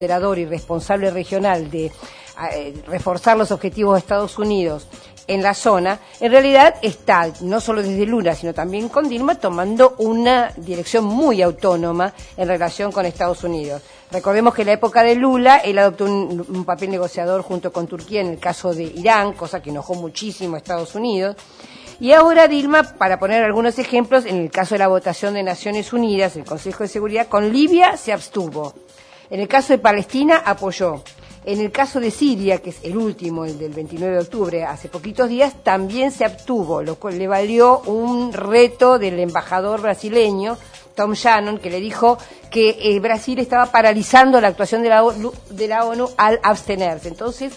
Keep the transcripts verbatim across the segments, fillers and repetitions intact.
moderador y responsable regional de eh, reforzar los objetivos de Estados Unidos en la zona, en realidad está, no solo desde Lula, sino también con Dilma, tomando una dirección muy autónoma en relación con Estados Unidos. Recordemos que en la época de Lula, él adoptó un, un papel negociador junto con Turquía en el caso de Irán, cosa que enojó muchísimo a Estados Unidos. Y ahora Dilma, para poner algunos ejemplos, en el caso de la votación de Naciones Unidas, el Consejo de Seguridad, con Libia se abstuvo. En el caso de Palestina, apoyó. En el caso de Siria, que es el último, el del veintinueve de octubre, hace poquitos días, también se abstuvo, lo cual le valió un reto del embajador brasileño, Tom Shannon, que le dijo que eh, Brasil estaba paralizando la actuación de la ONU, de la ONU al abstenerse. Entonces,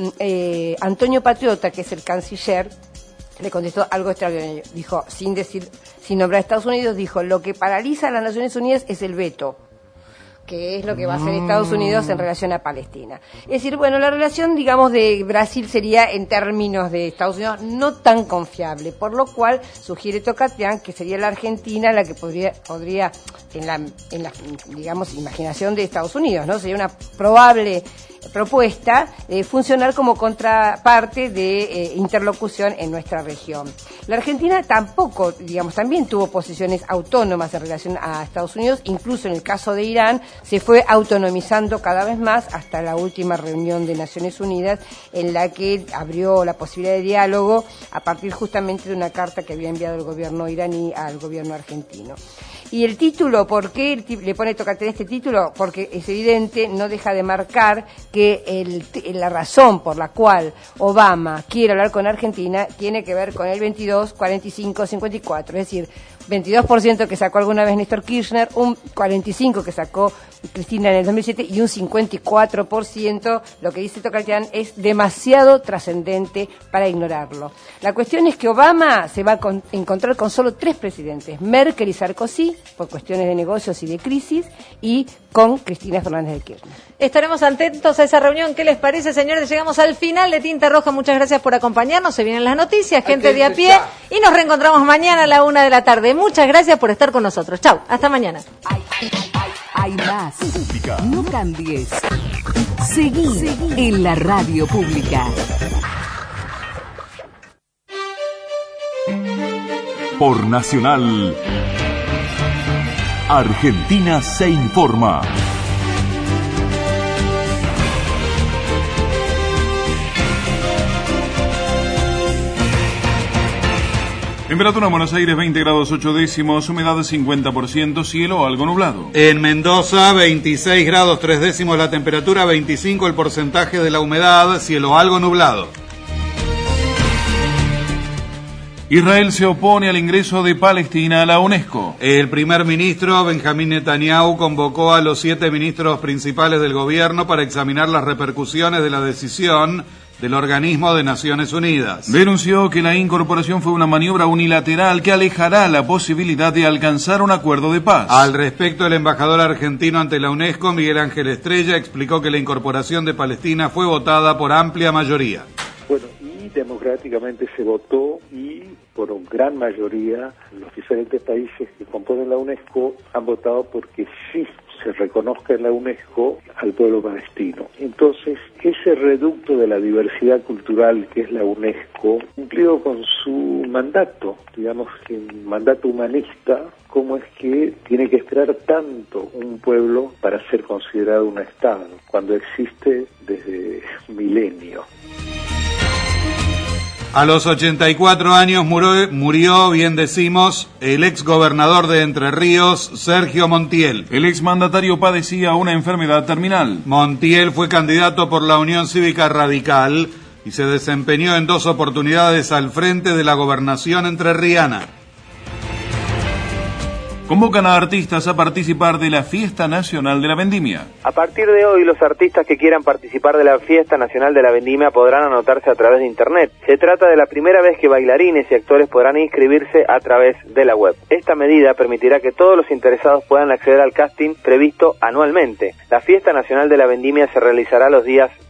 eh, Antonio Patriota, que es el canciller, le contestó algo extraordinario. Dijo, sin decir, sin nombrar a Estados Unidos, dijo, lo que paraliza a las Naciones Unidas es el veto, que es lo que va a hacer Estados Unidos en relación a Palestina. Es decir, bueno, la relación, digamos, de Brasil sería, en términos de Estados Unidos, no tan confiable, por lo cual sugiere Tocatián que sería la Argentina la que podría, podría en la, en la, digamos, imaginación de Estados Unidos, ¿no? Sería una probable propuesta, eh, funcionar como contraparte de eh, interlocución en nuestra región. La Argentina tampoco, digamos, también tuvo posiciones autónomas en relación a Estados Unidos, incluso en el caso de Irán, se fue autonomizando cada vez más hasta la última reunión de Naciones Unidas, en la que abrió la posibilidad de diálogo a partir justamente de una carta que había enviado el gobierno iraní al gobierno argentino. Y el título, ¿por qué le pone Tocatián este título? Porque es evidente, no deja de marcar que el, la razón por la cual Obama quiere hablar con Argentina tiene que ver con el veintidós, cuarenta y cinco, cincuenta y cuatro, es decir, veintidós por ciento que sacó alguna vez Néstor Kirchner, un cuarenta y cinco por ciento que sacó Cristina en el dos mil siete y un cincuenta y cuatro por ciento, lo que dice Tocatián, es demasiado trascendente para ignorarlo. La cuestión es que Obama se va a con, encontrar con solo tres presidentes, Merkel y Sarkozy, por cuestiones de negocios y de crisis, y con Cristina Fernández de Kirchner. Estaremos atentos a esa reunión. ¿Qué les parece, señores? Llegamos al final de Tinta Roja. Muchas gracias por acompañarnos. Se vienen las noticias, gente de a pie, y nos reencontramos mañana a la una de la tarde. Muchas gracias por estar con nosotros. Chau, hasta mañana. Hay, hay, hay más. No cambies. Seguí, Seguí en la radio pública. Por Nacional, Argentina se informa. Temperatura en Buenos Aires veinte grados ocho décimos, humedad cincuenta por ciento, cielo algo nublado. En Mendoza veintiséis grados tres décimos la temperatura, veinticinco el porcentaje de la humedad, cielo algo nublado. Israel se opone al ingreso de Palestina a la UNESCO. El primer ministro Benjamín Netanyahu convocó a los siete ministros principales del gobierno para examinar las repercusiones de la decisión del organismo de Naciones Unidas. Denunció que la incorporación fue una maniobra unilateral que alejará la posibilidad de alcanzar un acuerdo de paz. Al respecto, el embajador argentino ante la UNESCO, Miguel Ángel Estrella, explicó que la incorporación de Palestina fue votada por amplia mayoría. Bueno, y democráticamente se votó y por gran mayoría los diferentes países que componen la UNESCO han votado porque sí se reconozca en la UNESCO al pueblo palestino. Entonces, ese reducto de la diversidad cultural que es la UNESCO, cumplido con su mandato, digamos, un mandato humanista, cómo es que tiene que esperar tanto un pueblo para ser considerado un Estado, cuando existe desde milenios. A los ochenta y cuatro años murió, murió, bien decimos, el ex gobernador de Entre Ríos, Sergio Montiel. El exmandatario padecía una enfermedad terminal. Montiel fue candidato por la Unión Cívica Radical y se desempeñó en dos oportunidades al frente de la gobernación entrerriana. Convocan a artistas a participar de la Fiesta Nacional de la Vendimia. A partir de hoy, los artistas que quieran participar de la Fiesta Nacional de la Vendimia podrán anotarse a través de Internet. Se trata de la primera vez que bailarines y actores podrán inscribirse a través de la web. Esta medida permitirá que todos los interesados puedan acceder al casting previsto anualmente. La Fiesta Nacional de la Vendimia se realizará los días tres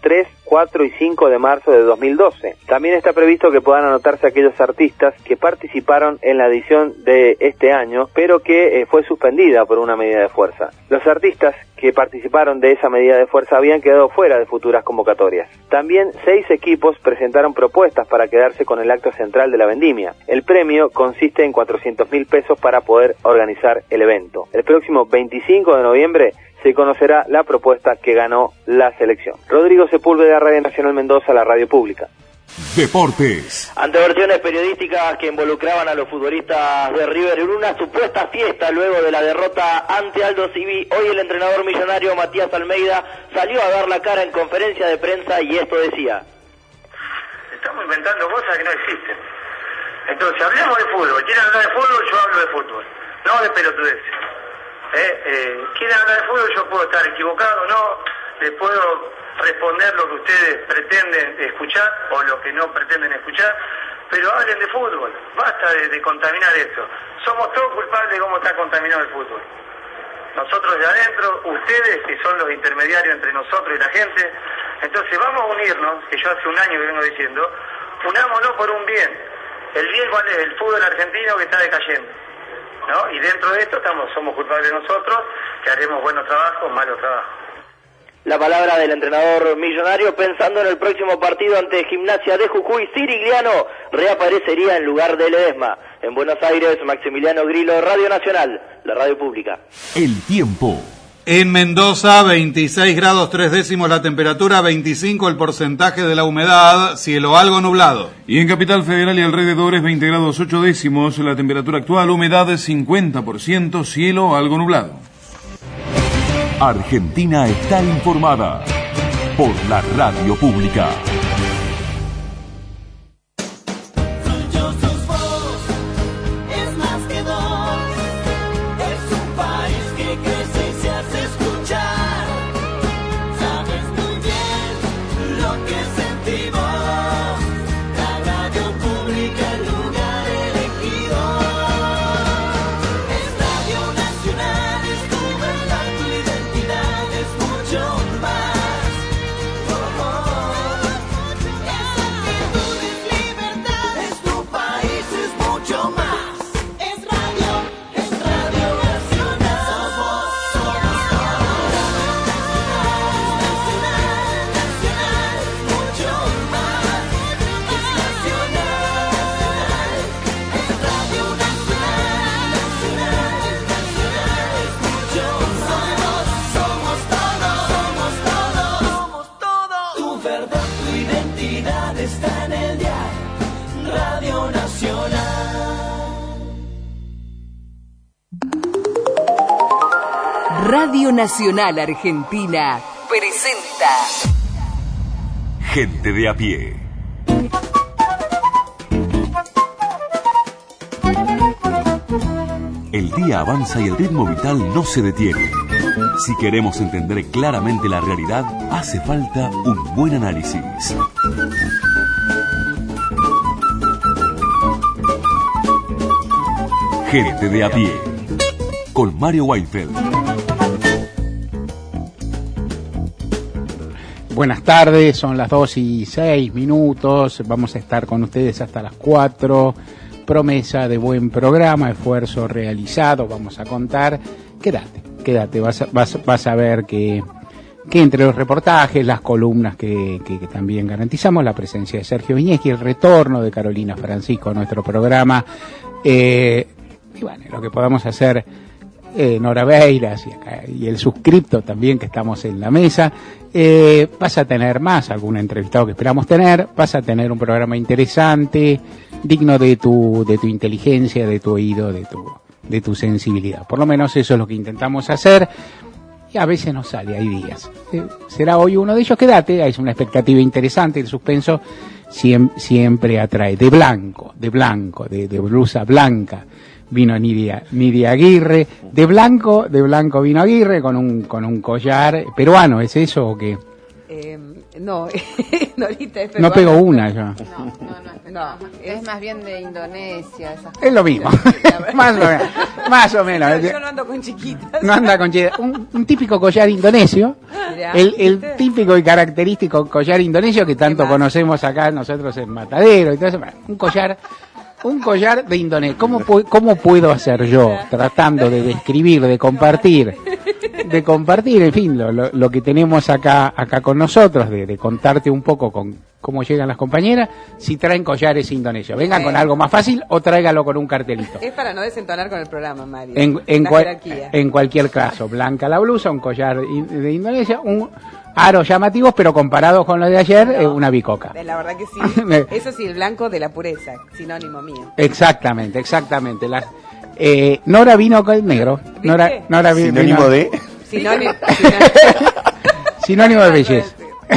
cuatro y cinco de marzo de dos mil doce. También está previsto que puedan anotarse aquellos artistas que participaron en la edición de este año, pero que eh, fue suspendida por una medida de fuerza. Los artistas que participaron de esa medida de fuerza habían quedado fuera de futuras convocatorias. También seis equipos presentaron propuestas para quedarse con el acto central de la vendimia. El premio consiste en cuatrocientos mil pesos para poder organizar el evento. El próximo veinticinco de noviembre se conocerá la propuesta que ganó la selección. Rodrigo Sepúlveda, Radio Nacional Mendoza, la radio pública. Deportes. Ante versiones periodísticas que involucraban a los futbolistas de River en una supuesta fiesta luego de la derrota ante Aldo Civi, hoy el entrenador millonario Matías Almeida salió a dar la cara en conferencia de prensa y esto decía: estamos inventando cosas que no existen. Entonces, hablemos de fútbol. ¿Quieren hablar de fútbol? Yo hablo de fútbol, no de pelotudeces. ¿Eh? Eh, ¿Quieren hablar de fútbol? Yo puedo estar equivocado, no, les puedo responder lo que ustedes pretenden escuchar o lo que no pretenden escuchar, pero hablen de fútbol, basta de, de contaminar eso. Somos todos culpables de cómo está contaminado el fútbol. Nosotros de adentro, ustedes que son los intermediarios entre nosotros y la gente. Entonces vamos a unirnos, que yo hace un año que vengo diciendo, unámonos por un bien. El bien, ¿cuál es? El fútbol argentino que está decayendo, ¿no? Y dentro de esto estamos, somos culpables nosotros, que haremos buenos trabajos, malos trabajos. La palabra del entrenador millonario pensando en el próximo partido ante Gimnasia de Jujuy. Sirigliano reaparecería en lugar de Ledesma. En Buenos Aires, Maximiliano Grillo, Radio Nacional, la radio pública. El tiempo. En Mendoza, veintiséis grados tres décimos la temperatura, veinticinco el porcentaje de la humedad, cielo algo nublado. Y en Capital Federal y alrededores, veinte grados ocho décimos la temperatura actual, humedad cincuenta por ciento, cielo algo nublado. Argentina está informada por la radio pública. Radio Nacional Argentina presenta Gente de a pie. El día avanza y el ritmo vital no se detiene. Si queremos entender claramente la realidad, hace falta un buen análisis. Gente de a pie, con Mario Weinfeld. Buenas tardes, son las dos y seis minutos, vamos a estar con ustedes hasta las cuatro, promesa de buen programa, esfuerzo realizado, vamos a contar, quédate, quédate, vas a, vas, vas a ver que, que entre los reportajes, las columnas que, que, que también garantizamos, la presencia de Sergio Viñeschi, el retorno de Carolina Francisco a nuestro programa, eh, y bueno, lo que podamos hacer, eh, Nora Beiras y, acá, y el suscripto también que estamos en la mesa. Eh, vas a tener más, algún entrevistado que esperamos tener, vas a tener un programa interesante, digno de tu, de tu inteligencia, de tu oído, de tu, de tu sensibilidad. Por lo menos eso es lo que intentamos hacer, y a veces nos sale, hay días. Eh, será hoy uno de ellos, quédate, es una expectativa interesante, el suspenso siempre, siempre atrae. De blanco, de blanco, de, de blusa blanca, vino Nidia, Nidia Aguirre, de blanco, de blanco vino Aguirre con un con un collar peruano, ¿es eso o qué? Eh, No, Norita es No pego una yo. No, no, no, no, es más bien de Indonesia. Esas Es lo mismo. más o menos. Más o menos. Yo no ando con chiquitas. No anda con chiquitas. Un, un típico collar indonesio. Mirá, el, el ¿viste? típico y característico collar indonesio que tanto conocemos acá nosotros en Matadero y todo eso. Un collar... Un collar de Indonesia. ¿Cómo, pu- ¿Cómo puedo hacer yo, tratando de describir, de compartir, de compartir, en fin, lo, lo, lo que tenemos acá acá con nosotros, de, de contarte un poco con cómo llegan las compañeras, si traen collares indonesios? Vengan con algo más fácil o tráigalo con un cartelito. Es para no desentonar con el programa, Mario. En, en, La cual- jerarquía. en cualquier caso, blanca la blusa, un collar in- de Indonesia, un aros llamativos, pero comparados con lo de ayer, eh, una bicoca. Eh, La verdad que sí. Eso sí, el blanco de la pureza, sinónimo mío. Exactamente, exactamente. La, eh, Nora vino con el negro. Nora, Nora vi- Sinónimo vino- de... Sinónimo. Sinónimo de belleza.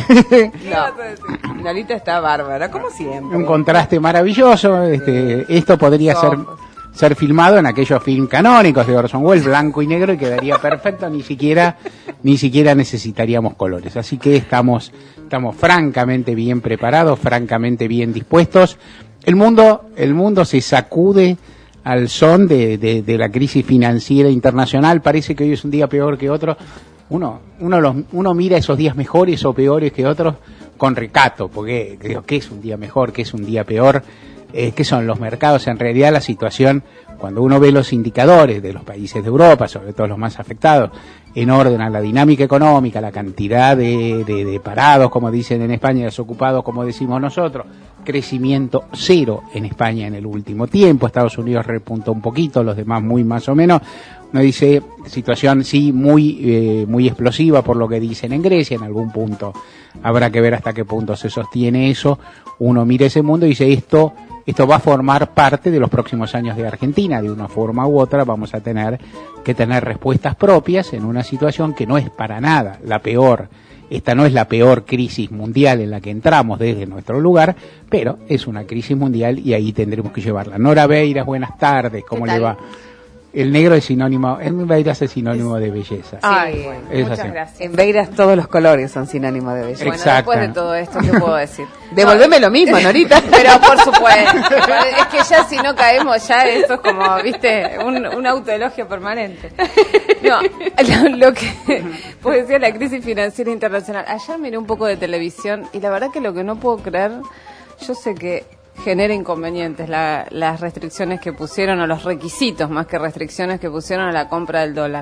No, Norita está bárbara, como siempre. Un contraste maravilloso. Este, esto podría Los ser ojos. ser filmado en aquellos film canónicos de Orson Welles, blanco y negro, y quedaría perfecto, ni siquiera ni siquiera necesitaríamos colores. Así que estamos estamos francamente bien preparados, francamente bien dispuestos. El mundo el mundo se sacude al son de, de, de la crisis financiera internacional. Parece que hoy es un día peor que otro. Uno uno los, uno mira esos días mejores o peores que otros con recato, porque creo que es un día mejor, que es un día peor. Eh, ¿Qué son los mercados? En realidad la situación, cuando uno ve los indicadores de los países de Europa, sobre todo los más afectados, en orden a la dinámica económica, la cantidad de, de, de parados, como dicen en España, desocupados, como decimos nosotros, crecimiento cero en España en el último tiempo, Estados Unidos repuntó un poquito, los demás muy más o menos. Uno dice, situación sí muy eh, muy explosiva por lo que dicen en Grecia, en algún punto habrá que ver hasta qué punto se sostiene eso. Uno mira ese mundo y dice, esto esto va a formar parte de los próximos años de Argentina, de una forma u otra vamos a tener que tener respuestas propias en una situación que no es para nada la peor. Esta no es la peor crisis mundial en la que entramos desde nuestro lugar, pero es una crisis mundial y ahí tendremos que llevarla. Nora Beiras, buenas tardes, ¿cómo le va? El negro es sinónimo, en Beiras es sinónimo de belleza. Ay, bueno, Es muchas así. gracias. En Beiras todos los colores son sinónimo de belleza. Bueno, Exacto. después de todo esto, ¿qué puedo decir? Devolveme lo mismo, Norita. Pero por supuesto, es que ya si no caemos ya esto es como, viste, un, un autoelogio permanente. No, lo, lo que pues decía la crisis financiera internacional. Ayer miré un poco de televisión y la verdad que lo que no puedo creer, yo sé que genera inconvenientes la, las restricciones que pusieron, o los requisitos más que restricciones que pusieron a la compra del dólar.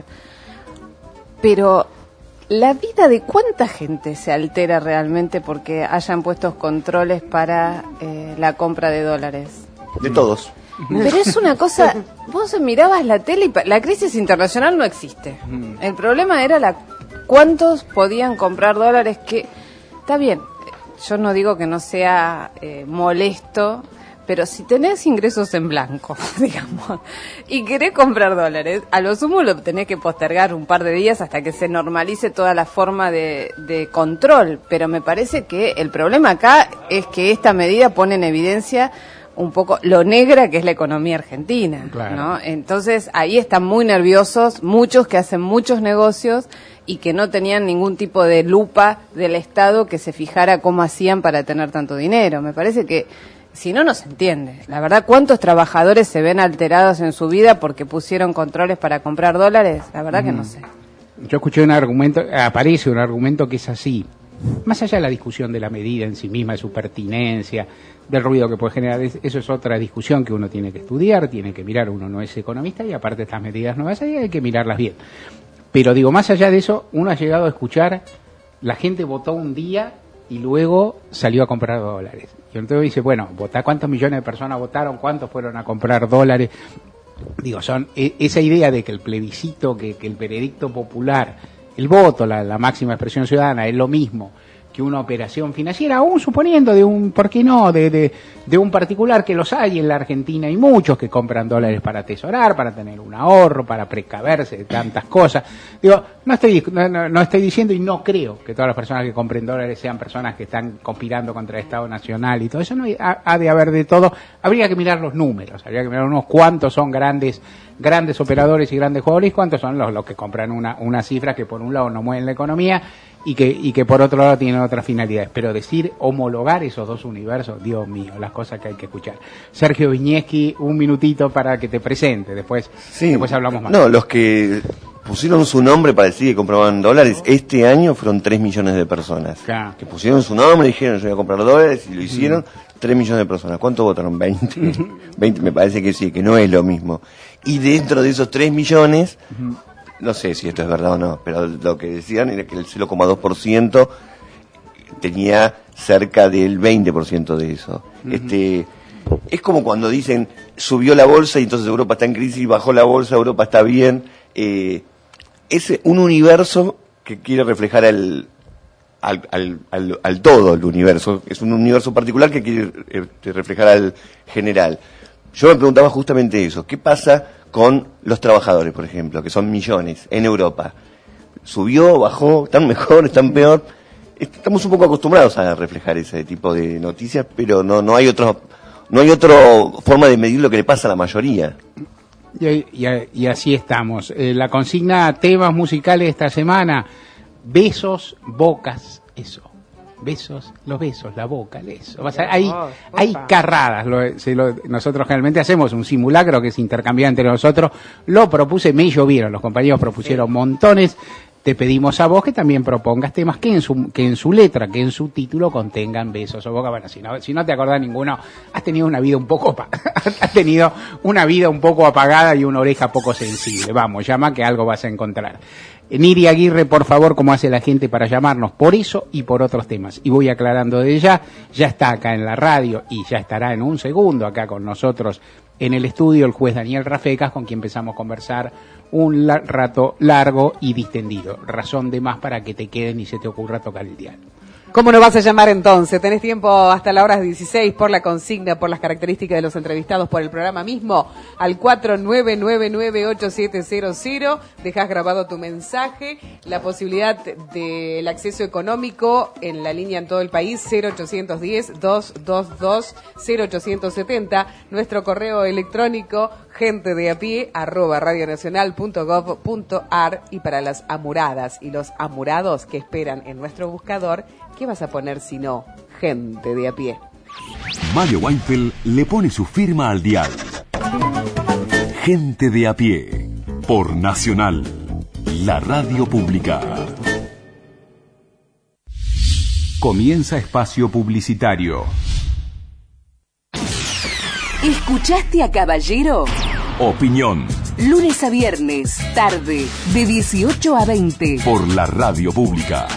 Pero la vida de cuánta gente se altera realmente porque hayan puestos controles para eh, la compra de dólares. De todos. Pero es una cosa, vos mirabas la tele y pa- la crisis internacional no existe. El problema era la cuántos podían comprar dólares, que está bien, yo no digo que no sea eh, molesto, pero si tenés ingresos en blanco, digamos, y querés comprar dólares, a lo sumo lo tenés que postergar un par de días hasta que se normalice toda la forma de, de control. Pero me parece que el problema acá es que esta medida pone en evidencia un poco lo negra que es la economía argentina, Claro. ¿no? Entonces ahí están muy nerviosos muchos que hacen muchos negocios y que no tenían ningún tipo de lupa del Estado que se fijara cómo hacían para tener tanto dinero. Me parece que si no, no se entiende. La verdad, ¿cuántos trabajadores se ven alterados en su vida porque pusieron controles para comprar dólares? La verdad que no sé. Yo escuché un argumento, aparece un argumento que es así. Más allá de la discusión de la medida en sí misma, de su pertinencia, del ruido que puede generar, es- eso es otra discusión que uno tiene que estudiar, tiene que mirar, uno no es economista y aparte estas medidas nuevas ahí hay que mirarlas bien. Pero digo, más allá de eso, uno ha llegado a escuchar, la gente votó un día y luego salió a comprar dólares. Y entonces dice, bueno, votá, ¿cuántos millones de personas votaron? ¿Cuántos fueron a comprar dólares? Digo, son e- esa idea de que el plebiscito, que, que el veredicto popular, el voto, la, la máxima expresión ciudadana, es lo mismo que una operación financiera, aún suponiendo de un, ¿por qué no?, de, de, de un particular, que los hay en la Argentina, hay muchos que compran dólares para atesorar, para tener un ahorro, para precaverse de tantas cosas. Digo, no estoy, no, no, no estoy diciendo y no creo que todas las personas que compren dólares sean personas que están conspirando contra el Estado Nacional y todo eso, no hay- ha, ha de haber de todo. Habría que mirar los números, habría que mirar unos cuántos son grandes grandes operadores y grandes jugadores y cuántos son los, los que compran una, una cifra que por un lado no mueven la economía y que, y que por otro lado tienen otras finalidades. Pero decir homologar esos dos universos, Dios mío, las cosas que hay que escuchar. Sergio Viñeski, un minutito para que te presente, después, sí, después hablamos más. No, los que pusieron su nombre para decir que compraban dólares, este año fueron tres millones de personas. Claro. Que pusieron su nombre y dijeron yo voy a comprar dólares y lo hicieron, tres millones de personas. ¿Cuánto votaron? veinte. veinte me parece que sí, que no es lo mismo. Y dentro de esos tres millones, no sé si esto es verdad o no, pero lo que decían era que el cero coma dos por ciento tenía cerca del veinte por ciento de eso. Uh-huh. Este, es como cuando dicen subió la bolsa y entonces Europa está en crisis, bajó la bolsa, Europa está bien. Eh, es un universo que quiere reflejar al, al, al, al, al todo el universo. Es un universo particular que quiere eh, reflejar al general. Yo me preguntaba justamente eso. ¿Qué pasa con los trabajadores, por ejemplo, que son millones en Europa? ¿Subió, bajó, están mejor, están peor? Estamos un poco acostumbrados a reflejar ese tipo de noticias, pero no, no hay otro, no hay otra forma de medir lo que le pasa a la mayoría. Y, y, y así estamos. Eh, la consigna temas musicales esta semana: besos, bocas, eso. Besos, los besos, la boca, eso. O sea, hay, hay carradas. Lo, se lo, nosotros generalmente hacemos un simulacro que se intercambia entre nosotros. Lo propuse, me llovieron, los compañeros propusieron sí. montones. Te pedimos a vos que también propongas temas que en su que en su letra, que en su título contengan besos o boca. Bueno, si no, si no te acordás ninguno, has tenido una vida un poco has tenido una vida un poco apagada y una oreja poco sensible. Vamos, llama que algo vas a encontrar. Niri Aguirre, por favor, ¿cómo hace la gente para llamarnos? Por eso y por otros temas. Y voy aclarando de ya, ya está acá en la radio y ya estará en un segundo acá con nosotros en el estudio el juez Daniel Rafecas, con quien empezamos a conversar un la- rato largo y distendido. Razón de más para que te queden y se te ocurra tocar el dial. ¿Cómo nos vas a llamar entonces? ¿Tenés tiempo hasta la hora dieciséis por la consigna, por las características de los entrevistados, por el programa mismo? Al cuatro nueve nueve nueve ocho siete cero cero, dejás grabado tu mensaje, la posibilidad del acceso económico en la línea en todo el país, cero ochocientos diez, doscientos veintidós, cero ochocientos setenta, nuestro correo electrónico, gente de a pie, arroba radionacional punto gov punto ar, y para las amuradas y los amurados que esperan en nuestro buscador, ¿qué vas a poner si no gente de a pie? Mario Weinfeld le pone su firma al dial. Gente de a pie, por Nacional, la radio pública. Comienza espacio publicitario. ¿Escuchaste a Caballero? Opinión. Lunes a viernes, tarde, de dieciocho a veinte. Por la radio pública.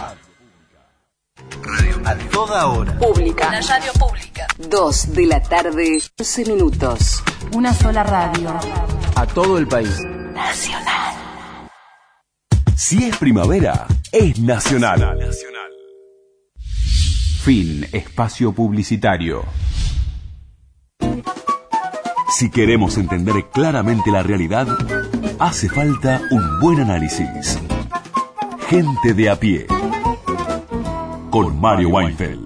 A toda hora. Pública. La radio pública. Dos de la tarde, once minutos. Una sola radio. A todo el país. Nacional. Si es primavera, es Nacional. Fin espacio publicitario. Si queremos entender claramente la realidad, hace falta un buen análisis. Gente de a pie. Con Mario Weinfeld.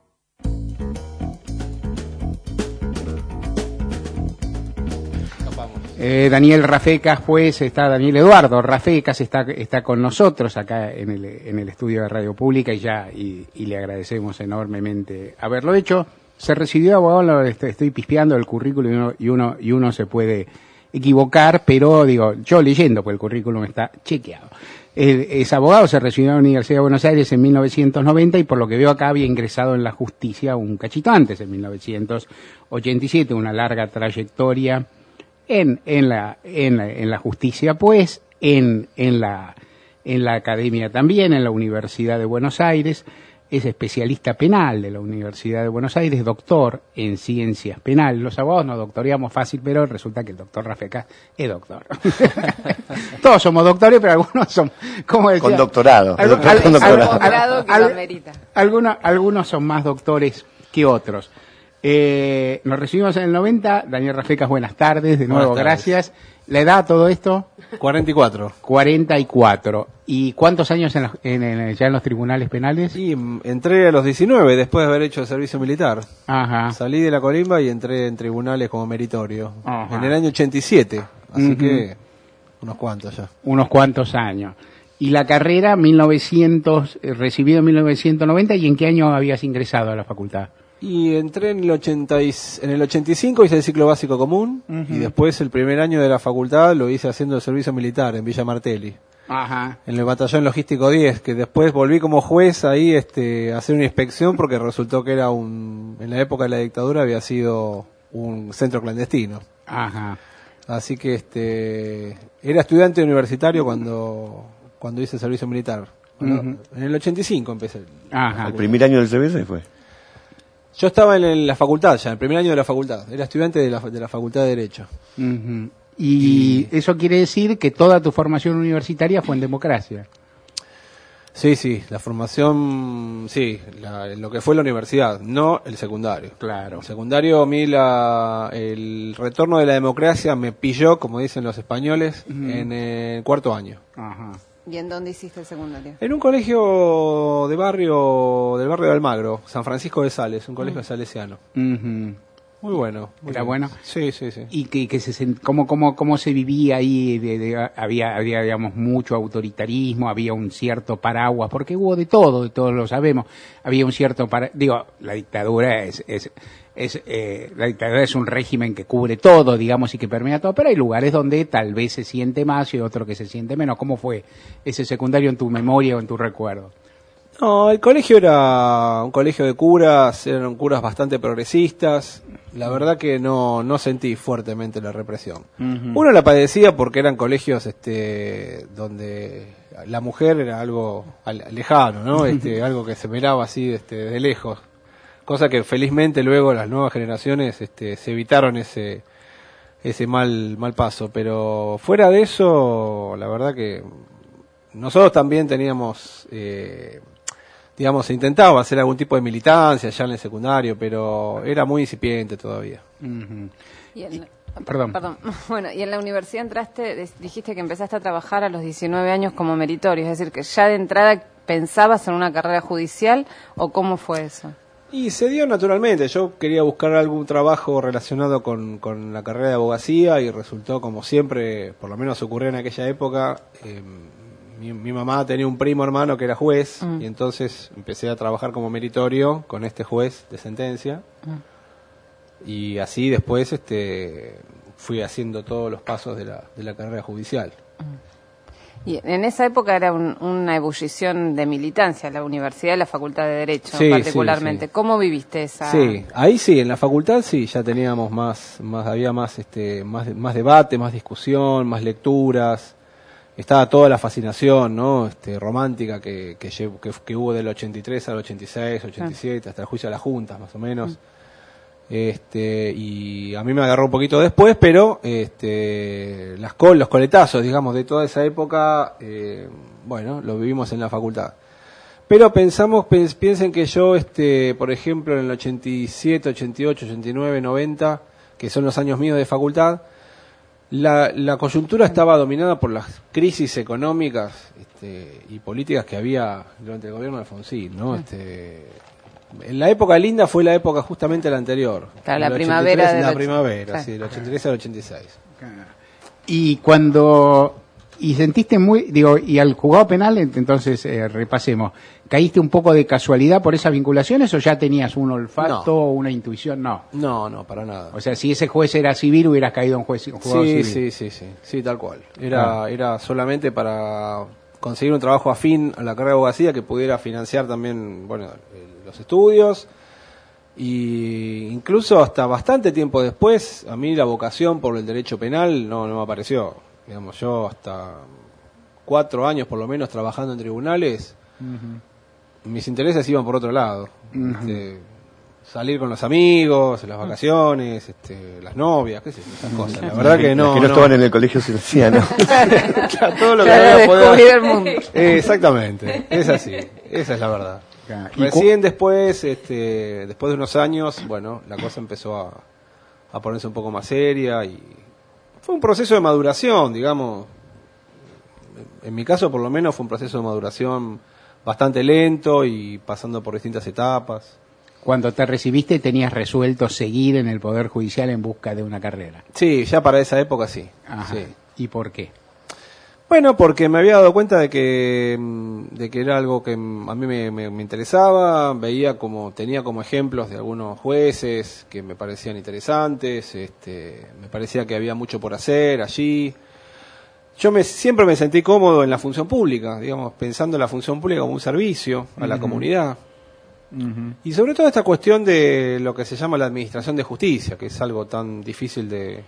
Eh, Daniel Rafecas, pues, está Daniel Eduardo Rafecas, está, está con nosotros acá en el, en el estudio de Radio Pública y ya, y, y le agradecemos enormemente haberlo hecho. Se recibió abogado, estoy pispeando el currículum y uno, y uno, y uno se puede equivocar, pero digo, yo leyendo, pues el currículum está chequeado. El, es abogado, se recibió en la Universidad de Buenos Aires en mil novecientos noventa y por lo que veo acá había ingresado en la justicia un cachito antes, en mil novecientos ochenta y siete, una larga trayectoria en, en, la, en, la, en la justicia, pues, en, en, la, en la academia también, en la Universidad de Buenos Aires. Es especialista penal de la Universidad de Buenos Aires, doctor en ciencias penales. Los abogados nos doctoreamos fácil, pero resulta que el doctor Rafecas es doctor. Todos somos doctores, pero algunos son, como decía, con doctorado. Al, doctor al, con doctorado. Al, al, al, algunos, algunos son más doctores que otros. Eh, nos recibimos en el noventa. Daniel Rafecas, buenas tardes. De nuevo, tardes. Gracias. ¿La edad todo esto? cuarenta y cuatro. cuarenta y cuatro. ¿Y cuántos años en los, en, en, ya en los tribunales penales? Sí, entré a los diecinueve después de haber hecho el servicio militar. Ajá. Salí de la colimba y entré en tribunales como meritorio. Ajá. En el año ochenta y siete. Así uh-huh. que unos cuantos ya. Unos cuantos años. Y la carrera, mil novecientos, eh, recibido en mil novecientos noventa, ¿y en qué año habías ingresado a la facultad? Y entré en el, ochenta y, en el ochenta y cinco, hice el ciclo básico común, uh-huh. y después el primer año de la facultad lo hice haciendo el servicio militar en Villa Martelli. Ajá. En el batallón logístico diez, que después volví como juez ahí este, a hacer una inspección porque resultó que era un, en la época de la dictadura había sido un centro clandestino. Ajá. Así que este, era estudiante universitario cuando, cuando hice el servicio militar. Bueno, uh-huh. En el ochenta y cinco empecé. Ajá. ¿El primer año del servicio fue? Yo estaba en el, la facultad ya, el primer año de la facultad. Era estudiante de la, de la Facultad de Derecho. Uh-huh. Y, y eso quiere decir que toda tu formación universitaria fue en democracia. Sí, sí, la formación, sí, la, lo que fue la universidad, no el secundario. Claro. El secundario, a mí la, el retorno de la democracia me pilló, como dicen los españoles, uh-huh. en el cuarto año. Ajá. ¿Y en dónde hiciste el secundario? En un colegio de barrio, del barrio de Almagro, San Francisco de Sales, un colegio uh-huh. salesiano. Uh-huh. Muy bueno. Muy ¿Era bien. bueno? Sí, sí, sí. ¿Y que, que se, cómo, cómo, cómo se vivía ahí? De, de, había, había, digamos, mucho autoritarismo, había un cierto paraguas, porque hubo de todo, de todos lo sabemos. Había un cierto para, digo, la dictadura es, es, es eh, la dictadura es un régimen que cubre todo, digamos, y que permea todo, pero hay lugares donde tal vez se siente más y otro que se siente menos. ¿Cómo fue ese secundario en tu memoria o en tu recuerdo? No, el colegio era un colegio de curas, eran curas bastante progresistas. La verdad que no, no sentí fuertemente la represión. Uh-huh. Uno la padecía porque eran colegios este, donde la mujer era algo lejano, ¿no? Este, algo que se miraba así este, de lejos. Cosa que felizmente luego las nuevas generaciones este, se evitaron ese, ese mal, mal paso. Pero fuera de eso, la verdad que nosotros también teníamos... Eh, digamos, se intentaba hacer algún tipo de militancia ya en el secundario, pero era muy incipiente todavía. Uh-huh. Y en, perdón. Perdón. Bueno, y en la universidad entraste, dijiste que empezaste a trabajar a los diecinueve años como meritorio, es decir, que ya de entrada pensabas en una carrera judicial, ¿o cómo fue eso? Y se dio naturalmente. Yo quería buscar algún trabajo relacionado con, con la carrera de abogacía y resultó, como siempre, por lo menos ocurrió en aquella época, eh, Mi, mi mamá tenía un primo hermano que era juez mm. y entonces empecé a trabajar como meritorio con este juez de sentencia mm. y así después este fui haciendo todos los pasos de la, de la carrera judicial. Mm. Y en esa época era un, una ebullición de militancia, la universidad y la facultad de Derecho sí, particularmente. Sí, sí. ¿Cómo viviste esa...? Sí, ahí sí, en la facultad sí, ya teníamos más, más había más, este, más, más debate, más discusión, más lecturas. Estaba toda la fascinación, ¿no? Este, romántica que, que, que, que hubo del ochenta y tres al ochenta y seis, ochenta y siete, ah. hasta el juicio de las juntas, más o menos. Mm. Este, y a mí me agarró un poquito después, pero este, las col, los coletazos, digamos, de toda esa época, eh, bueno, lo vivimos en la facultad. Pero pensamos, pens, piensen que yo, este, por ejemplo, en el ochenta y siete, ochenta y ocho, ochenta y nueve, noventa, que son los años míos de facultad, La, la coyuntura estaba dominada por las crisis económicas este, y políticas que había durante el gobierno de Alfonsín, ¿no? Este, en la época linda fue la época justamente la anterior. Claro, la primavera. De la primavera, claro. Sí, del ochenta y tres al ochenta y seis. Y cuando... Y sentiste muy, digo, y al juzgado penal, entonces eh, repasemos, ¿caíste un poco de casualidad por esas vinculaciones o ya tenías un olfato o una intuición? No. No, no, para nada. O sea, si ese juez era civil, hubieras caído en juez, un juzgado sí, civil. Sí, sí, sí, sí, tal cual. Era, ah. era solamente para conseguir un trabajo afín a la carrera de abogacía que pudiera financiar también, bueno, los estudios. Y incluso hasta bastante tiempo después, a mí la vocación por el derecho penal no, no me apareció. Digamos, yo hasta cuatro años por lo menos trabajando en tribunales, uh-huh. mis intereses iban por otro lado. Uh-huh. Este, salir con los amigos, las vacaciones, este, las novias, qué sé yo, esas cosas. La verdad que no. Las que no, no estaban en el colegio salesiano. Claro, todo lo que había poder. El mundo. Eh, exactamente, es así, esa es la verdad. Recién después, este, después de unos años, bueno, la cosa empezó a, a ponerse un poco más seria y fue un proceso de maduración, digamos. En mi caso, por lo menos, fue un proceso de maduración bastante lento y pasando por distintas etapas. Cuando te recibiste, ¿tenías resuelto seguir en el Poder Judicial en busca de una carrera? Sí, ya para esa época sí. Ajá. Sí. ¿Y por qué? Bueno, porque me había dado cuenta de que de que era algo que a mí me, me, me interesaba, veía como tenía como ejemplos de algunos jueces que me parecían interesantes, este, me parecía que había mucho por hacer allí. Yo me, siempre me sentí cómodo en la función pública, digamos, pensando en la función pública como un servicio a la uh-huh. comunidad. Uh-huh. Y sobre todo esta cuestión de lo que se llama la administración de justicia, que es algo tan difícil de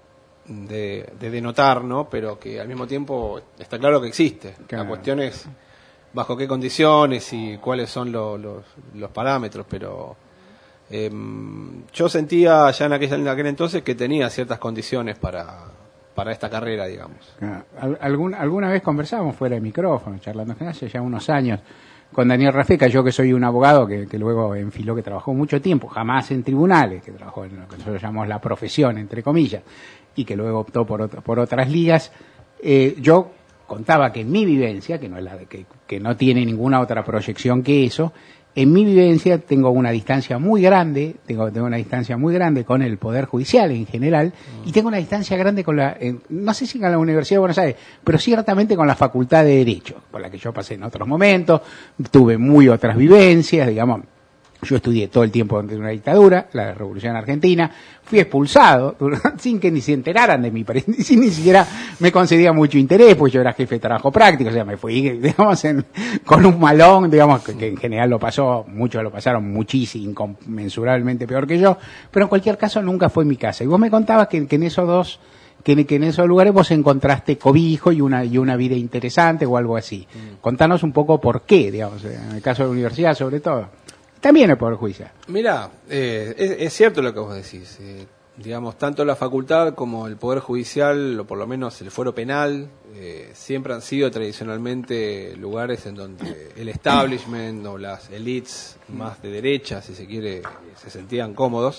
De, de denotar, ¿no? Pero que al mismo tiempo está claro que existe. Claro. La cuestión es bajo qué condiciones y cuáles son lo, los, los parámetros, pero eh, yo sentía ya en aquel, en aquel entonces que tenía ciertas condiciones para, para esta carrera, digamos. Claro. Algún, alguna vez conversábamos fuera de micrófono, charlando hace ya unos años, con Daniel Rafeca, yo que soy un abogado que, que luego enfiló, que trabajó mucho tiempo, jamás en tribunales, que trabajó en lo que nosotros llamamos la profesión, entre comillas, y que luego optó por, otro, por otras ligas. Eh, yo contaba que en mi vivencia, que no, es la de, que, que no tiene ninguna otra proyección que eso, en mi vivencia tengo una distancia muy grande, tengo, tengo una distancia muy grande con el Poder Judicial en general, y tengo una distancia grande con la, eh, no sé si con la Universidad de Buenos Aires, pero ciertamente con la Facultad de Derecho, por la que yo pasé en otros momentos, tuve muy otras vivencias, digamos. Yo estudié todo el tiempo de una dictadura, la Revolución Argentina, fui expulsado sin que ni se enteraran de mí, sin ni siquiera me concedía mucho interés, pues yo era jefe de trabajo práctico, o sea, me fui, digamos, en, con un malón, digamos, que, que en general lo pasó, muchos lo pasaron muchísimo, inconmensurablemente peor que yo, pero en cualquier caso nunca fue mi casa. Y vos me contabas que, que en esos dos, que, que en esos lugares vos encontraste cobijo y una, y una vida interesante o algo así. Mm. Contanos un poco por qué, digamos, en el caso de la universidad sobre todo. También el Poder Judicial. Mirá, eh, es, es cierto lo que vos decís. Eh, digamos, tanto la facultad como el Poder Judicial, o por lo menos el fuero penal, eh, siempre han sido tradicionalmente lugares en donde el establishment o las elites más de derecha, si se quiere, se sentían cómodos.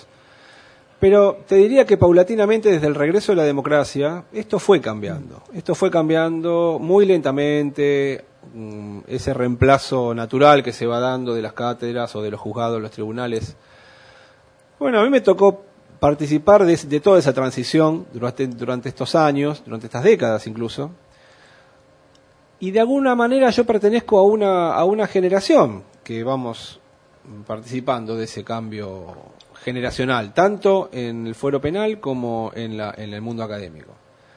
Pero te diría que paulatinamente, desde el regreso de la democracia, esto fue cambiando. Esto fue cambiando muy lentamente. Ese reemplazo natural que se va dando de las cátedras o de los juzgados, los tribunales. Bueno, a mí me tocó participar de, de toda esa transición durante, durante estos años, durante estas décadas incluso, y de alguna manera yo pertenezco a una, a una generación que vamos participando de ese cambio generacional, tanto en el fuero penal como en, la, en el mundo académico.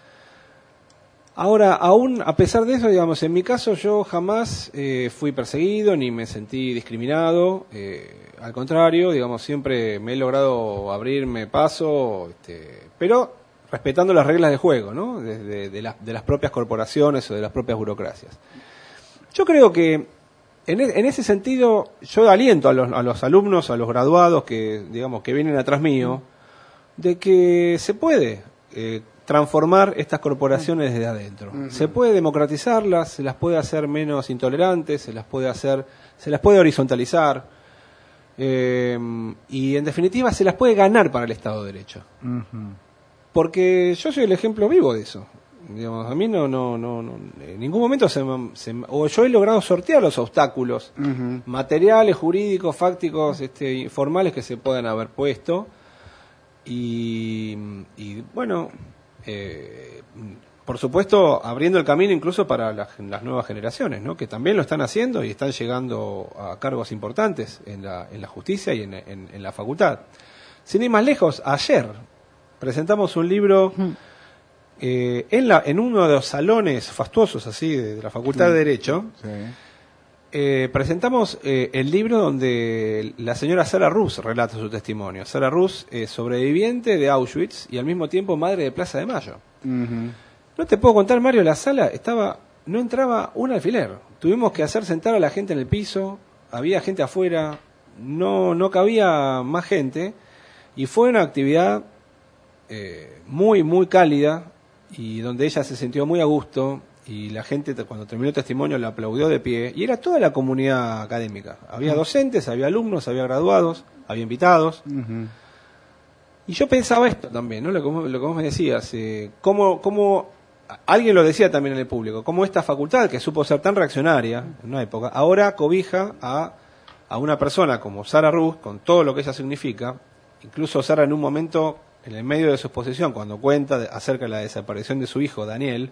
Ahora, aún a pesar de eso, digamos, en mi caso yo jamás eh, fui perseguido ni me sentí discriminado. Eh, al contrario, digamos, siempre me he logrado abrirme paso, este, pero respetando las reglas de juego, ¿no? De, de, de, la, de las propias corporaciones o de las propias burocracias. Yo creo que en, en ese sentido yo aliento a los, a los alumnos, a los graduados que, digamos, que vienen atrás mío, de que se puede eh, transformar estas corporaciones desde adentro. Uh-huh. Se puede democratizarlas, se las puede hacer menos intolerantes, se las puede hacer, se las puede horizontalizar, eh, y en definitiva se las puede ganar para el Estado de Derecho. Uh-huh. Porque yo soy el ejemplo vivo de eso. Digamos, a mí no, no, no, no en ningún momento se, se, o yo he logrado sortear los obstáculos uh-huh. materiales, jurídicos, fácticos, este, formales que se puedan haber puesto, y, y bueno, Eh, por supuesto abriendo el camino incluso para las, las nuevas generaciones, ¿no? Que también lo están haciendo y están llegando a cargos importantes en la, en la justicia y en, en, en la facultad. Sin ir más lejos, ayer presentamos un libro eh, en, la, en uno de los salones fastuosos así de, de la Facultad de Derecho. Sí. Eh, presentamos eh, el libro donde la señora Sara Rus relata su testimonio. Sara Rus es sobreviviente de Auschwitz y al mismo tiempo madre de Plaza de Mayo. Uh-huh. No te puedo contar, Mario, la sala estaba, no entraba un alfiler. Tuvimos que hacer sentar a la gente en el piso, había gente afuera, no, no cabía más gente, y fue una actividad eh, muy, muy cálida, y donde ella se sintió muy a gusto. Y la gente, cuando terminó el testimonio, la aplaudió de pie. Y era toda la comunidad académica. Había docentes, había alumnos, había graduados, había invitados. Uh-huh. Y yo pensaba esto también, ¿no? Lo que, lo que vos me decías. Eh, cómo, cómo, alguien lo decía también en el público, cómo esta facultad, que supo ser tan reaccionaria en una época, ahora cobija a, a una persona como Sara Rus, con todo lo que ella significa. Incluso Sara, en un momento, en el medio de su exposición, cuando cuenta de, acerca de la desaparición de su hijo, Daniel,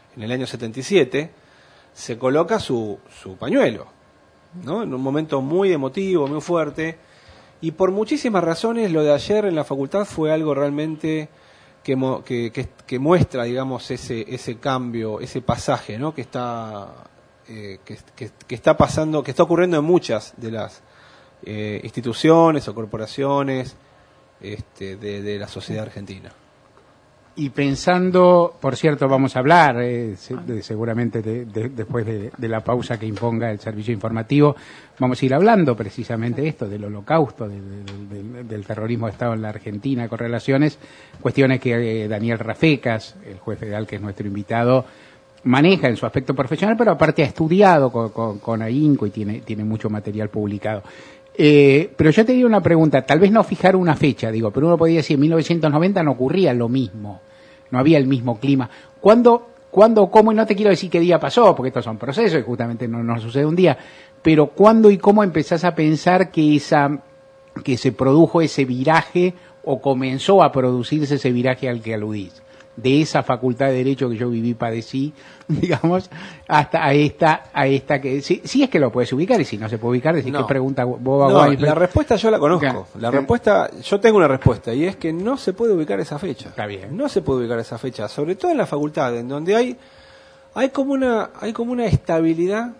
en el año setenta y siete, se coloca su, su pañuelo, ¿no? En un momento muy emotivo, muy fuerte, y por muchísimas razones lo de ayer en la facultad fue algo realmente que, que, que, que muestra, digamos, ese, ese cambio, ese pasaje, ¿no? que está eh, que, que, que está pasando, que está ocurriendo en muchas de las eh, instituciones o corporaciones este, de, de la sociedad argentina. Y pensando, por cierto, vamos a hablar eh, de, seguramente de, de, después de, de la pausa que imponga el servicio informativo, vamos a ir hablando precisamente de esto, del holocausto, de, de, de, del terrorismo de Estado en la Argentina, con relaciones, cuestiones que eh, Daniel Rafecas, el juez federal que es nuestro invitado, maneja en su aspecto profesional, pero aparte ha estudiado con, con, con ahínco y tiene, tiene mucho material publicado. Eh, pero yo te digo una pregunta, tal vez no fijar una fecha, digo, pero uno podría decir, en mil novecientos noventa no ocurría lo mismo, no había el mismo clima. ¿Cuándo, cuándo, cómo, y no te quiero decir qué día pasó, porque estos son procesos y justamente no, no sucede un día, pero cuándo y cómo empezás a pensar que esa, que se produjo ese viraje o comenzó a producirse ese viraje al que aludís? De esa facultad de Derecho que yo viví, padecí, digamos, hasta a esta, a esta que, si, si es que lo puedes ubicar, y si no se puede ubicar, decir no. qué pregunta Boba No, Weisberg. la respuesta yo la conozco. La respuesta, yo tengo una respuesta, y es que no se puede ubicar esa fecha. Está bien. No se puede ubicar esa fecha, sobre todo en la facultad, en donde hay, hay como una, hay como una estabilidad,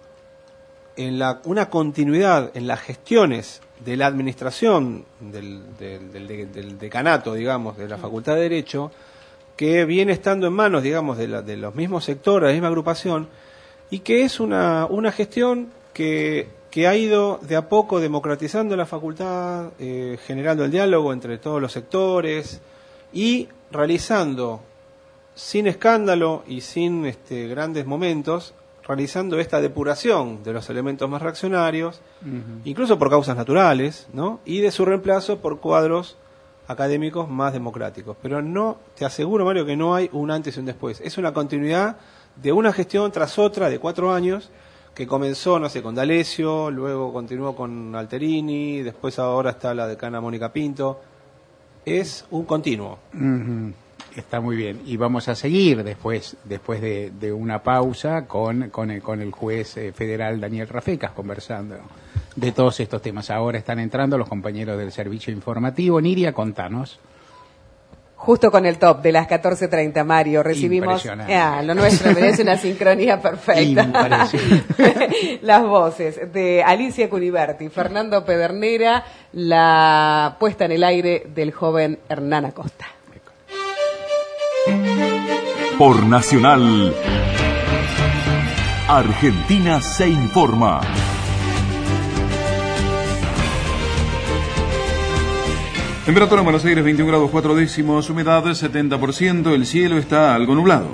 en la, una continuidad en las gestiones de la administración del, del, del, del, del decanato, digamos, de la Facultad de Derecho, que viene estando en manos, digamos, de, la, de los mismos sectores, de la misma agrupación, y que es una, una gestión que, que ha ido de a poco democratizando la facultad, eh, generando el diálogo entre todos los sectores y realizando, sin escándalo y sin este, grandes momentos, realizando esta depuración de los elementos más reaccionarios, uh-huh. incluso por causas naturales, ¿no? Y de su reemplazo por cuadros académicos más democráticos. Pero no, te aseguro, Mario, que no hay un antes y un después. Es una continuidad de una gestión tras otra de cuatro años que comenzó, no sé, con D'Alessio, luego continuó con Alterini, después ahora está la decana Mónica Pinto. Es un continuo. Uh-huh. Está muy bien. Y vamos a seguir después después de, de una pausa con, con, el, con el juez eh, federal Daniel Rafecas conversando de todos estos temas. Ahora están entrando los compañeros del servicio informativo. Niria, contanos. Justo con el top de las catorce treinta, Mario, recibimos ah, lo nuestro merece una sincronía perfecta. Las voces de Alicia Cuniberti, Fernando Pedernera, la puesta en el aire del joven Hernán Acosta. Por Nacional, Argentina se informa. Temperatura en Buenos Aires veintiún grados cuatro décimos, humedad setenta por ciento, el cielo está algo nublado.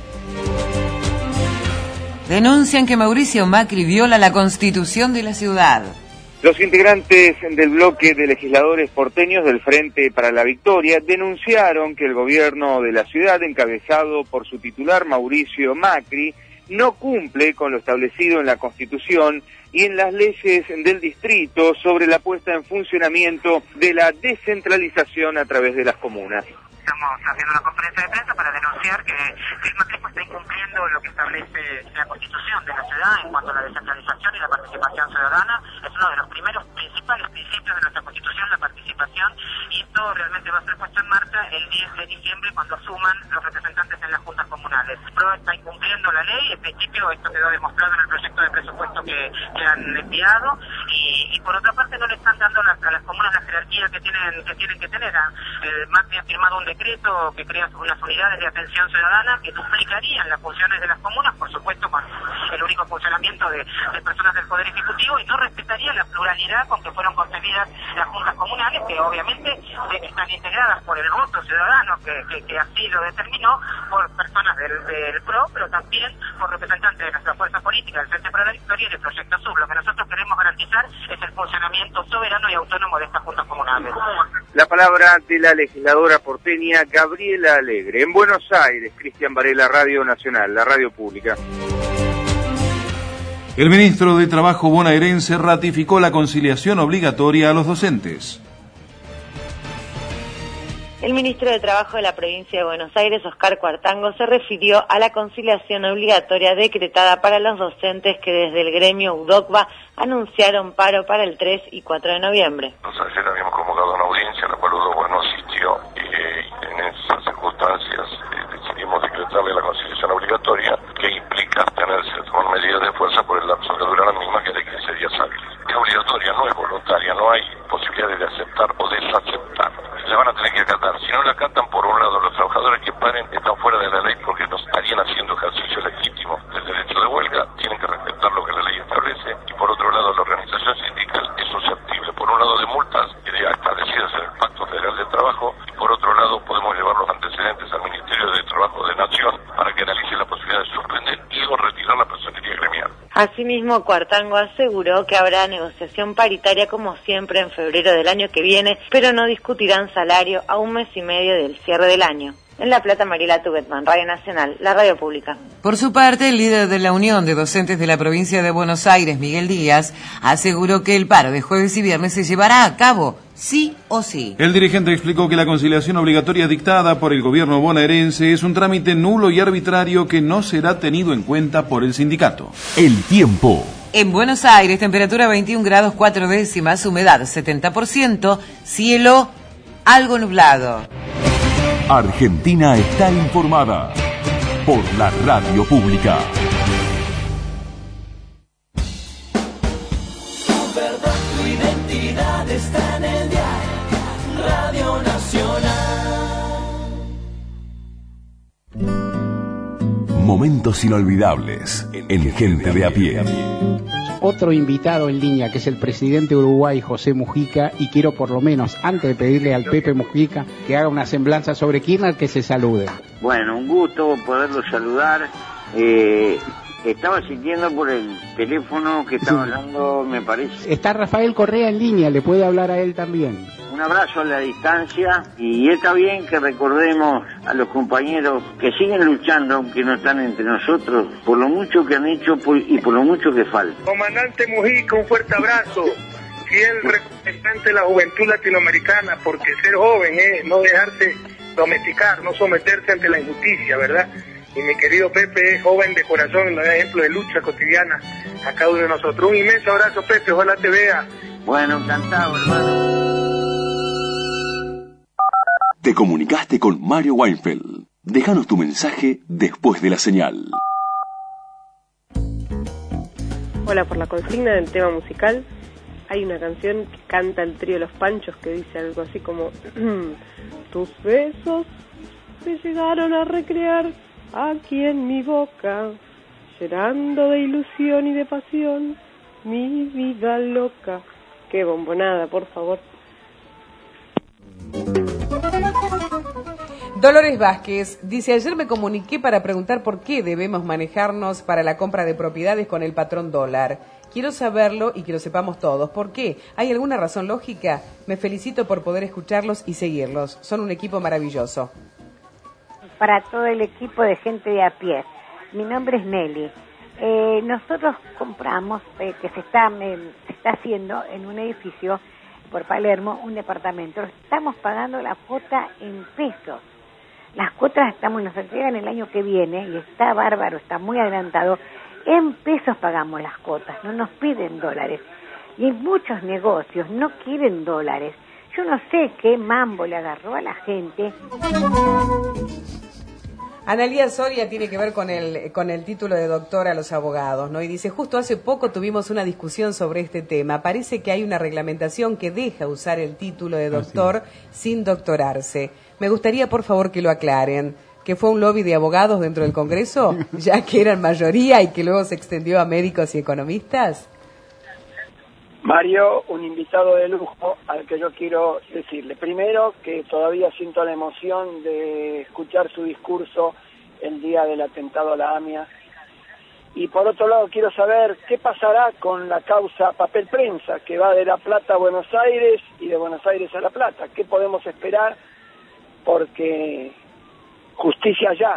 Denuncian que Mauricio Macri viola la Constitución de la ciudad. Los integrantes del bloque de legisladores porteños del Frente para la Victoria denunciaron que el gobierno de la ciudad, encabezado por su titular Mauricio Macri, no cumple con lo establecido en la Constitución y en las leyes del distrito sobre la puesta en funcionamiento de la descentralización a través de las comunas. Estamos haciendo una conferencia de prensa para denunciar que, que el macrismo está incumpliendo lo que establece la Constitución de la ciudad en cuanto a la descentralización y la participación ciudadana. Es uno de los primeros principales principios de nuestra Constitución, la participación, y esto realmente va a ser puesto en marcha el diez de diciembre cuando asuman los representantes en las juntas comunales. PRO está incumpliendo la ley, en principio esto quedó demostrado en el proyecto de presupuesto que, que han enviado, y, y por otra parte no le están dando a las, a las comunas la jerarquía que tienen que tienen que tener. El Macri ha firmado un decreto que crea unas unidades de atención ciudadana que duplicarían las funciones de las comunas, por supuesto con el único funcionamiento de, de personas del Poder Ejecutivo, y no respetaría la pluralidad con que fueron concebidas las juntas comunales, que obviamente están integradas por el voto ciudadano que, que, que así lo determinó, por personas del, del PRO, pero también por representantes de nuestra fuerza política, del Frente para la Victoria y del Proyecto Sur. Lo que nosotros queremos garantizar es el funcionamiento soberano y autónomo de estas juntas comunales. La palabra de la legisladora porteña Gabriela Alegre. En Buenos Aires, Cristian Varela, Radio Nacional, la radio pública. El ministro de Trabajo bonaerense ratificó la conciliación obligatoria a los docentes. El ministro de Trabajo de la provincia de Buenos Aires, Oscar Cuartango, se refirió a la conciliación obligatoria decretada para los docentes que desde el gremio UDOCVA anunciaron paro para el tres y cuatro de noviembre. Nosotros ayer habíamos convocado una audiencia, la cual UDOCVA no asistió, y en esas circunstancias eh, decidimos decretarle la conciliación obligatoria, que implica tenerse con medidas de fuerza por el lapso que dura la misma, que es de quince días hábiles. Es obligatoria, no es voluntaria, no hay posibilidad de aceptar o desaceptar. Se van a tener que acatar. Si no la acatan, por un lado, los trabajadores que paren están fuera de la ley porque no estarían haciendo ejercicio legítimo del derecho de huelga, tienen que respetar lo que la ley establece, y por otro lado, la organización sindical es susceptible, por un lado, de multas establecidas en el Pacto Federal de Trabajo, y por otro lado, podemos llevar los antecedentes al Ministerio de Trabajo de Nación para que analice la posibilidad de suspender y o retirar la personería gremial. Asimismo, Cuartango aseguró que habrá negociación paritaria como siempre en febrero del año que viene, pero no discutirán salario a un mes y medio del cierre del año. En La Plata, Mariela Tubetman, Radio Nacional, la radio pública. Por su parte, el líder de la Unión de Docentes de la Provincia de Buenos Aires, Miguel Díaz, aseguró que el paro de jueves y viernes se llevará a cabo, sí o sí. El dirigente explicó que la conciliación obligatoria dictada por el gobierno bonaerense es un trámite nulo y arbitrario que no será tenido en cuenta por el sindicato. El tiempo. En Buenos Aires, temperatura veintiún grados cuatro décimas, humedad setenta por ciento, cielo algo nublado. Argentina está informada por la radio pública. Tu verdad, tu identidad está en el diario Radio Nacional. Momentos inolvidables en Gente de a pie. Otro invitado en línea, que es el presidente de Uruguay, José Mujica, y quiero por lo menos, antes de pedirle al Pepe Mujica que haga una semblanza sobre Kirchner, que se salude. Bueno, un gusto poderlo saludar. Eh, estaba sintiendo por el teléfono que estaba sí. hablando, me parece. Está Rafael Correa en línea, le puede hablar a él también. Un abrazo a la distancia, y está bien que recordemos a los compañeros que siguen luchando, aunque no están entre nosotros, por lo mucho que han hecho y por lo mucho que falta. Comandante Mujica, un fuerte abrazo, fiel representante de la juventud latinoamericana, porque ser joven es no dejarse domesticar, no someterse ante la injusticia, ¿verdad? Y mi querido Pepe es joven de corazón, un ejemplo de lucha cotidiana a cada uno de nosotros. Un inmenso abrazo, Pepe, ojalá te vea. Bueno, encantado, hermano. Te comunicaste con Mario Weinfeld. Déjanos tu mensaje después de la señal. Hola, por la consigna del tema musical, hay una canción que canta el trío Los Panchos que dice algo así como: tus besos me llegaron a recrear aquí en mi boca, llenando de ilusión y de pasión mi vida loca. Qué bombonada, por favor. Dolores Vázquez dice: ayer me comuniqué para preguntar por qué debemos manejarnos para la compra de propiedades con el patrón dólar. Quiero saberlo y que lo sepamos todos. ¿Por qué? ¿Hay alguna razón lógica? Me felicito por poder escucharlos y seguirlos. Son un equipo maravilloso. Para todo el equipo de Gente de a pie. Mi nombre es Nelly. Eh, nosotros compramos, eh, que se está, eh, se está haciendo en un edificio por Palermo, un departamento. Estamos pagando la cuota en pesos. Las cuotas estamos, nos entregan el año que viene y está bárbaro, está muy adelantado. En pesos pagamos las cuotas, no nos piden dólares. Y muchos negocios no quieren dólares. Yo no sé qué mambo le agarró a la gente. Analía Soria tiene que ver con el con el título de doctor a los abogados, ¿no? Y dice: justo hace poco tuvimos una discusión sobre este tema. Parece que hay una reglamentación que deja usar el título de doctor ah, sí. sin doctorarse. Me gustaría, por favor, que lo aclaren. ¿Que fue un lobby de abogados dentro del Congreso, ya que eran mayoría y que luego se extendió a médicos y economistas? Mario, un invitado de lujo al que yo quiero decirle. Primero, que todavía siento la emoción de escuchar su discurso el día del atentado a la AMIA. Y por otro lado, quiero saber qué pasará con la causa Papel Prensa, que va de La Plata a Buenos Aires y de Buenos Aires a La Plata. ¿Qué podemos esperar? Porque justicia ya.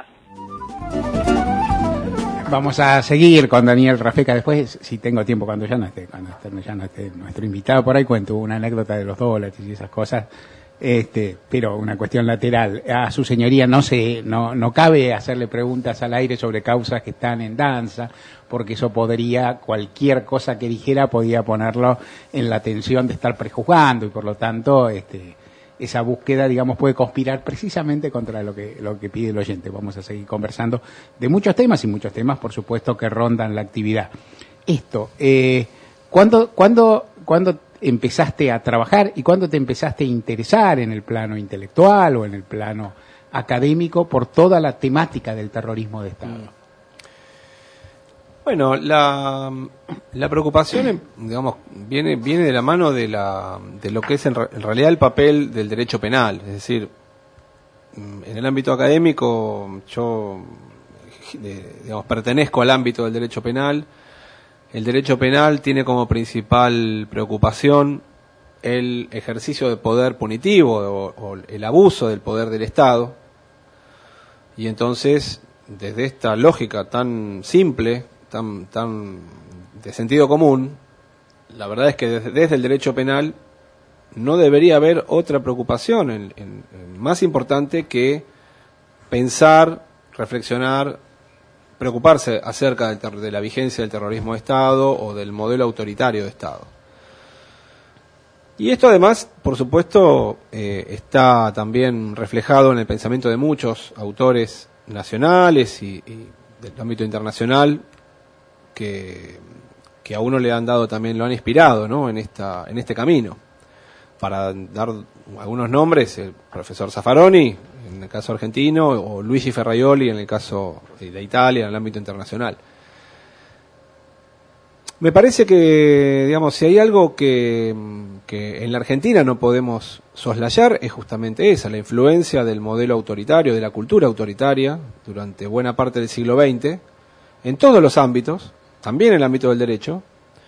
Vamos a seguir con Daniel Rafeca después, si tengo tiempo, cuando ya no esté, cuando ya no esté nuestro invitado por ahí, cuento una anécdota de los dólares y esas cosas Este, pero una cuestión lateral. A su señoría no se, no, no cabe hacerle preguntas al aire sobre causas que están en danza, porque eso podría, cualquier cosa que dijera podía ponerlo en la tensión de estar prejuzgando, y por lo tanto, este, esa búsqueda, digamos, puede conspirar precisamente contra lo que, lo que pide el oyente. Vamos a seguir conversando de muchos temas, y muchos temas, por supuesto, que rondan la actividad. Esto, eh, ¿cuándo, cuándo, cuándo empezaste a trabajar y cuándo te empezaste a interesar en el plano intelectual o en el plano académico por toda la temática del terrorismo de Estado? Bueno, la, la preocupación, digamos, viene viene de la mano de la de lo que es en, en realidad el papel del derecho penal. Es decir, en el ámbito académico yo, digamos, pertenezco al ámbito del derecho penal. El derecho penal tiene como principal preocupación el ejercicio de poder punitivo o, o el abuso del poder del Estado. Y entonces, desde esta lógica tan simple, tan, tan de sentido común, la verdad es que desde, desde el derecho penal no debería haber otra preocupación en, en, en más importante que pensar, reflexionar, preocuparse acerca del ter- de la vigencia del terrorismo de Estado o del modelo autoritario de Estado. Y esto además, por supuesto, eh, está también reflejado en el pensamiento de muchos autores nacionales y, y del ámbito internacional que, que a uno le han dado también, lo han inspirado, ¿no?, en esta en este camino. Para dar algunos nombres, el profesor Zaffaroni, en el caso argentino, o Luigi Ferraioli en el caso de Italia, en el ámbito internacional. Me parece que, digamos, si hay algo que, que en la Argentina no podemos soslayar, es justamente esa, la influencia del modelo autoritario, de la cultura autoritaria, durante buena parte del siglo veinte, en todos los ámbitos, también en el ámbito del derecho,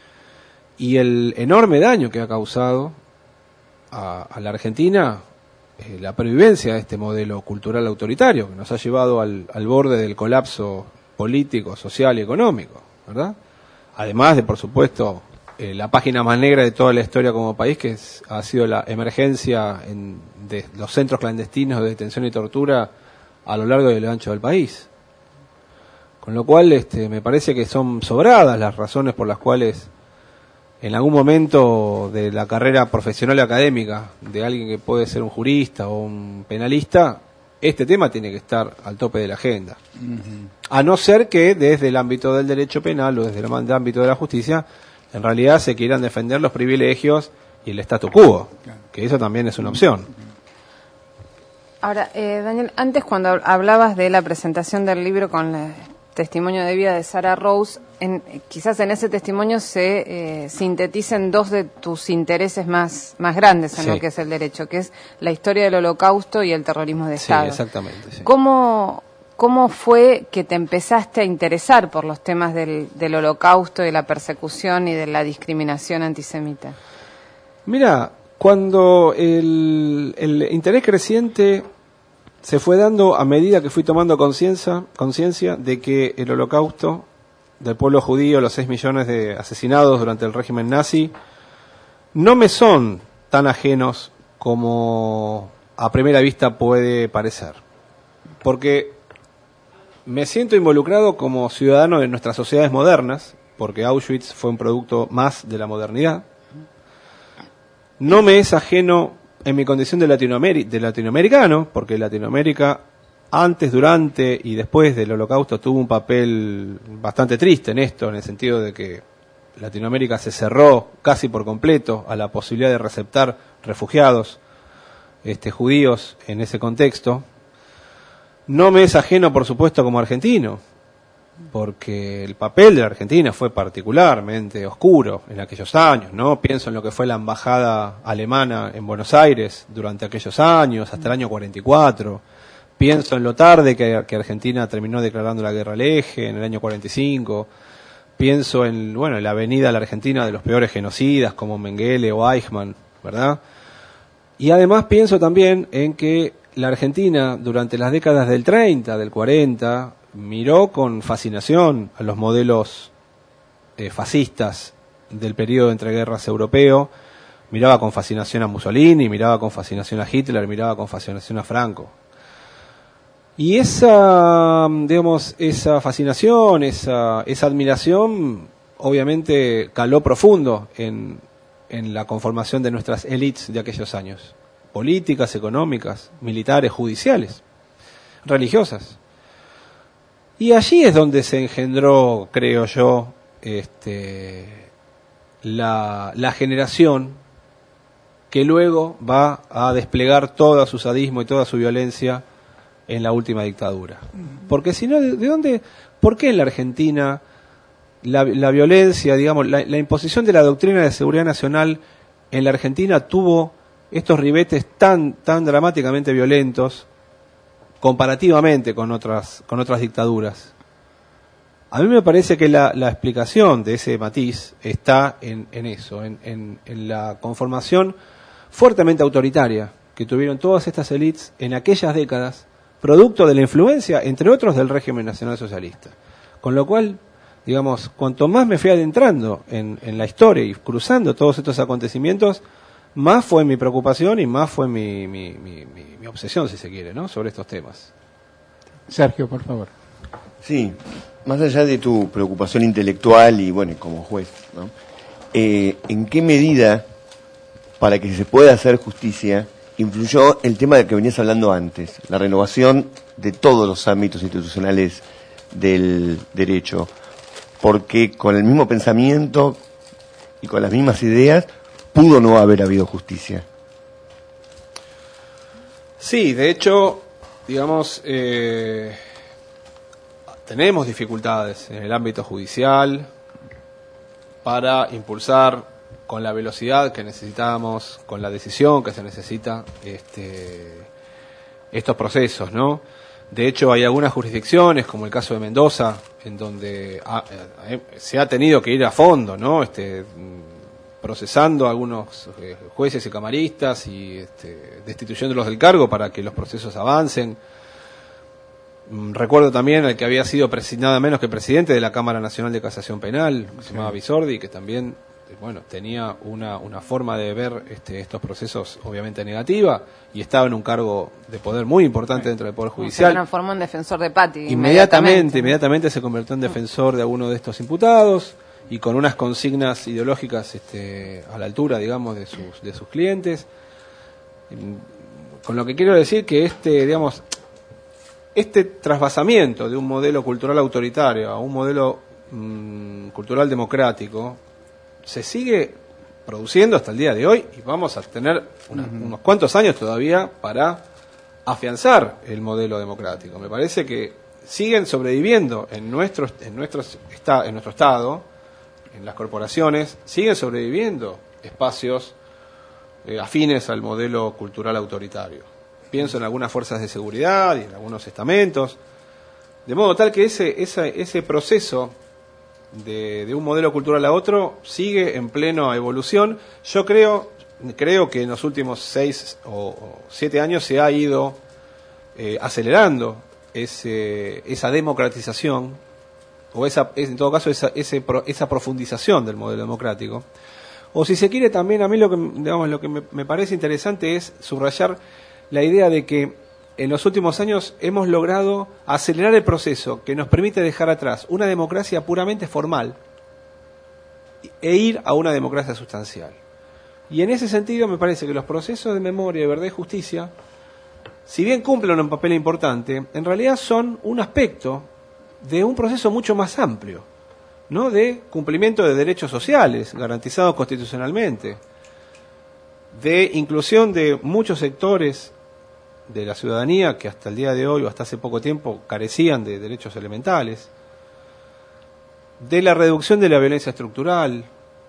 y el enorme daño que ha causado a, a la Argentina eh, la pervivencia de este modelo cultural autoritario, que nos ha llevado al, al borde del colapso político, social y económico, ¿verdad? Además de, por supuesto, eh, la página más negra de toda la historia como país, que es, ha sido la emergencia en, de los centros clandestinos de detención y tortura a lo largo y lo ancho del país. Con lo cual, este, me parece que son sobradas las razones por las cuales en algún momento de la carrera profesional y académica de alguien que puede ser un jurista o un penalista, este tema tiene que estar al tope de la agenda. Uh-huh. A no ser que desde el ámbito del derecho penal o desde el ámbito de la justicia, en realidad se quieran defender los privilegios y el statu quo, claro, que eso también es una opción. Ahora, eh, Daniel, antes cuando hablabas de la presentación del libro con el testimonio de vida de Sarah Rose, en, quizás en ese testimonio se eh, sinteticen dos de tus intereses más, más grandes en sí. lo que es el derecho, que es la historia del Holocausto y el terrorismo de Estado. Sí, exactamente. Sí. ¿Cómo, ¿Cómo fue que te empezaste a interesar por los temas del, del Holocausto, de la persecución y de la discriminación antisemita? Mira, cuando el, el interés creciente se fue dando a medida que fui tomando conciencia conciencia de que el Holocausto del pueblo judío, los seis millones de asesinados durante el régimen nazi, no me son tan ajenos como a primera vista puede parecer. Porque me siento involucrado como ciudadano de nuestras sociedades modernas, porque Auschwitz fue un producto más de la modernidad. No me es ajeno en mi condición de, latinoameri- de latinoamericano, porque Latinoamérica antes, durante y después del Holocausto tuvo un papel bastante triste en esto, en el sentido de que Latinoamérica se cerró casi por completo a la posibilidad de receptar refugiados este, judíos en ese contexto. No me es ajeno, por supuesto, como argentino, porque el papel de la Argentina fue particularmente oscuro en aquellos años, ¿no? Pienso en lo que fue la embajada alemana en Buenos Aires durante aquellos años, hasta el año cuarenta y cuatro. Pienso en lo tarde que, que Argentina terminó declarando la guerra al eje, en el año cuarenta y cinco. Pienso en, bueno, en la avenida a la Argentina de los peores genocidas como Mengele o Eichmann, ¿verdad? Y además pienso también en que la Argentina durante las décadas del treinta, del cuarenta, miró con fascinación a los modelos eh, fascistas del periodo de entreguerras europeo, miraba con fascinación a Mussolini, miraba con fascinación a Hitler, miraba con fascinación a Franco. Y esa, digamos, esa fascinación, esa, esa admiración, obviamente caló profundo en, en la conformación de nuestras élites de aquellos años. Políticas, económicas, militares, judiciales, religiosas. Y allí es donde se engendró, creo yo, este, la, la generación que luego va a desplegar todo su sadismo y toda su violencia en la última dictadura. Porque si no, ¿de, de dónde? ¿Por qué en la Argentina la, la violencia, digamos, la, la imposición de la doctrina de seguridad nacional en la Argentina tuvo estos ribetes tan, tan dramáticamente violentos comparativamente con otras, con otras dictaduras? A mí me parece que la, la explicación de ese matiz está en, en eso, en, en, en la conformación fuertemente autoritaria que tuvieron todas estas élites en aquellas décadas, producto de la influencia, entre otros, del régimen nacionalsocialista. Con lo cual, digamos, cuanto más me fui adentrando en, en la historia y cruzando todos estos acontecimientos, más fue mi preocupación y más fue mi, mi, mi, mi, mi obsesión, si se quiere, ¿no?, sobre estos temas. Sergio, por favor. Sí, más allá de tu preocupación intelectual y, bueno, como juez, ¿no?, eh, ¿en qué medida, para que se pueda hacer justicia, influyó el tema del que venías hablando antes, la renovación de todos los ámbitos institucionales del derecho? Porque con el mismo pensamiento y con las mismas ideas pudo no haber habido justicia. Sí, de hecho, digamos, eh, tenemos dificultades en el ámbito judicial para impulsar con la velocidad que necesitamos, con la decisión que se necesita, este, estos procesos, ¿no? De hecho, hay algunas jurisdicciones, como el caso de Mendoza, en donde ha, eh, se ha tenido que ir a fondo, ¿no?, este, procesando a algunos eh, jueces y camaristas y este, destituyéndolos del cargo para que los procesos avancen. Mm, recuerdo también al que había sido presi- nada menos que presidente de la Cámara Nacional de Casación Penal, que se llamaba Bisordi, que también, bueno, tenía una, una forma de ver este, estos procesos obviamente negativa y estaba en un cargo de poder muy importante dentro del Poder Judicial. Se transformó en defensor de Patti. Inmediatamente, Inmediatamente, inmediatamente se convirtió en defensor de alguno de estos imputados y con unas consignas ideológicas este, a la altura, digamos, de sus, de sus clientes. Con lo que quiero decir que este, digamos, este trasvasamiento de un modelo cultural autoritario a un modelo mmm, cultural democrático se sigue produciendo hasta el día de hoy y vamos a tener una, uh-huh. unos cuantos años todavía para afianzar el modelo democrático. Me parece que siguen sobreviviendo en nuestro, en nuestro, esta, en nuestro Estado, en las corporaciones, siguen sobreviviendo espacios eh, afines al modelo cultural autoritario. Pienso en algunas fuerzas de seguridad y en algunos estamentos, de modo tal que ese, ese, ese proceso De, de un modelo cultural a otro sigue en plena evolución. Yo creo creo que en los últimos seis o, o siete años se ha ido eh, acelerando ese, esa democratización o esa, en todo caso esa, ese, esa profundización del modelo democrático. O si se quiere también, a mí lo que, digamos, lo que me, me parece interesante es subrayar la idea de que en los últimos años hemos logrado acelerar el proceso que nos permite dejar atrás una democracia puramente formal e ir a una democracia sustancial. Y en ese sentido me parece que los procesos de memoria, de verdad y justicia, si bien cumplen un papel importante, en realidad son un aspecto de un proceso mucho más amplio, ¿no?, de cumplimiento de derechos sociales garantizados constitucionalmente, de inclusión de muchos sectores de la ciudadanía que hasta el día de hoy o hasta hace poco tiempo carecían de derechos elementales, de la reducción de la violencia estructural.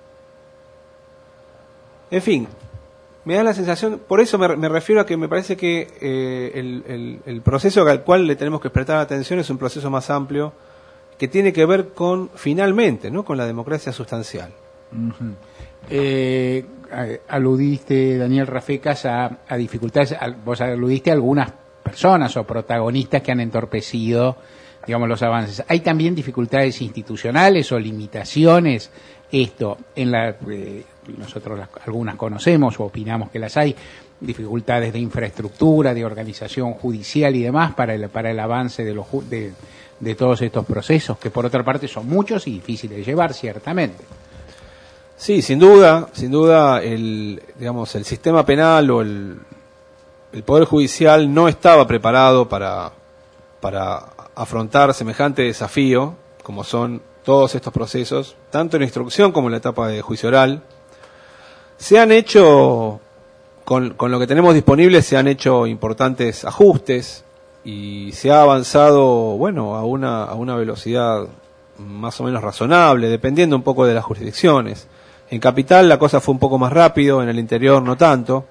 En fin, me da la sensación, por eso me, me refiero a que me parece que eh, el, el, el proceso al cual le tenemos que prestar atención es un proceso más amplio que tiene que ver con, finalmente, ¿no?, con la democracia sustancial. Uh-huh. Eh, aludiste, Daniel Rafecas, a, a dificultades, a, vos aludiste a algunas personas o protagonistas que han entorpecido, digamos, los avances. ¿Hay también dificultades institucionales o limitaciones? Esto, en la, eh, nosotros las, algunas conocemos o opinamos que las hay, dificultades de infraestructura, de organización judicial y demás para el, para el avance de, los, de, de todos estos procesos, que por otra parte son muchos y difíciles de llevar, ciertamente. Sí, sin duda, sin duda, el, digamos, el sistema penal o el, el Poder Judicial no estaba preparado para, para afrontar semejante desafío, como son todos estos procesos, tanto en la instrucción como en la etapa de juicio oral. Se han hecho, con, con lo que tenemos disponible, se han hecho importantes ajustes y se ha avanzado, bueno, a una, a una velocidad más o menos razonable, dependiendo un poco de las jurisdicciones. En Capital la cosa fue un poco más rápido, en el interior no tanto.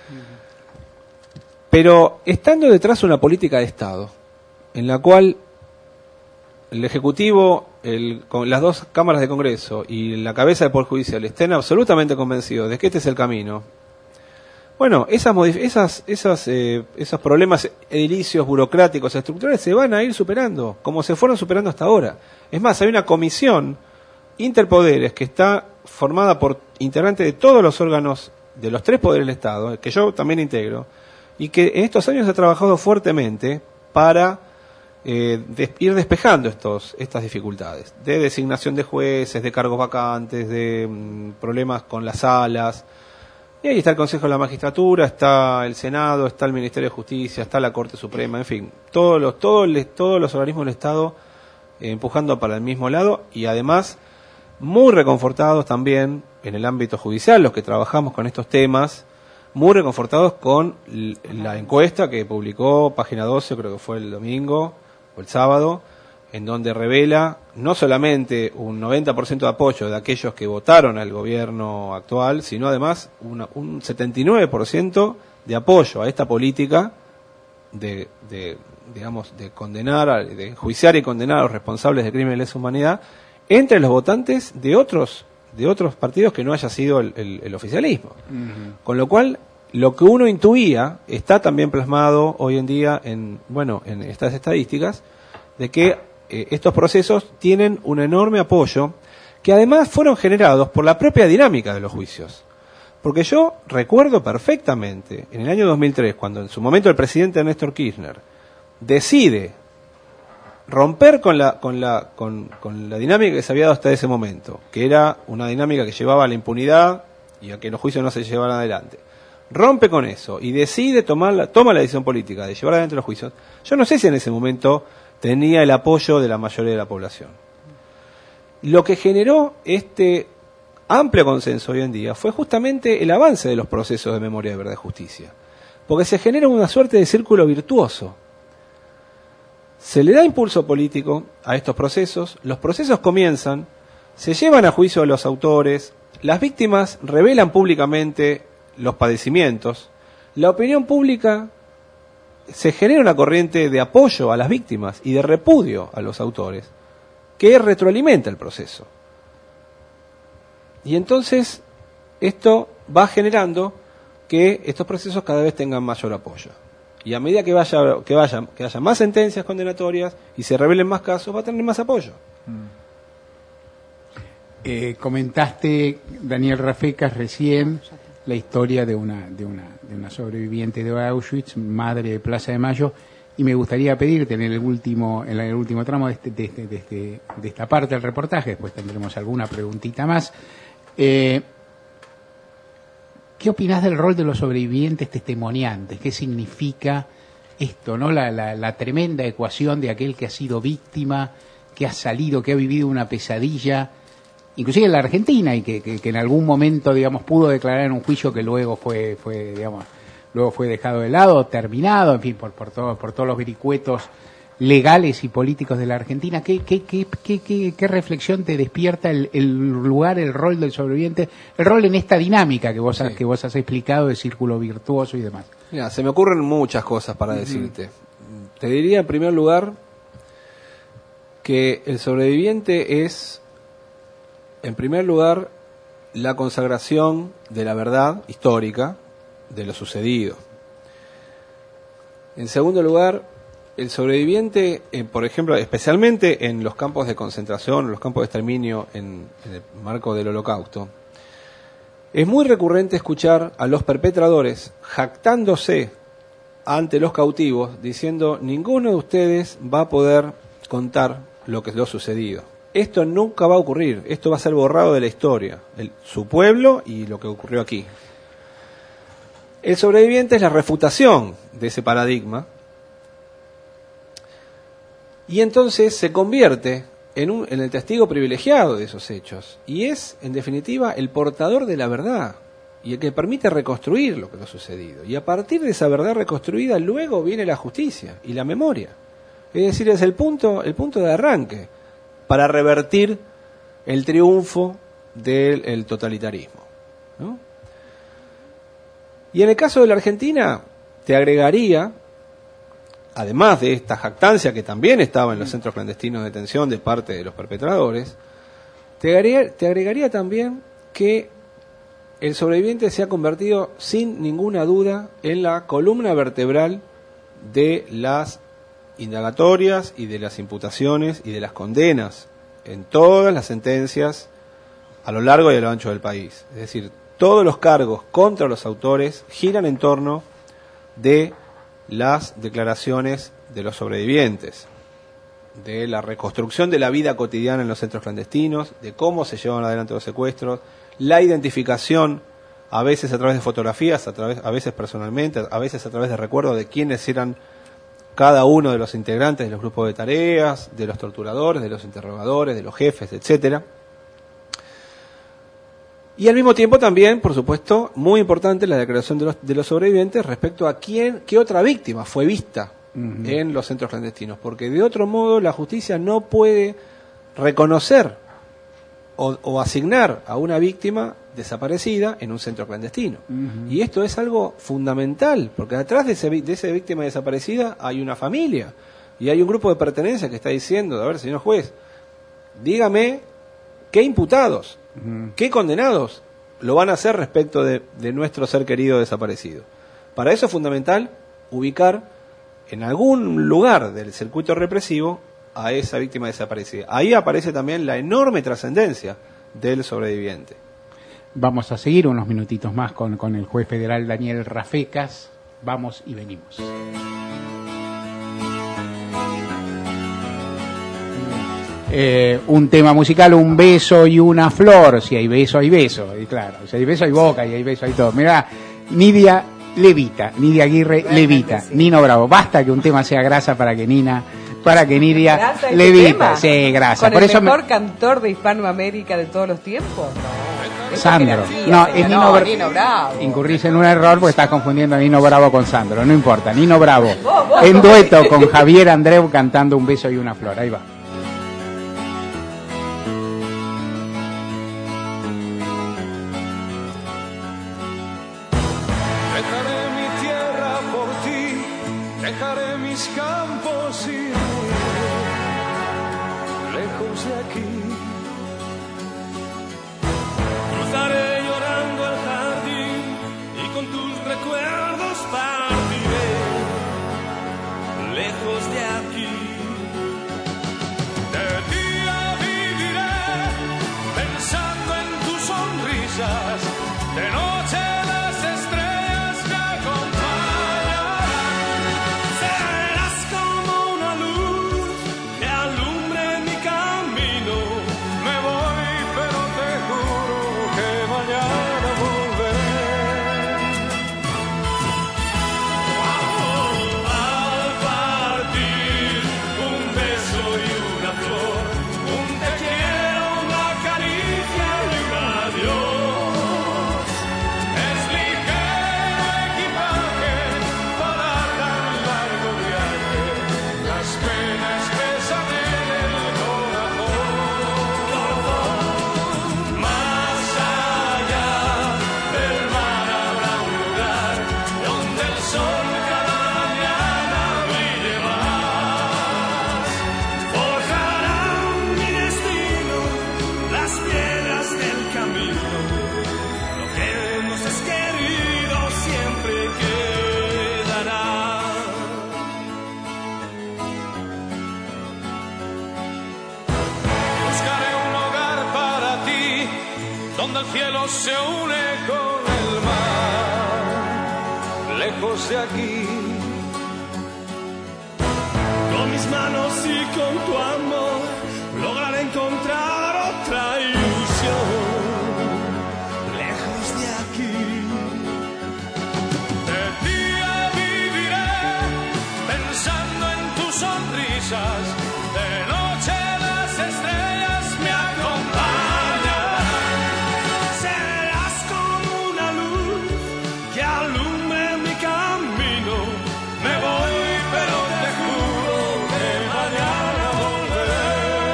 Pero estando detrás una política de Estado, en la cual el Ejecutivo, el, con las dos cámaras de Congreso y la cabeza del Poder Judicial estén absolutamente convencidos de que este es el camino, bueno, esas, esas, esas, eh, esos problemas edilicios, burocráticos, estructurales se van a ir superando, como se fueron superando hasta ahora. Es más, hay una comisión interpoderes que está formada por integrantes de todos los órganos de los tres poderes del Estado, que yo también integro, y que en estos años ha trabajado fuertemente para eh, des, ir despejando estos, estas dificultades, de designación de jueces, de cargos vacantes, de mm, problemas con las salas. Y ahí está el Consejo de la Magistratura, está el Senado, está el Ministerio de Justicia, está la Corte Suprema, en fin, todos los, todos, todos los organismos del Estado eh, empujando para el mismo lado, y además muy reconfortados también en el ámbito judicial, los que trabajamos con estos temas, muy reconfortados con la encuesta que publicó Página doce, creo que fue el domingo o el sábado, en donde revela no solamente un noventa por ciento de apoyo de aquellos que votaron al gobierno actual, sino además una, un setenta y nueve por ciento de apoyo a esta política de, de digamos, de condenar, de enjuiciar y condenar a los responsables de crímenes de lesa humanidad entre los votantes de otros de otros partidos que no haya sido el, el, el oficialismo. Uh-huh. Con lo cual, lo que uno intuía está también plasmado hoy en día en, bueno, en estas estadísticas, de que eh, estos procesos tienen un enorme apoyo, que además fueron generados por la propia dinámica de los juicios. Porque yo recuerdo perfectamente, en el año dos mil tres, cuando en su momento el presidente Néstor Kirchner decide romper con la con la con, con la dinámica que se había dado hasta ese momento, que era una dinámica que llevaba a la impunidad y a que los juicios no se llevaran adelante. Rompe con eso y decide tomar la, toma la decisión política de llevar adelante los juicios. Yo no sé si en ese momento tenía el apoyo de la mayoría de la población. Lo que generó este amplio consenso hoy en día fue justamente el avance de los procesos de memoria de verdad y justicia, porque se genera una suerte de círculo virtuoso. Se le da impulso político a estos procesos, los procesos comienzan, se llevan a juicio a los autores, las víctimas revelan públicamente los padecimientos, la opinión pública, se genera una corriente de apoyo a las víctimas y de repudio a los autores, que retroalimenta el proceso. Y entonces esto va generando que estos procesos cada vez tengan mayor apoyo. Y a medida que vaya que vaya que haya más sentencias condenatorias y se revelen más casos, va a tener más apoyo. Eh, comentaste, Daniel Rafecas, recién la historia de una de una de una sobreviviente de Auschwitz, madre de Plaza de Mayo, y me gustaría pedirte en el último en el último tramo de este, de, este, de, este, de esta parte del reportaje, después tendremos alguna preguntita más. Eh, ¿Qué opinás del rol de los sobrevivientes testimoniantes? ¿Qué significa esto, no? La, la, la tremenda ecuación de aquel que ha sido víctima, que ha salido, que ha vivido una pesadilla, inclusive en la Argentina, y que, que, que en algún momento, digamos, pudo declarar en un juicio que luego fue, fue, digamos, luego fue dejado de lado, terminado, en fin, por, por, todo, por todos los vericuetos legales y políticos de la Argentina. ¿Qué, qué, qué, qué, qué, qué reflexión te despierta el, el lugar, el rol del sobreviviente, el rol en esta dinámica que vos, sí. has, que vos has explicado de círculo virtuoso y demás? Mira, se me ocurren muchas cosas para decirte. Uh-huh. Te diría en primer lugar que el sobreviviente es, en primer lugar, la consagración de la verdad histórica de lo sucedido. En segundo lugar, el sobreviviente, eh, por ejemplo, especialmente en los campos de concentración, los campos de exterminio en, en el marco del Holocausto, es muy recurrente escuchar a los perpetradores jactándose ante los cautivos, diciendo: ninguno de ustedes va a poder contar lo que es lo sucedido. Esto nunca va a ocurrir, esto va a ser borrado de la historia, el, su pueblo y lo que ocurrió aquí. El sobreviviente es la refutación de ese paradigma, y entonces se convierte en, un, en el testigo privilegiado de esos hechos, y es, en definitiva, el portador de la verdad, y el que permite reconstruir lo que ha sucedido. Y a partir de esa verdad reconstruida, luego viene la justicia y la memoria. Es decir, es el punto, el punto de arranque para revertir el triunfo del el totalitarismo, ¿no? Y en el caso de la Argentina, te agregaría, además de esta jactancia que también estaba en los centros clandestinos de detención de parte de los perpetradores, te agregaría, te agregaría también que el sobreviviente se ha convertido sin ninguna duda en la columna vertebral de las indagatorias y de las imputaciones y de las condenas en todas las sentencias a lo largo y a lo ancho del país. Es decir, todos los cargos contra los autores giran en torno de las declaraciones de los sobrevivientes, de la reconstrucción de la vida cotidiana en los centros clandestinos, de cómo se llevan adelante los secuestros, la identificación, a veces a través de fotografías, a, través, a veces personalmente, a veces a través de recuerdos de quiénes eran cada uno de los integrantes de los grupos de tareas, de los torturadores, de los interrogadores, de los jefes, etcétera. Y al mismo tiempo también, por supuesto, muy importante la declaración de los, de los sobrevivientes respecto a quién, qué otra víctima fue vista uh-huh. en los centros clandestinos, porque de otro modo la justicia no puede reconocer o, o asignar a una víctima desaparecida en un centro clandestino. Uh-huh. Y esto es algo fundamental, porque detrás de, ese, de esa víctima desaparecida hay una familia y hay un grupo de pertenencia que está diciendo: a ver, señor juez, dígame qué imputados, uh-huh. qué condenados lo van a hacer respecto de, de nuestro ser querido desaparecido. Para eso es fundamental ubicar en algún lugar del circuito represivo a esa víctima desaparecida. Ahí aparece también la enorme trascendencia del sobreviviente. Vamos a seguir unos minutitos más con, con el juez federal Daniel Rafecas. Vamos y venimos. Eh, un tema musical, un beso y una flor. Si hay beso, hay beso. Y claro, si hay beso, hay boca, y hay beso, hay todo. Mirá, Nidia levita, Nidia Aguirre levita, sí. Nino Bravo. Basta que un tema sea grasa para que Nina, para que Nidia levita. Sí, grasa. Con Por el eso mejor me... cantor de Hispanoamérica de todos los tiempos. No. Sandro. No, es Nino, no, Bra... Nino Bravo. Incurrís en un error porque estás confundiendo a Nino Bravo con Sandro. No importa, Nino Bravo. Vos, vos, en vos. dueto con Javier Andreu cantando Un beso y una flor. Ahí va. Dejaré mi tierra por ti, dejaré mis campos y lejos de aquí. Cruzaré llorando el jardín y con tus recuerdos partiré lejos de aquí. De día viviré pensando en tus sonrisas, de noche las estrellas me acompañarán. Serás como una luz que alumbre mi camino. el cielo se une con el mar, lejos de aquí. Con mis manos y con tu amor lograré encontrar otra ilusión, lejos de aquí. De día viviré pensando en tus sonrisas, de noche las estrellas me acompañan. Serás como una luz que alumbre mi camino. Me voy, pero te juro que mañana volveré.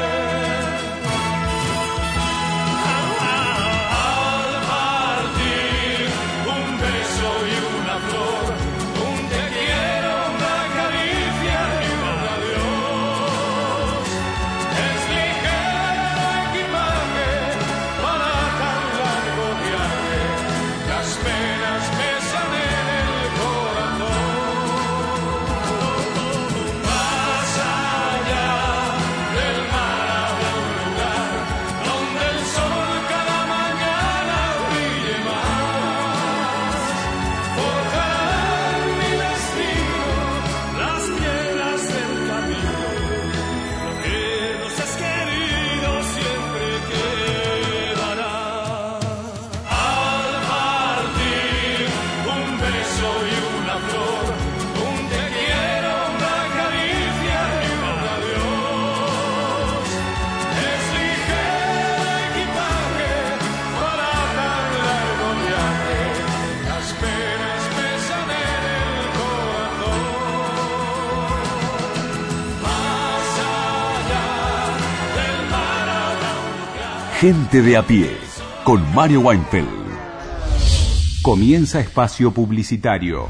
Al partir, un beso y una flor, un te quiero, una caricia y un adiós. Es ligero equipaje para tan largo viaje, las penas pesan en el corazón. Más allá del mar habrá un lugar donde el sol cada mañana brille más. Forjarán mi destino las piedras del camino. Lo que nos has querido siempre quedará. Al partir, un beso y una flor, un te quiero, una caricia y un adiós. Es ligero equipaje para tan largo viaje, las penas pesan en el corazón. Más allá del mar habrá un lugar. Gente de a pie, con Mario Weinfeld. Comienza espacio publicitario.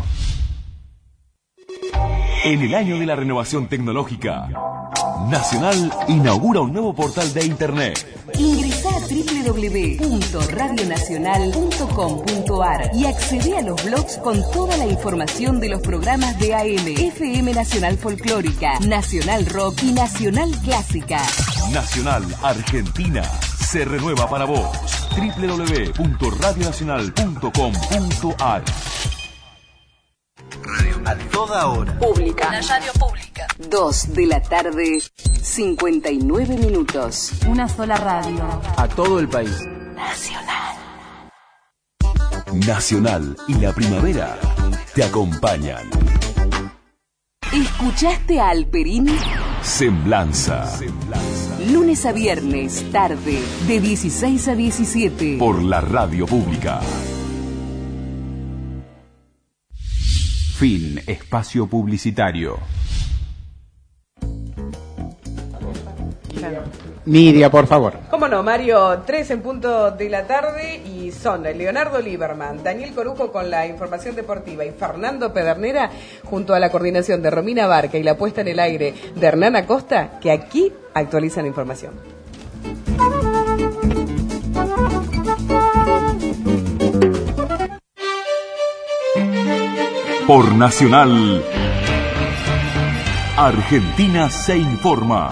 En el año de la renovación tecnológica, Nacional inaugura un nuevo portal de Internet. Ingresá a doble u doble u doble u punto radio nacional punto com punto a r y accede a los blogs con toda la información de los programas de A M, F M Nacional Folclórica, Nacional Rock y Nacional Clásica. Nacional Argentina se renueva para vos. doble u doble u doble u punto radio nacional punto com punto a r. A toda hora. Pública. La radio pública. Dos de la tarde, cincuenta y nueve minutos. Una sola radio. A todo el país. Nacional. Nacional y la primavera te acompañan. ¿Escuchaste a Alperini? Semblanza. Lunes a viernes, tarde, de dieciséis a diecisiete. Por la radio pública. Fin. Espacio publicitario. Nidia, por favor. Cómo no, Mario, tres en punto de la tarde y son Leonardo Lieberman, Daniel Corujo con la información deportiva y Fernando Pedernera junto a la coordinación de Romina Barca y la puesta en el aire de Hernán Acosta, que aquí actualizan la información. Por Nacional, Argentina se informa.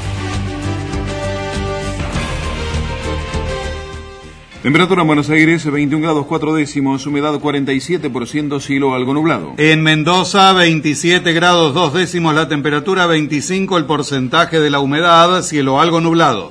Temperatura en Buenos Aires, veintiún grados cuatro décimos, humedad cuarenta y siete por ciento, cielo algo nublado. En Mendoza, veintisiete grados dos décimos la temperatura, veinticinco el porcentaje de la humedad, cielo algo nublado.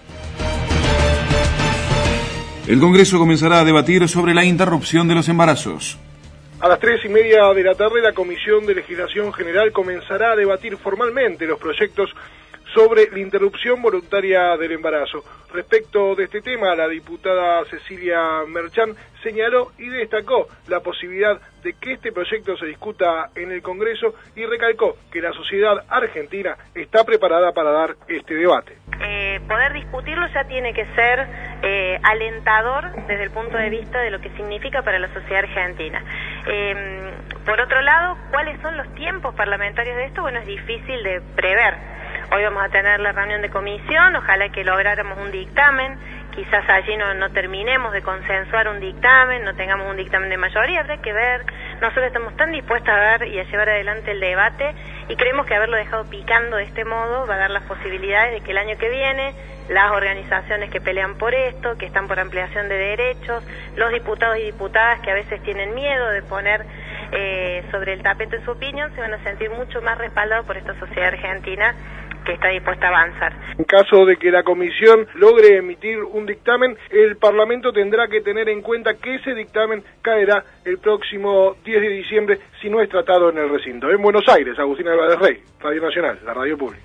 El Congreso comenzará a debatir sobre la interrupción de los embarazos. A las tres y media de la tarde, la Comisión de Legislación General comenzará a debatir formalmente los proyectos sobre la interrupción voluntaria del embarazo. Respecto de este tema, la diputada Cecilia Merchán señaló y destacó la posibilidad de que este proyecto se discuta en el Congreso y recalcó que la sociedad argentina está preparada para dar este debate. Eh, poder discutirlo ya tiene que ser eh, alentador desde el punto de vista de lo que significa para la sociedad argentina. Eh, por otro lado, ¿cuáles son los tiempos parlamentarios de esto? Bueno, es difícil de prever. Hoy vamos a tener la reunión de comisión, ojalá que lográramos un dictamen, quizás allí no, no terminemos de consensuar un dictamen, no tengamos un dictamen de mayoría, habrá que ver. Nosotros estamos tan dispuestos a ver y a llevar adelante el debate y creemos que haberlo dejado picando de este modo va a dar las posibilidades de que el año que viene las organizaciones que pelean por esto, que están por ampliación de derechos, los diputados y diputadas que a veces tienen miedo de poner eh, sobre el tapete su opinión, se van a sentir mucho más respaldados por esta sociedad argentina que está dispuesta a avanzar. En caso de que la comisión logre emitir un dictamen, el Parlamento tendrá que tener en cuenta que ese dictamen caerá el próximo diez de diciembre si no es tratado en el recinto. En Buenos Aires, Agustín Álvarez Rey, Radio Nacional, la radio pública.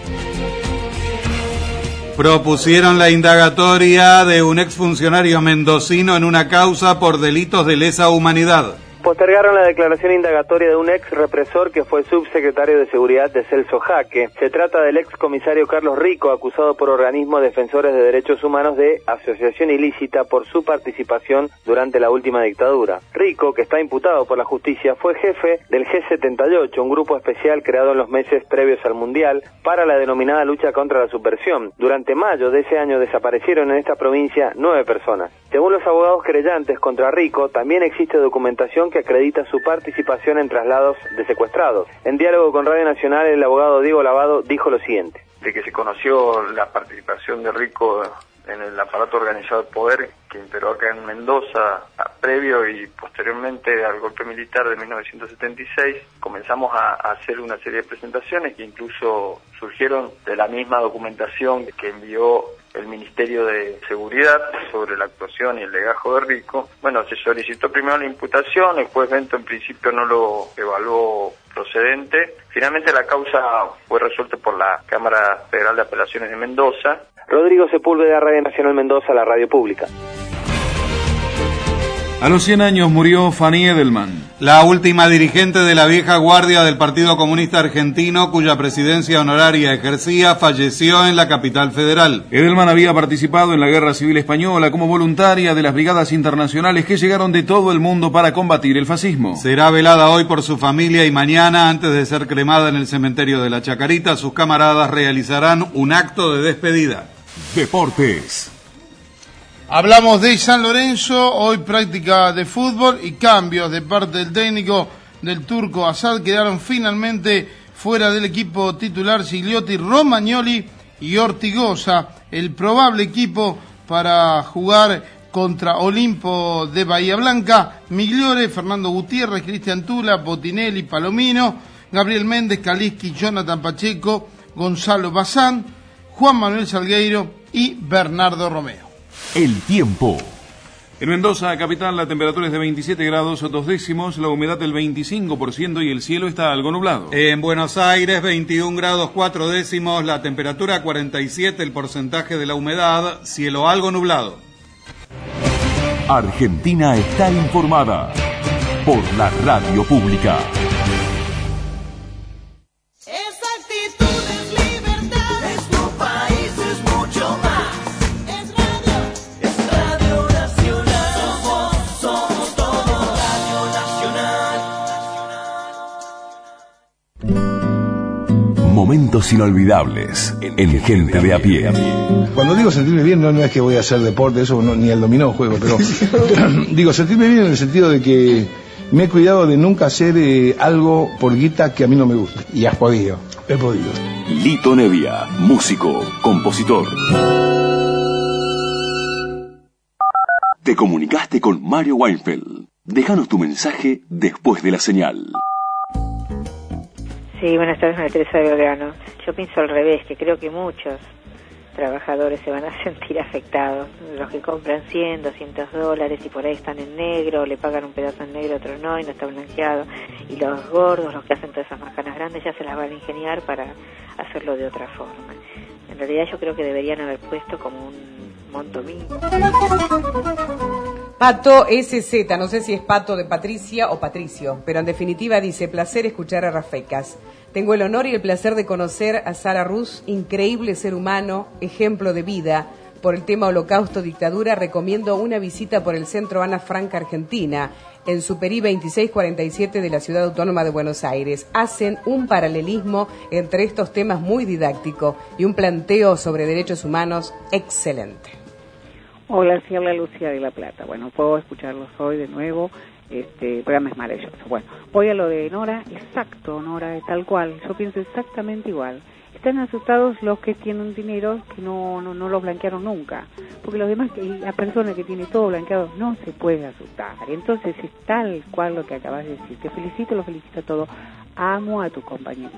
Propusieron la indagatoria de un exfuncionario mendocino en una causa por delitos de lesa humanidad. Postergaron la declaración indagatoria de un ex represor que fue subsecretario de Seguridad de Celso Jaque. Se trata del ex comisario Carlos Rico, acusado por organismos defensores de derechos humanos de asociación ilícita por su participación durante la última dictadura. Rico, que está imputado por la justicia, fue jefe del G setenta y ocho, un grupo especial creado en los meses previos al Mundial para la denominada lucha contra la subversión. Durante mayo de ese año desaparecieron en esta provincia nueve personas. Según los abogados querellantes contra Rico, también existe documentación que acredita su participación en traslados de secuestrados. En diálogo con Radio Nacional, el abogado Diego Lavado dijo lo siguiente. De que se conoció la participación de Rico en el aparato organizado de poder que imperó acá en Mendoza previo y posteriormente al golpe militar de mil novecientos setenta y seis, comenzamos a, a hacer una serie de presentaciones que incluso surgieron de la misma documentación que envió el Ministerio de Seguridad sobre la actuación y el legajo de Rico. Bueno, se solicitó primero la imputación, el juez Bento en principio no lo evaluó procedente. Finalmente la causa fue resuelta por la Cámara Federal de Apelaciones de Mendoza. Rodrigo Sepúlveda, Radio Nacional Mendoza, la radio pública. A los cien años murió Fanny Edelman. La última dirigente de la vieja guardia del Partido Comunista Argentino, cuya presidencia honoraria ejercía, falleció en la capital federal. Edelman había participado en la Guerra Civil Española como voluntaria de las brigadas internacionales que llegaron de todo el mundo para combatir el fascismo. Será velada hoy por su familia y mañana, antes de ser cremada en el cementerio de la Chacarita, sus camaradas realizarán un acto de despedida. Deportes. Hablamos de San Lorenzo, hoy práctica de fútbol y cambios de parte del técnico del turco Asad. Quedaron finalmente fuera del equipo titular Gigliotti, Romagnoli y Ortigosa, el probable equipo para jugar contra Olimpo de Bahía Blanca. Migliore, Fernando Gutiérrez, Cristian Tula, Botinelli, Palomino, Gabriel Méndez, Kaliski, Jonathan Pacheco, Gonzalo Bazán, Juan Manuel Salgueiro y Bernardo Romeo. El tiempo. En Mendoza, capital, la temperatura es de veintisiete grados dos décimos, la humedad del veinticinco por ciento y el cielo está algo nublado. En Buenos Aires, veintiún grados cuatro décimos, la temperatura cuarenta y siete, el porcentaje de la humedad, cielo algo nublado. Argentina está informada por la radio pública. Momentos inolvidables en Gente de a Pie. Cuando digo sentirme bien, no, no es que voy a hacer deporte, eso no, ni al dominó juego, pero digo sentirme bien en el sentido de que me he cuidado de nunca hacer eh, algo por guita que a mí no me guste. Y has podido. He podido. Lito Nevia, músico, compositor. Te comunicaste con Mario Weinfeld. Déjanos tu mensaje después de la señal. Sí, buenas tardes, María Teresa de Belgrano. Yo pienso al revés, que creo que muchos trabajadores se van a sentir afectados. Los que compran cien, doscientos dólares y por ahí están en negro, le pagan un pedazo en negro, otro no, y no está blanqueado. Y los gordos, los que hacen todas esas macanas grandes, ya se las van a ingeniar para hacerlo de otra forma. En realidad yo creo que deberían haber puesto como un monto mínimo. Pato S Z, no sé si es Pato de Patricia o Patricio, pero en definitiva dice, placer escuchar a Rafecas. Tengo el honor y el placer de conocer a Sara Rus, increíble ser humano, ejemplo de vida. Por el tema Holocausto, Dictadura, recomiendo una visita por el Centro Ana Frank Argentina, en Superí veintiséis cuarenta y siete de la Ciudad Autónoma de Buenos Aires. Hacen un paralelismo entre estos temas muy didáctico y un planteo sobre derechos humanos excelente. Hola, sí, habla Lucía de La Plata. Bueno, puedo escucharlos hoy de nuevo. Este, el programa es maravilloso. Bueno, voy a lo de Nora, exacto, Nora, tal cual, yo pienso exactamente igual. Están asustados los que tienen dinero que no, no, no lo blanquearon nunca, porque los demás, la persona que tiene todo blanqueado no se puede asustar. Entonces es tal cual lo que acabas de decir. Te felicito, lo felicito a todo. Amo a tu compañero.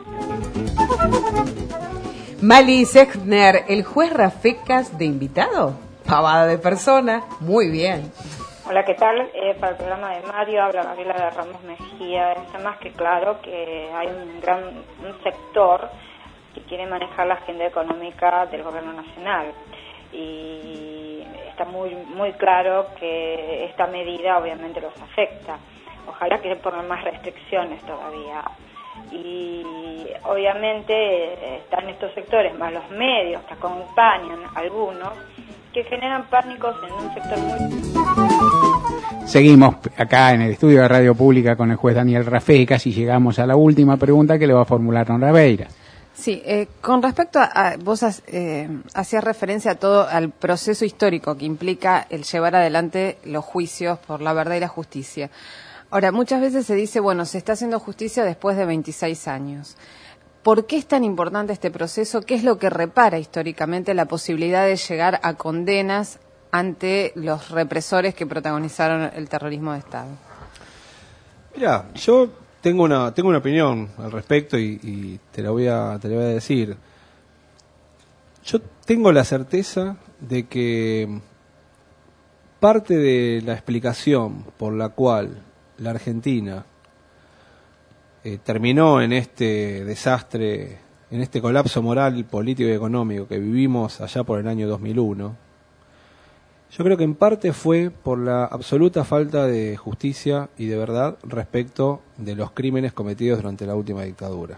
Mali Sechner, el juez Rafecas de invitado, pavada de persona, muy bien. Hola, ¿qué tal? Eh, para el programa de Mario habla Gabriela de Ramos Mejía. Está más que claro que hay un gran un sector que quiere manejar la agenda económica del gobierno nacional y está muy muy claro que esta medida obviamente los afecta. Ojalá que pongan más restricciones todavía. Y obviamente están estos sectores, más los medios que acompañan algunos, que generan pánicos en un sector muy... Seguimos acá en el estudio de Radio Pública con el juez Daniel Rafecas y llegamos a la última pregunta que le va a formular Nora Beira. Sí, eh, con respecto a, a vos eh, hacías referencia a todo al proceso histórico que implica el llevar adelante los juicios por la verdad y la justicia. Ahora, muchas veces se dice, bueno, se está haciendo justicia después de veintiséis años. ¿Por qué es tan importante este proceso? ¿Qué es lo que repara históricamente la posibilidad de llegar a condenas ante los represores que protagonizaron el terrorismo de Estado? Mira, yo tengo una tengo una opinión al respecto y, y te la voy a te la voy a decir. Yo tengo la certeza de que parte de la explicación por la cual la Argentina eh, terminó en este desastre, en este colapso moral, político y económico que vivimos allá por el año dos mil uno, yo creo que en parte fue por la absoluta falta de justicia y de verdad respecto de los crímenes cometidos durante la última dictadura.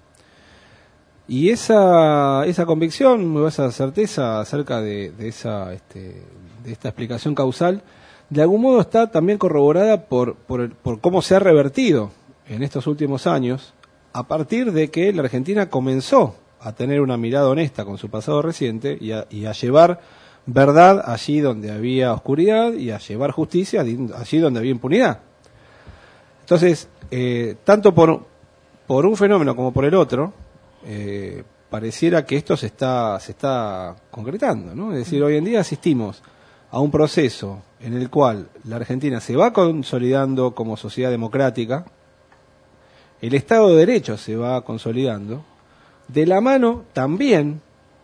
Y esa esa convicción, esa certeza acerca de, de esa este, de esta explicación causal, de algún modo está también corroborada por, por, el, por cómo se ha revertido en estos últimos años, a partir de que la Argentina comenzó a tener una mirada honesta con su pasado reciente y a, y a llevar verdad allí donde había oscuridad y a llevar justicia allí donde había impunidad. Entonces, eh, tanto por, por un fenómeno como por el otro, eh, pareciera que esto se está, se está concretando, ¿no? Es decir, hoy en día asistimos a un proceso en el cual la Argentina se va consolidando como sociedad democrática, el Estado de Derecho se va consolidando, de la mano también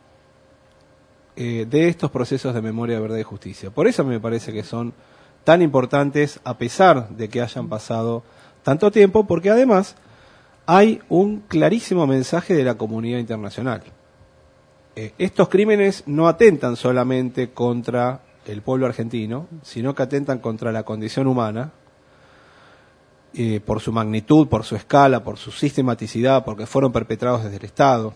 eh, de estos procesos de memoria, verdad y justicia. Por eso me parece que son tan importantes, a pesar de que hayan pasado tanto tiempo, porque además hay un clarísimo mensaje de la comunidad internacional. Eh, estos crímenes no atentan solamente contra el pueblo argentino, sino que atentan contra la condición humana, eh, por su magnitud, por su escala, por su sistematicidad, porque fueron perpetrados desde el Estado.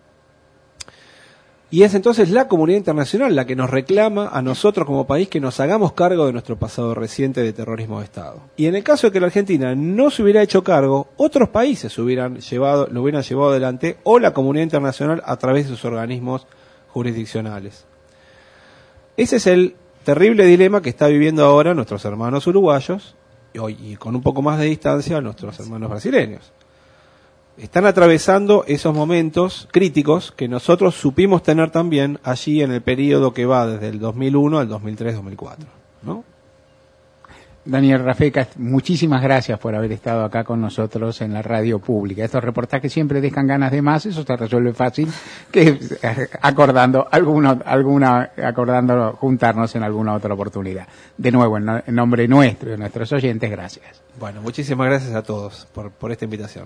Y es entonces la comunidad internacional la que nos reclama a nosotros como país que nos hagamos cargo de nuestro pasado reciente de terrorismo de Estado. Y en el caso de que la Argentina no se hubiera hecho cargo, otros países hubieran llevado, lo hubieran llevado adelante, o la comunidad internacional a través de sus organismos jurisdiccionales. Ese es el terrible dilema que está viviendo ahora nuestros hermanos uruguayos y, hoy, y con un poco más de distancia nuestros hermanos brasileños. Están atravesando esos momentos críticos que nosotros supimos tener también allí en el periodo que va desde el dos mil uno al dos mil tres dos mil cuatro, ¿no? Daniel Rafecas, muchísimas gracias por haber estado acá con nosotros en la radio pública. Estos reportajes siempre dejan ganas de más, eso se resuelve fácil, que acordando alguna, alguna, acordando juntarnos en alguna otra oportunidad. De nuevo, en, en nombre nuestro y de nuestros oyentes, gracias. Bueno, muchísimas gracias a todos por, por esta invitación.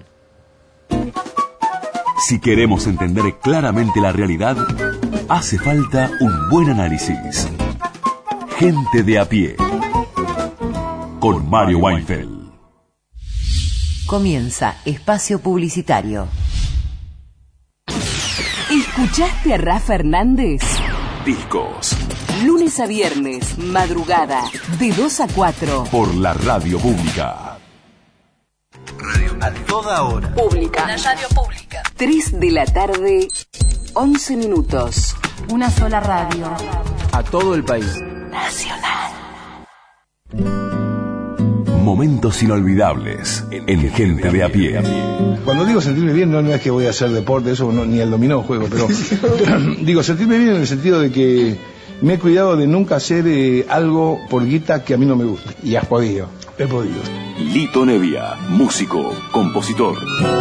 Si queremos entender claramente la realidad, hace falta un buen análisis. Gente de a pie. Con Mario Weinfeld. Comienza Espacio Publicitario. ¿Escuchaste a Rafa Hernández? Discos. Lunes a viernes, madrugada, de dos a cuatro. Por la radio pública. Radio a toda hora. Pública. La radio pública. tres de la tarde, once minutos. Una sola radio. A todo el país. Nacional. Momentos inolvidables en Gente de a Pie. Cuando digo sentirme bien, no, no es que voy a hacer deporte, eso no, ni al dominó juego, pero digo sentirme bien en el sentido de que me he cuidado de nunca hacer eh, algo por guita que a mí no me gusta. Y has podido. He podido. Lito Nevia, músico, compositor.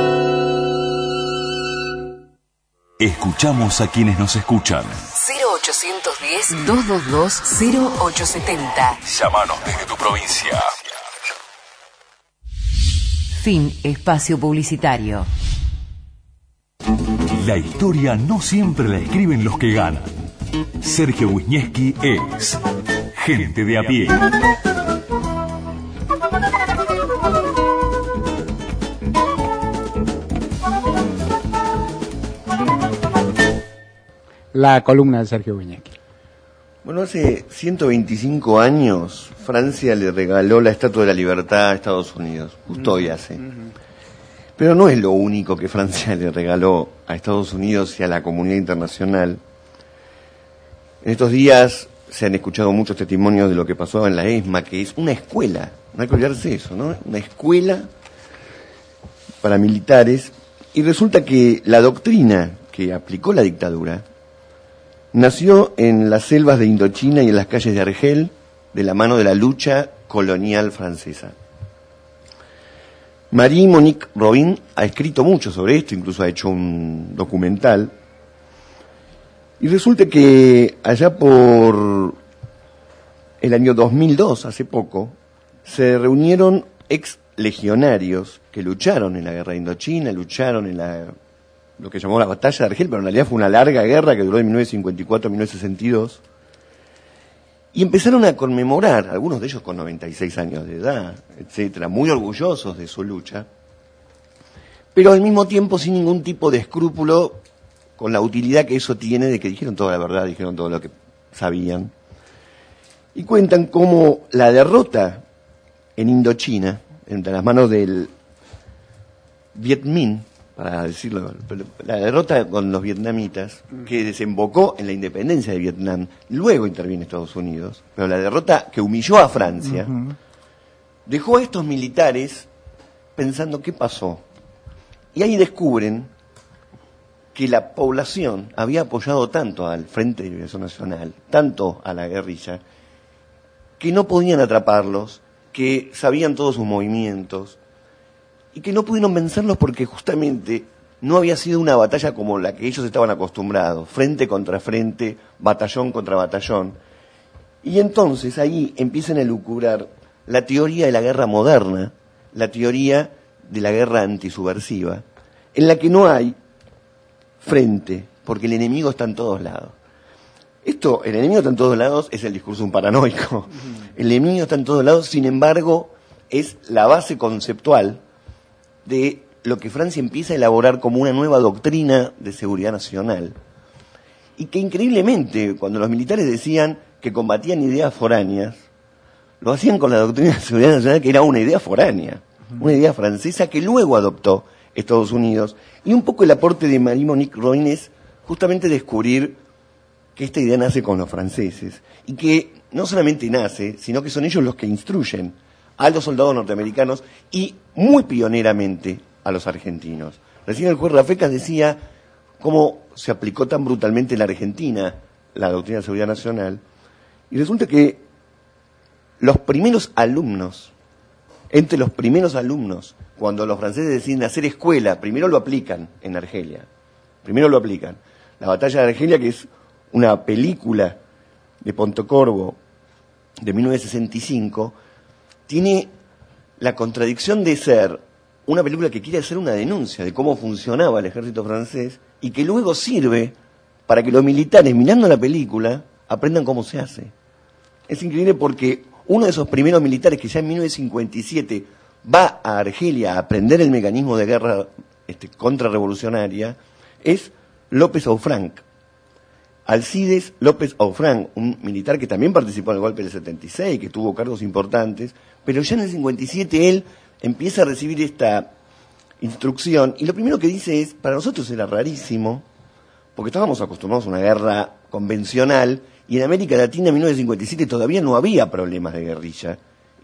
Escuchamos a quienes nos escuchan. cero ochocientos diez, dos dos dos, cero ocho setenta. Llámanos desde tu provincia. Fin espacio publicitario. La historia no siempre la escriben los que ganan. Sergio Wisniewski es Gente de a Pie. La columna de Sergio Wisniewski. Bueno, hace ciento veinticinco años Francia le regaló la Estatua de la Libertad a Estados Unidos, justo hoy hace. Pero no es lo único que Francia le regaló a Estados Unidos y a la comunidad internacional. En estos días se han escuchado muchos testimonios de lo que pasó en la ESMA, que es una escuela, no hay que olvidarse de eso, ¿no? Una escuela para militares, y resulta que la doctrina que aplicó la dictadura nació en las selvas de Indochina y en las calles de Argel, de la mano de la lucha colonial francesa. Marie-Monique Robin ha escrito mucho sobre esto, incluso ha hecho un documental. Y resulta que allá por el año dos mil dos, hace poco, se reunieron ex legionarios que lucharon en la guerra de Indochina, lucharon en la, lo que llamó la batalla de Argel, pero en realidad fue una larga guerra que duró de mil novecientos cincuenta y cuatro a mil novecientos sesenta y dos. Y empezaron a conmemorar, algunos de ellos con noventa y seis años de edad, etcétera, muy orgullosos de su lucha, pero al mismo tiempo sin ningún tipo de escrúpulo con la utilidad que eso tiene de que dijeron toda la verdad, dijeron todo lo que sabían. Y cuentan cómo la derrota en Indochina, entre las manos del Viet Minh, para decirlo, la derrota con los vietnamitas, que desembocó en la independencia de Vietnam, luego interviene Estados Unidos, pero la derrota que humilló a Francia, uh-huh. dejó a estos militares pensando qué pasó. Y ahí descubren que la población había apoyado tanto al Frente de Liberación Nacional, tanto a la guerrilla, que no podían atraparlos, que sabían todos sus movimientos, y que no pudieron vencerlos porque justamente no había sido una batalla como la que ellos estaban acostumbrados, frente contra frente, batallón contra batallón. Y entonces ahí empiezan a elucubrar la teoría de la guerra moderna, la teoría de la guerra antisubversiva, en la que no hay frente, porque el enemigo está en todos lados. Esto, el enemigo está en todos lados, es el discurso de un paranoico. El enemigo está en todos lados, sin embargo, es la base conceptual de lo que Francia empieza a elaborar como una nueva doctrina de seguridad nacional. Y que increíblemente, cuando los militares decían que combatían ideas foráneas, lo hacían con la doctrina de seguridad nacional, que era una idea foránea, una idea francesa que luego adoptó Estados Unidos. Y un poco el aporte de Marie-Monique Robin es justamente descubrir que esta idea nace con los franceses, y que no solamente nace, sino que son ellos los que instruyen a los soldados norteamericanos y muy pioneramente a los argentinos. Recién el juez Rafecas decía cómo se aplicó tan brutalmente en la Argentina la doctrina de seguridad nacional, y resulta que los primeros alumnos, entre los primeros alumnos, cuando los franceses deciden hacer escuela, primero lo aplican en Argelia, primero lo aplican. La batalla de Argelia, que es una película de Pontecorvo de mil novecientos sesenta y cinco, tiene la contradicción de ser una película que quiere hacer una denuncia de cómo funcionaba el ejército francés y que luego sirve para que los militares, mirando la película, aprendan cómo se hace. Es increíble porque uno de esos primeros militares que ya en mil novecientos cincuenta y siete va a Argelia a aprender el mecanismo de guerra este, contrarrevolucionaria es López Aufranc. Alcides López Aufranc, un militar que también participó en el golpe del setenta y seis, que tuvo cargos importantes, pero ya en el cincuenta y siete él empieza a recibir esta instrucción, y lo primero que dice es, para nosotros era rarísimo, porque estábamos acostumbrados a una guerra convencional, y en América Latina en mil novecientos cincuenta y siete todavía no había problemas de guerrilla,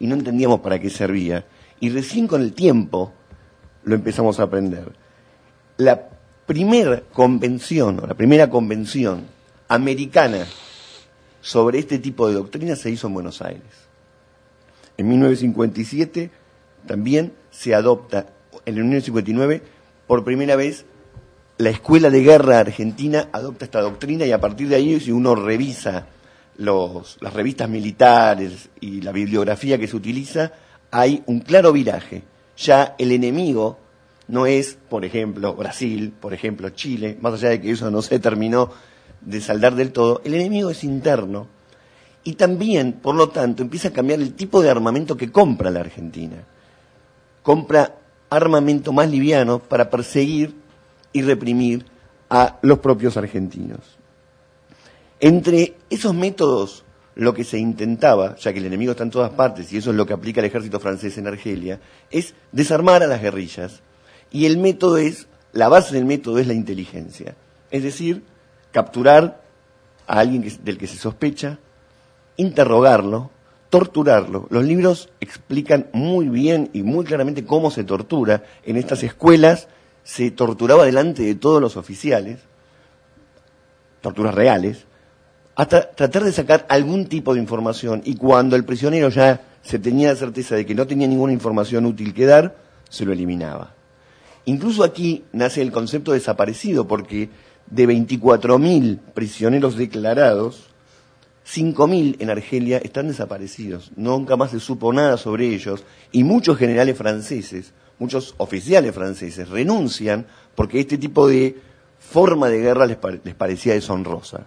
y no entendíamos para qué servía. Y recién con el tiempo lo empezamos a aprender. La primera convención, o la primera convención americana sobre este tipo de doctrina se hizo en Buenos Aires. En mil novecientos cincuenta y siete también se adopta, en mil novecientos cincuenta y nueve, por primera vez, la Escuela de Guerra Argentina adopta esta doctrina y a partir de ahí, si uno revisa los, las revistas militares y la bibliografía que se utiliza, hay un claro viraje. Ya el enemigo no es, por ejemplo, Brasil, por ejemplo, Chile, más allá de que eso no se terminó de saldar del todo, el enemigo es interno y también, por lo tanto, empieza a cambiar el tipo de armamento que compra la Argentina. Compra armamento más liviano para perseguir y reprimir a los propios argentinos. Entre esos métodos, lo que se intentaba, ya que el enemigo está en todas partes, y eso es lo que aplica el ejército francés en Argelia, es desarmar a las guerrillas. Y el método es, la base del método es la inteligencia. Es decir, capturar a alguien que, del que se sospecha, interrogarlo, torturarlo. Los libros explican muy bien y muy claramente cómo se tortura. En estas escuelas se torturaba delante de todos los oficiales, torturas reales, hasta tratar de sacar algún tipo de información, y cuando el prisionero ya se tenía la certeza de que no tenía ninguna información útil que dar, se lo eliminaba. Incluso aquí nace el concepto de desaparecido, porque de veinticuatro mil prisioneros declarados, cinco mil en Argelia están desaparecidos. Nunca más se supo nada sobre ellos, y muchos generales franceses, muchos oficiales franceses renuncian porque este tipo de forma de guerra les, pare- les parecía deshonrosa.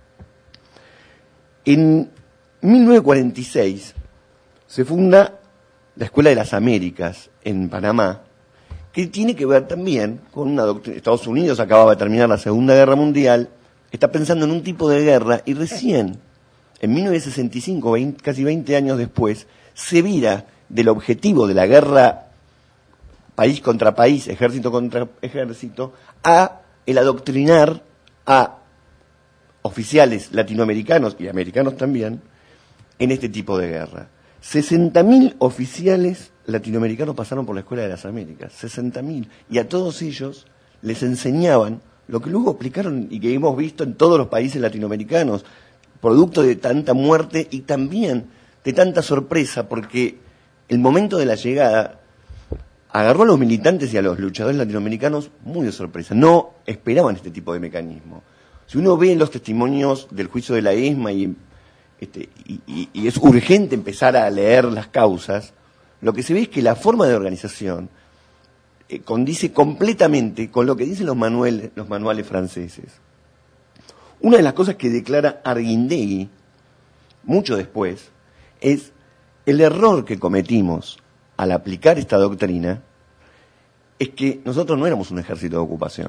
En mil novecientos cuarenta y seis se funda la Escuela de las Américas en Panamá, que tiene que ver también con una doctrina. Estados Unidos acababa de terminar la Segunda Guerra Mundial, está pensando en un tipo de guerra, y recién, en mil novecientos sesenta y cinco, veinte, casi veinte años después, se vira del objetivo de la guerra país contra país, ejército contra ejército, a el adoctrinar a oficiales latinoamericanos y americanos también en este tipo de guerra. sesenta mil oficiales latinoamericanos pasaron por la Escuela de las Américas, sesenta mil, y a todos ellos les enseñaban lo que luego aplicaron y que hemos visto en todos los países latinoamericanos, producto de tanta muerte y también de tanta sorpresa, porque el momento de la llegada agarró a los militantes y a los luchadores latinoamericanos muy de sorpresa. No esperaban este tipo de mecanismo. Si uno ve los testimonios del juicio de la ESMA y, este, y, y, y es urgente empezar a leer las causas, lo que se ve es que la forma de organización eh, condice completamente con lo que dicen los manuales, los manuales franceses. Una de las cosas que declara Arguindegui, mucho después, es el error que cometimos al aplicar esta doctrina, es que nosotros no éramos un ejército de ocupación.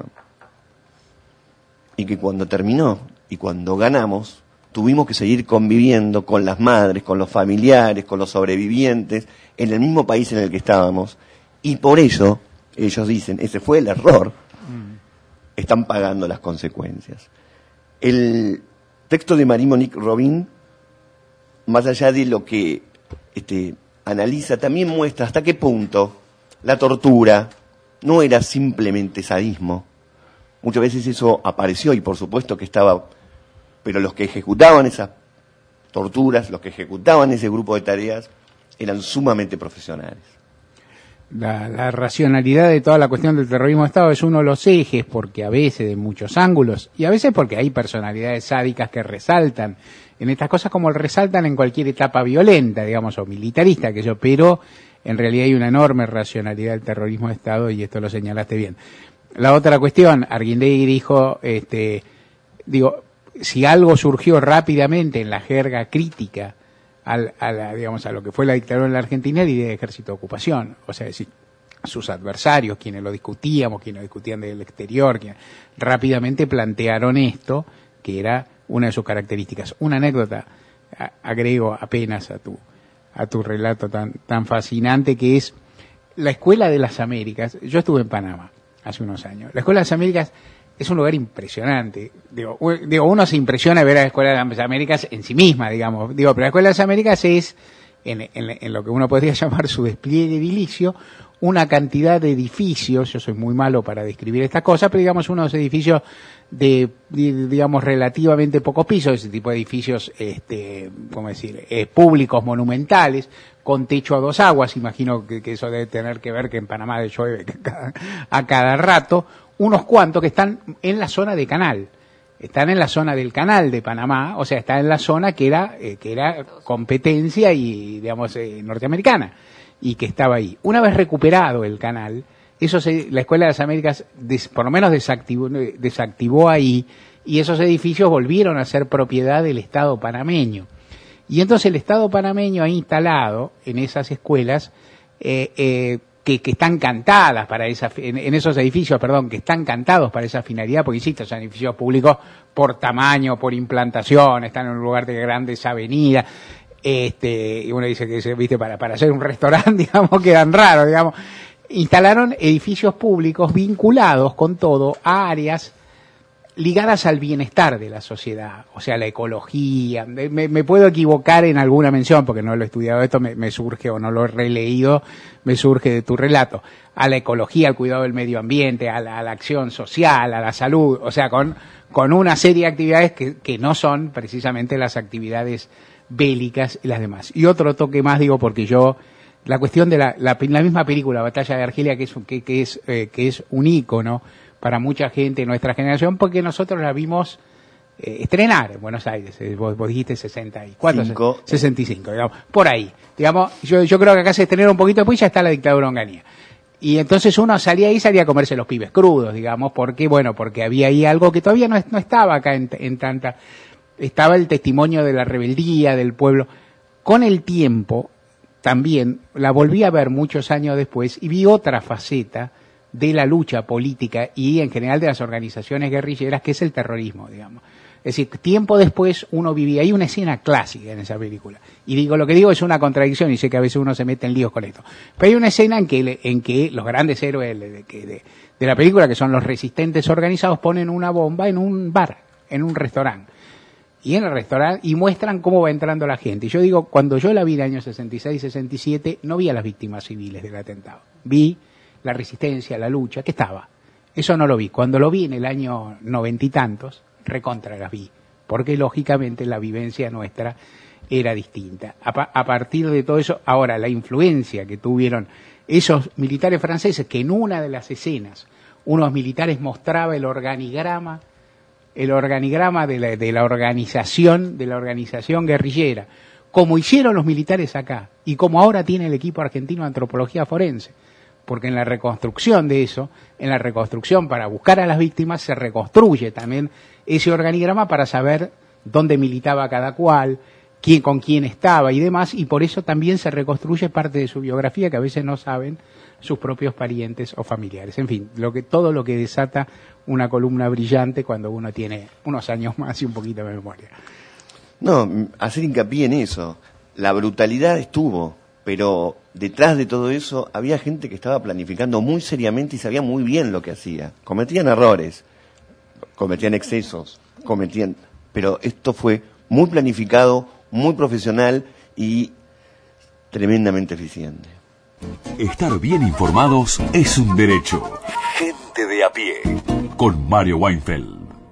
Y que cuando terminó y cuando ganamos, tuvimos que seguir conviviendo con las madres, con los familiares, con los sobrevivientes, en el mismo país en el que estábamos. Y por ello, ellos dicen, ese fue el error, están pagando las consecuencias. El texto de Marie-Monique Robin, más allá de lo que este, analiza, también muestra hasta qué punto la tortura no era simplemente sadismo. Muchas veces eso apareció y por supuesto que estaba, pero los que ejecutaban esas torturas, los que ejecutaban ese grupo de tareas, eran sumamente profesionales. La, la racionalidad de toda la cuestión del terrorismo de Estado es uno de los ejes, porque a veces de muchos ángulos, y a veces porque hay personalidades sádicas que resaltan en estas cosas como resaltan en cualquier etapa violenta, digamos, o militarista, que yo, pero en realidad hay una enorme racionalidad del terrorismo de Estado, y esto lo señalaste bien. La otra cuestión, Arguindegui dijo, este, digo, si algo surgió rápidamente en la jerga crítica al, a, la, digamos, a lo que fue la dictadura en la Argentina, la idea de ejército de ocupación, o sea, decir, sus adversarios, quienes lo discutíamos, quienes lo discutían del exterior, quienes rápidamente plantearon esto, que era una de sus características. Una anécdota, a, agrego apenas a tu, a tu relato tan, tan fascinante, que es la Escuela de las Américas. Yo estuve en Panamá hace unos años. La Escuela de las Américas es un lugar impresionante. Digo, digo, uno se impresiona de ver a la Escuela de las Américas en sí misma, digamos. Digo, pero la Escuela de las Américas es en, en, en lo que uno podría llamar su despliegue edilicio, una cantidad de edificios, yo soy muy malo para describir estas cosas, pero digamos unos edificios de, de digamos, relativamente pocos pisos, ese tipo de edificios, este, ¿cómo decir?, eh, públicos, monumentales, con techo a dos aguas, imagino que, que eso debe tener que ver que en Panamá llueve a cada rato, unos cuantos que están en la zona de Canal, están en la zona del Canal de Panamá, o sea, está en la zona que era, eh, que era competencia y, digamos, eh, norteamericana, y que estaba ahí. Una vez recuperado el canal, eso se, la Escuela de las Américas des, por lo menos desactivó, desactivó ahí, y esos edificios volvieron a ser propiedad del Estado panameño. Y entonces el Estado panameño ha instalado en esas escuelas eh, eh, que, que están cantadas para esa, en, en esos edificios, perdón, que están cantados para esa finalidad, porque insisto, son edificios públicos por tamaño, por implantación, están en un lugar de grandes avenidas. Este, y uno dice que, viste, para, para hacer un restaurante, digamos, quedan raros, digamos. Instalaron edificios públicos vinculados con todo a áreas ligadas al bienestar de la sociedad, o sea, la ecología. Me, me puedo equivocar en alguna mención, porque no lo he estudiado esto, me, me surge, o no lo he releído, me surge de tu relato. A la ecología, al cuidado del medio ambiente, a la, a la acción social, a la salud, o sea, con, con una serie de actividades que, que no son precisamente las actividades bélicas y las demás. Y otro toque más, digo, porque yo, la cuestión de la, la, la misma película, Batalla de Argelia, que es, que, que es, eh, que es un ícono para mucha gente de nuestra generación, porque nosotros la vimos eh, estrenar en Buenos Aires, eh, vos, vos dijiste sesenta y cuatro, Cinco. sesenta y cinco, digamos, por ahí. Digamos, yo, yo creo que acá se estrenó un poquito después y ya está la dictadura Onganía. Y entonces uno salía ahí, salía a comerse los pibes crudos, digamos, porque, bueno, porque había ahí algo que todavía no, no estaba acá en, en tanta... Estaba el testimonio de la rebeldía del pueblo. Con el tiempo, también la volví a ver muchos años después y vi otra faceta de la lucha política y en general de las organizaciones guerrilleras, que es el terrorismo, digamos. Es decir, tiempo después uno vivía, hay una escena clásica en esa película, y digo, lo que digo es una contradicción, y sé que a veces uno se mete en líos con esto, pero hay una escena en que, en que los grandes héroes de, de, de, de la película, que son los resistentes organizados, ponen una bomba en un bar, en un restaurante, y en el restaurante, y muestran cómo va entrando la gente. Y yo digo, cuando yo la vi en el año sesenta y seis, sesenta y siete, no vi a las víctimas civiles del atentado, vi la resistencia, la lucha, que estaba. Eso no lo vi. Cuando lo vi en el año noventa y tantos, recontra las vi, porque lógicamente la vivencia nuestra era distinta. A, pa a partir de todo eso, ahora la influencia que tuvieron esos militares franceses, que en una de las escenas, unos militares mostraba el organigrama, el organigrama de la, de la organización, de la organización guerrillera, como hicieron los militares acá, y como ahora tiene el equipo argentino de antropología forense. Porque en la reconstrucción de eso, en la reconstrucción para buscar a las víctimas, se reconstruye también ese organigrama para saber dónde militaba cada cual, quién, con quién estaba y demás, y por eso también se reconstruye parte de su biografía que a veces no saben sus propios parientes o familiares. En fin, lo que, todo lo que desata una columna brillante cuando uno tiene unos años más y un poquito de memoria. No, hacer hincapié en eso. La brutalidad estuvo, pero detrás de todo eso había gente que estaba planificando muy seriamente y sabía muy bien lo que hacía. Cometían errores, cometían excesos, cometían, pero esto fue muy planificado, muy profesional y tremendamente eficiente. Estar bien informados es un derecho. Gente de a pie. Con Mario Weinfeld.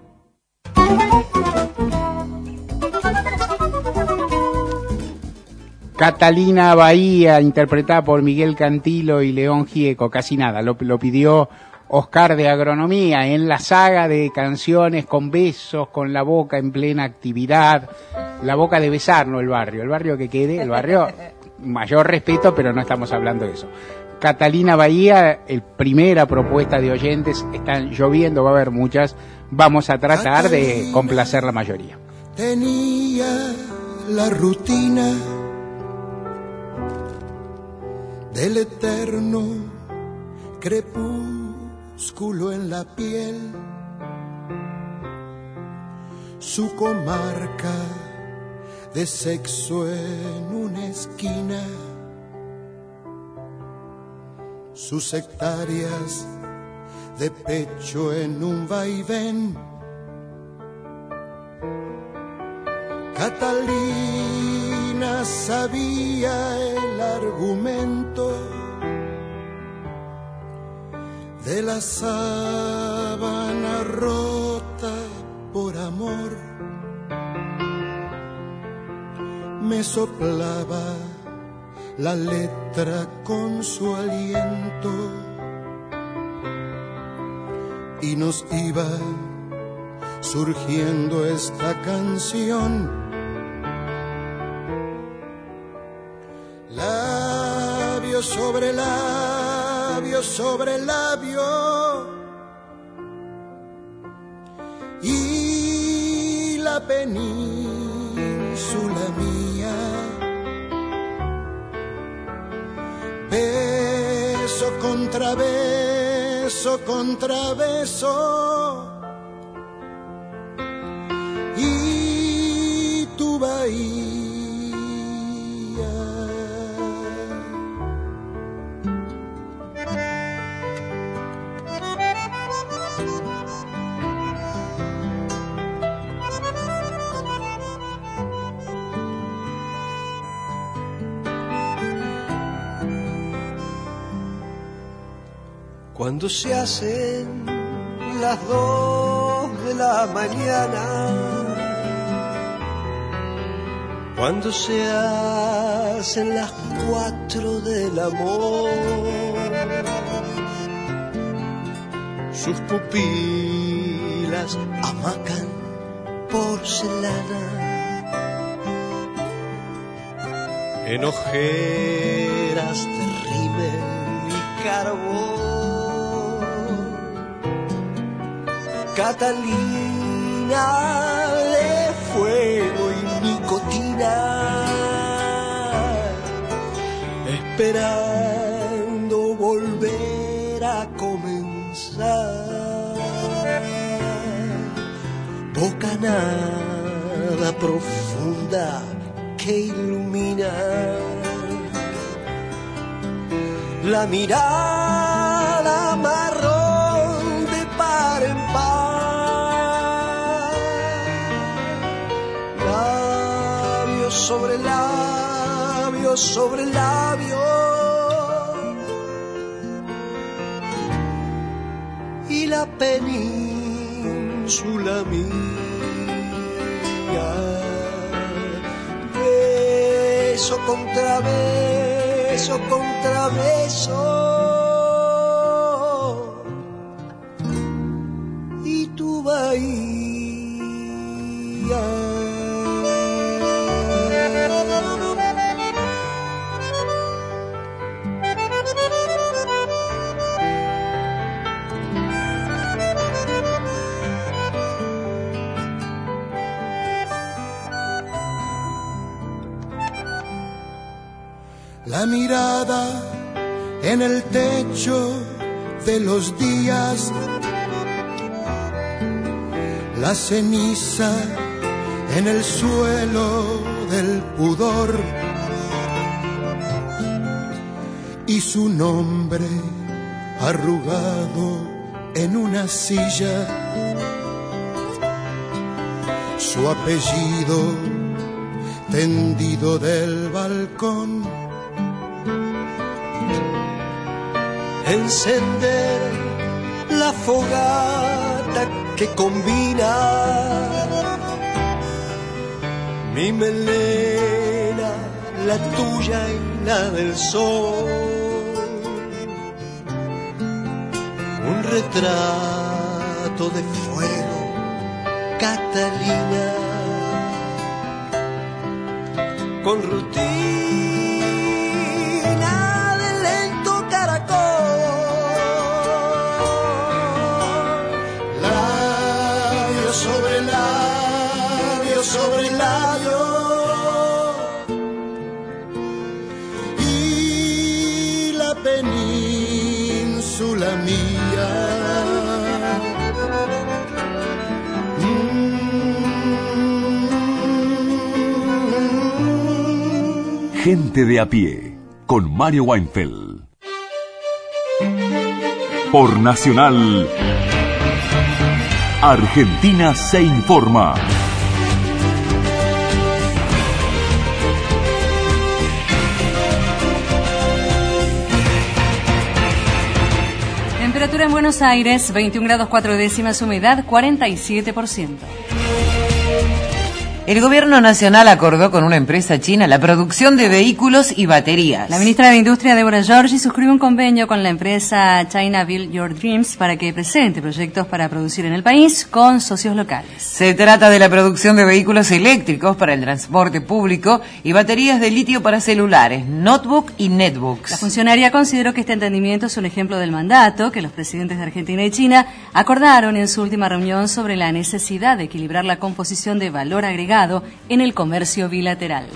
Catalina Bahía, interpretada por Miguel Cantilo y León Gieco, casi nada, lo, lo pidió Oscar de Agronomía, en la saga de canciones con besos, con la boca en plena actividad, la boca de besar, no el barrio, el barrio que quede, el barrio, mayor respeto, pero no estamos hablando de eso. Catalina Bahía, el primera propuesta de oyentes, están lloviendo, va a haber muchas, vamos a tratar Catalina de complacer la mayoría. Tenía la rutina del eterno crepúsculo en la piel, su comarca de sexo en una esquina, sus hectáreas de pecho en un vaivén. Catalina apenas sabía el argumento de la sábana rota por amor. Me soplaba la letra con su aliento y nos iba surgiendo esta canción. Labio sobre labio sobre labio y la península mía. Beso contra beso contra beso y tu bahía. Cuando se hacen las dos de la mañana, cuando se hacen las cuatro del amor, sus pupilas amacan porcelana en ojeras de rímel y carbón. Catalina de fuego y nicotina, esperando volver a comenzar. Bocanada profunda que ilumina la mirada marrón de par en par. Sobre labio, sobre labio, y la península mía. Beso contra beso contra beso, y tu bahía. La mirada en el techo de los días, la ceniza en el suelo del pudor y su nombre arrugado en una silla, su apellido tendido del balcón. Encender la fogata que combina mi melena, la tuya y la del sol. Un retrato de fuego, Catalina, con rutina de lento caracol. Labio sobre labio sobre labio y la península mía. Gente de a pie, con Mario Weinfeld. Por Nacional, Argentina se informa. Temperatura en Buenos Aires, veintiún grados cuatro décimas, humedad cuarenta y siete por ciento. El gobierno nacional acordó con una empresa china la producción de vehículos y baterías. La ministra de Industria, Débora Giorgi, suscribió un convenio con la empresa China Build Your Dreams para que presente proyectos para producir en el país con socios locales. Se trata de la producción de vehículos eléctricos para el transporte público y baterías de litio para celulares, notebook y netbooks. La funcionaria consideró que este entendimiento es un ejemplo del mandato que los presidentes de Argentina y China acordaron en su última reunión sobre la necesidad de equilibrar la composición de valor agregado en el comercio bilateral.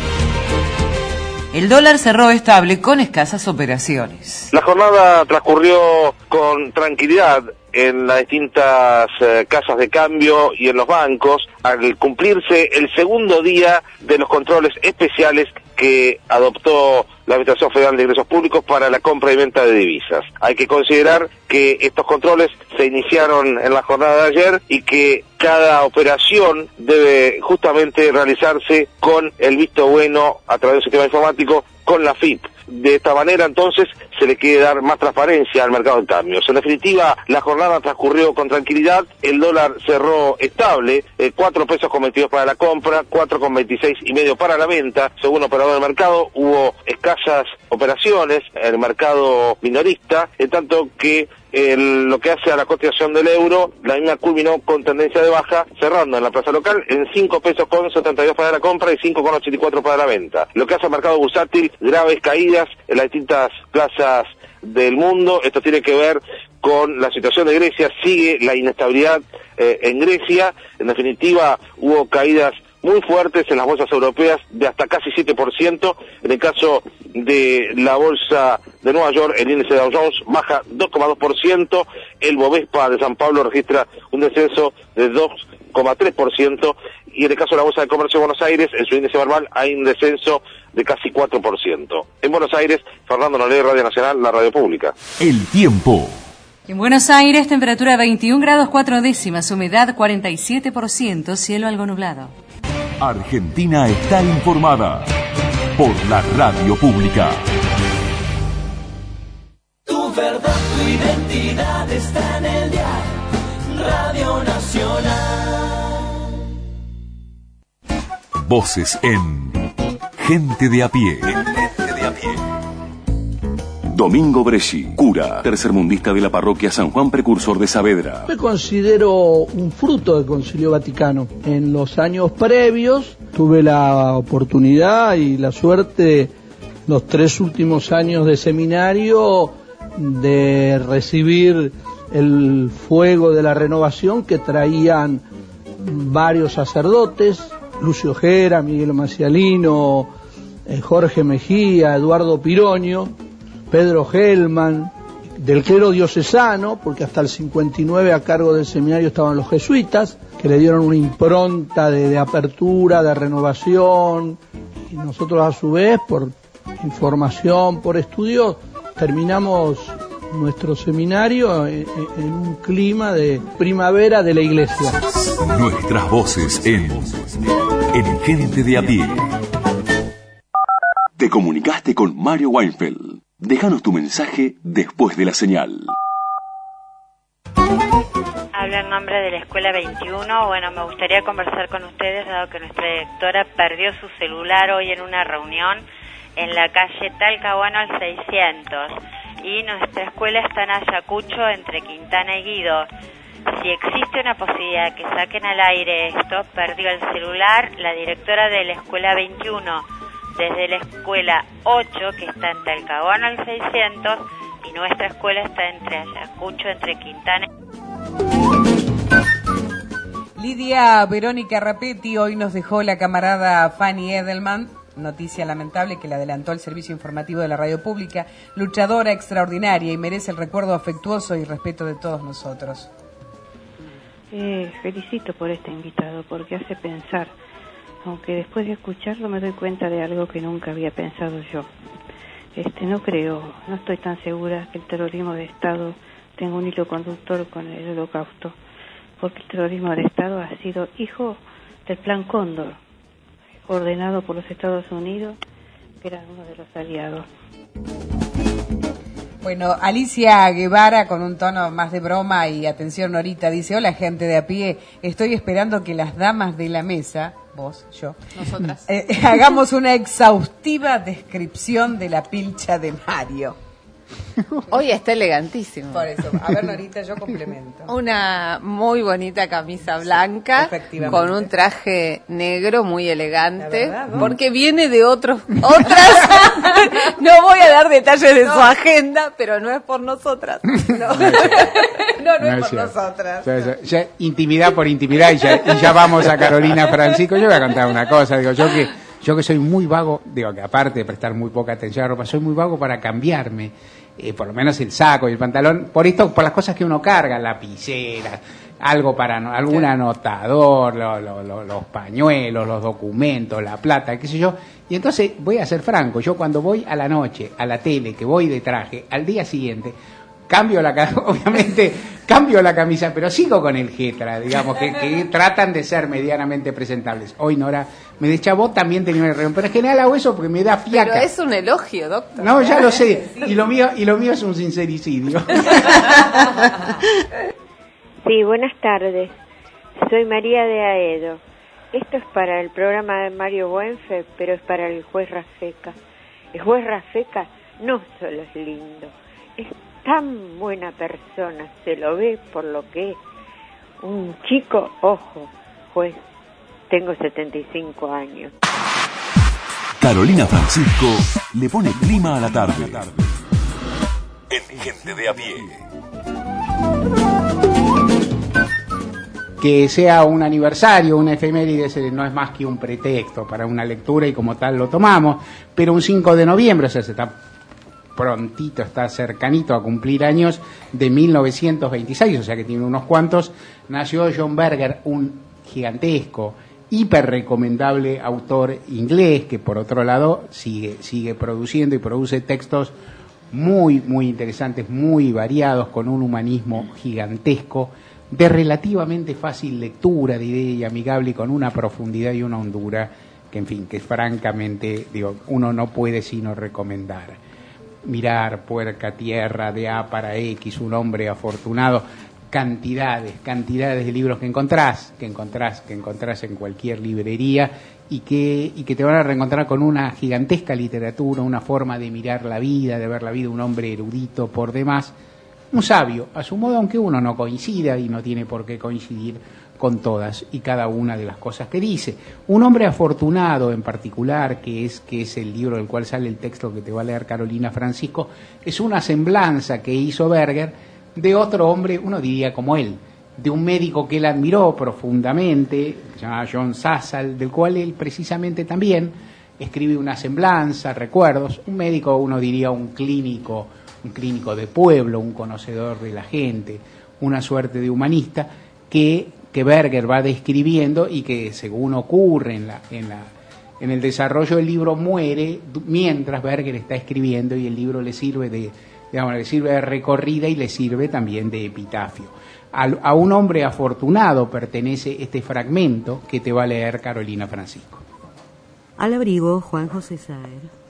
El dólar cerró estable con escasas operaciones. La jornada transcurrió con tranquilidad en las distintas eh, casas de cambio y en los bancos al cumplirse el segundo día de los controles especiales que adoptó la Administración Federal de Ingresos Públicos para la compra y venta de divisas. Hay que considerar que estos controles se iniciaron en la jornada de ayer y que cada operación debe justamente realizarse con el visto bueno a través del sistema informático con la F I P. De esta manera, entonces, se le quiere dar más transparencia al mercado de cambios. En definitiva, la jornada transcurrió con tranquilidad, el dólar cerró estable, eh, cuatro pesos con veintidós para la compra, cuatro con veintiséis y medio para la venta. Según operador del mercado, hubo escasas operaciones en el mercado minorista, en tanto que El, lo que hace a la cotización del euro, la misma culminó con tendencia de baja, cerrando en la plaza local en cinco pesos con setenta y dos para la compra y cinco con ochenta y cuatro para la venta. Lo que hace al mercado bursátil, graves caídas en las distintas plazas del mundo. Esto tiene que ver con la situación de Grecia, sigue la inestabilidad eh, en Grecia. En definitiva, hubo caídas muy fuertes en las bolsas europeas de hasta casi siete por ciento. En el caso de la bolsa de Nueva York, el índice de Dow Jones baja dos coma dos por ciento, el Bovespa de San Pablo registra un descenso de dos coma tres por ciento y en el caso de la Bolsa de Comercio de Buenos Aires, en su índice verbal hay un descenso de casi cuatro por ciento. En Buenos Aires, Fernando Nolé, Radio Nacional, la radio pública. El tiempo. En Buenos Aires, temperatura veintiún grados cuatro décimas, humedad cuarenta y siete por ciento, cielo algo nublado. Argentina está informada por la radio pública. Tu verdad, tu identidad está en el dial. Radio Nacional. Voces en Gente de a pie. Gente de a pie. Domingo Bresci, cura, tercermundista de la parroquia San Juan Precursor de Saavedra. Me considero un fruto del Concilio Vaticano. En los años previos tuve la oportunidad y la suerte, los tres últimos años de seminario, de recibir el fuego de la renovación que traían varios sacerdotes, Lucio Ojera, Miguel Macialino, eh, Jorge Mejía, Eduardo Piroño, Pedro Hellman, del clero diocesano, porque hasta el cincuenta y nueve a cargo del seminario estaban los jesuitas, que le dieron una impronta de, de apertura, de renovación, y nosotros a su vez, por información, por estudio, terminamos nuestro seminario en, en un clima de primavera de la iglesia. Nuestras voces en, en Gente de a pie. Te comunicaste con Mario Weinfeld. Déjanos tu mensaje después de la señal. Habla en nombre de la Escuela veintiuno. Bueno, me gustaría conversar con ustedes, dado que nuestra directora perdió su celular hoy en una reunión en la calle Talcahuano al seiscientos. Y nuestra escuela está en Ayacucho, entre Quintana y Guido. Si existe una posibilidad que saquen al aire esto, perdió el celular la directora de la Escuela veintiuno. Desde la escuela ocho, que está en Talcahuano al seiscientos, y nuestra escuela está entre Ayacucho, entre Quintana. Lidia Verónica Rapetti hoy nos dejó la camarada Fanny Edelman, noticia lamentable que le adelantó el servicio informativo de la radio pública, luchadora extraordinaria y merece el recuerdo afectuoso y respeto de todos nosotros. Eh, felicito por este invitado porque hace pensar. Aunque después de escucharlo me doy cuenta de algo que nunca había pensado yo. Este, no creo, no estoy tan segura que el terrorismo de Estado tenga un hilo conductor con el Holocausto, porque el terrorismo de Estado ha sido hijo del Plan Cóndor, ordenado por los Estados Unidos, que era uno de los aliados. Bueno, Alicia Guevara, con un tono más de broma y atención Norita, dice: hola gente de a pie, estoy esperando que las damas de la mesa, vos, yo, nosotras, eh, hagamos una exhaustiva descripción de la pilcha de Mario. Hoy está elegantísimo. Por eso, a ver Norita, yo complemento. Una muy bonita camisa blanca, con un traje negro muy elegante, verdad, ¿no? porque viene de otros, otras, no voy a dar detalles de No. su agenda, pero no es por nosotras. No, no, no, No es es por cierto. nosotras. Ya, ya- ya intimidad por intimidad y ya, y ya vamos a Carolina Francisco. Yo voy a contar una cosa, digo, yo que yo que soy muy vago, digo que aparte de prestar muy poca atención a la ropa, soy muy vago para cambiarme, eh, por lo menos el saco y el pantalón, por esto, por las cosas que uno carga, lapiceras, algo para no- algún anotador, lo- lo- lo- los pañuelos, los documentos, la plata, qué sé yo. Y entonces voy a ser franco, yo cuando voy a la noche a la tele, que voy de traje, al día siguiente cambio la ca- obviamente cambio la camisa, pero sigo con el Getra, digamos, que, que tratan de ser medianamente presentables. Hoy Nora me deschavó, también tenía una reunión, pero en general hago eso porque me da Pero fiaca. es un elogio, doctor. No, ya lo sé, y lo mío y lo mío es un sincericidio. Sí, buenas tardes. Soy María de Aedo. Esto es para el programa de Mario Buenfe, pero es para el juez Rafeca. El juez Rafeca no solo es lindo, es tan buena persona, se lo ve por lo que es. Un chico, ojo, juez, tengo setenta y cinco años. Carolina Francisco le pone clima a la tarde. En Gente de a Pie. Que sea un aniversario, una efeméride, ese no es más que un pretexto para una lectura y como tal lo tomamos, pero un cinco de noviembre, o sea, se está prontito, está cercanito a cumplir años, de mil novecientos veintiséis, o sea que tiene unos cuantos, nació John Berger, un gigantesco, hiper recomendable autor inglés, que por otro lado sigue, sigue produciendo y produce textos muy, muy interesantes, muy variados, con un humanismo gigantesco, de relativamente fácil lectura, de idea y amigable, y con una profundidad y una hondura que, en fin, que francamente, digo, uno no puede sino recomendar. Mirar, Puerca Tierra, de A para X, Un hombre afortunado, cantidades, cantidades de libros que encontrás, que encontrás, que encontrás en cualquier librería y que, y que te van a reencontrar con una gigantesca literatura, una forma de mirar la vida, de ver la vida, un hombre erudito por demás, un sabio, a su modo, aunque uno no coincida y no tiene por qué coincidir con todas y cada una de las cosas que dice. Un hombre afortunado en particular, que es, que es el libro del cual sale el texto que te va a leer Carolina Francisco, es una semblanza que hizo Berger de otro hombre, uno diría como él, de un médico que él admiró profundamente, se llama John Sassal, del cual él precisamente también escribe una semblanza, recuerdos, un médico, uno diría un clínico, un clínico de pueblo, un conocedor de la gente, una suerte de humanista que, que Berger va describiendo y que, según ocurre en, la, en, la, en el desarrollo del libro, muere mientras Berger está escribiendo y el libro le sirve de, digamos, le sirve de recorrida y le sirve también de epitafio. A, a un hombre afortunado pertenece este fragmento que te va a leer Carolina Francisco. Al abrigo, Juan José Saer.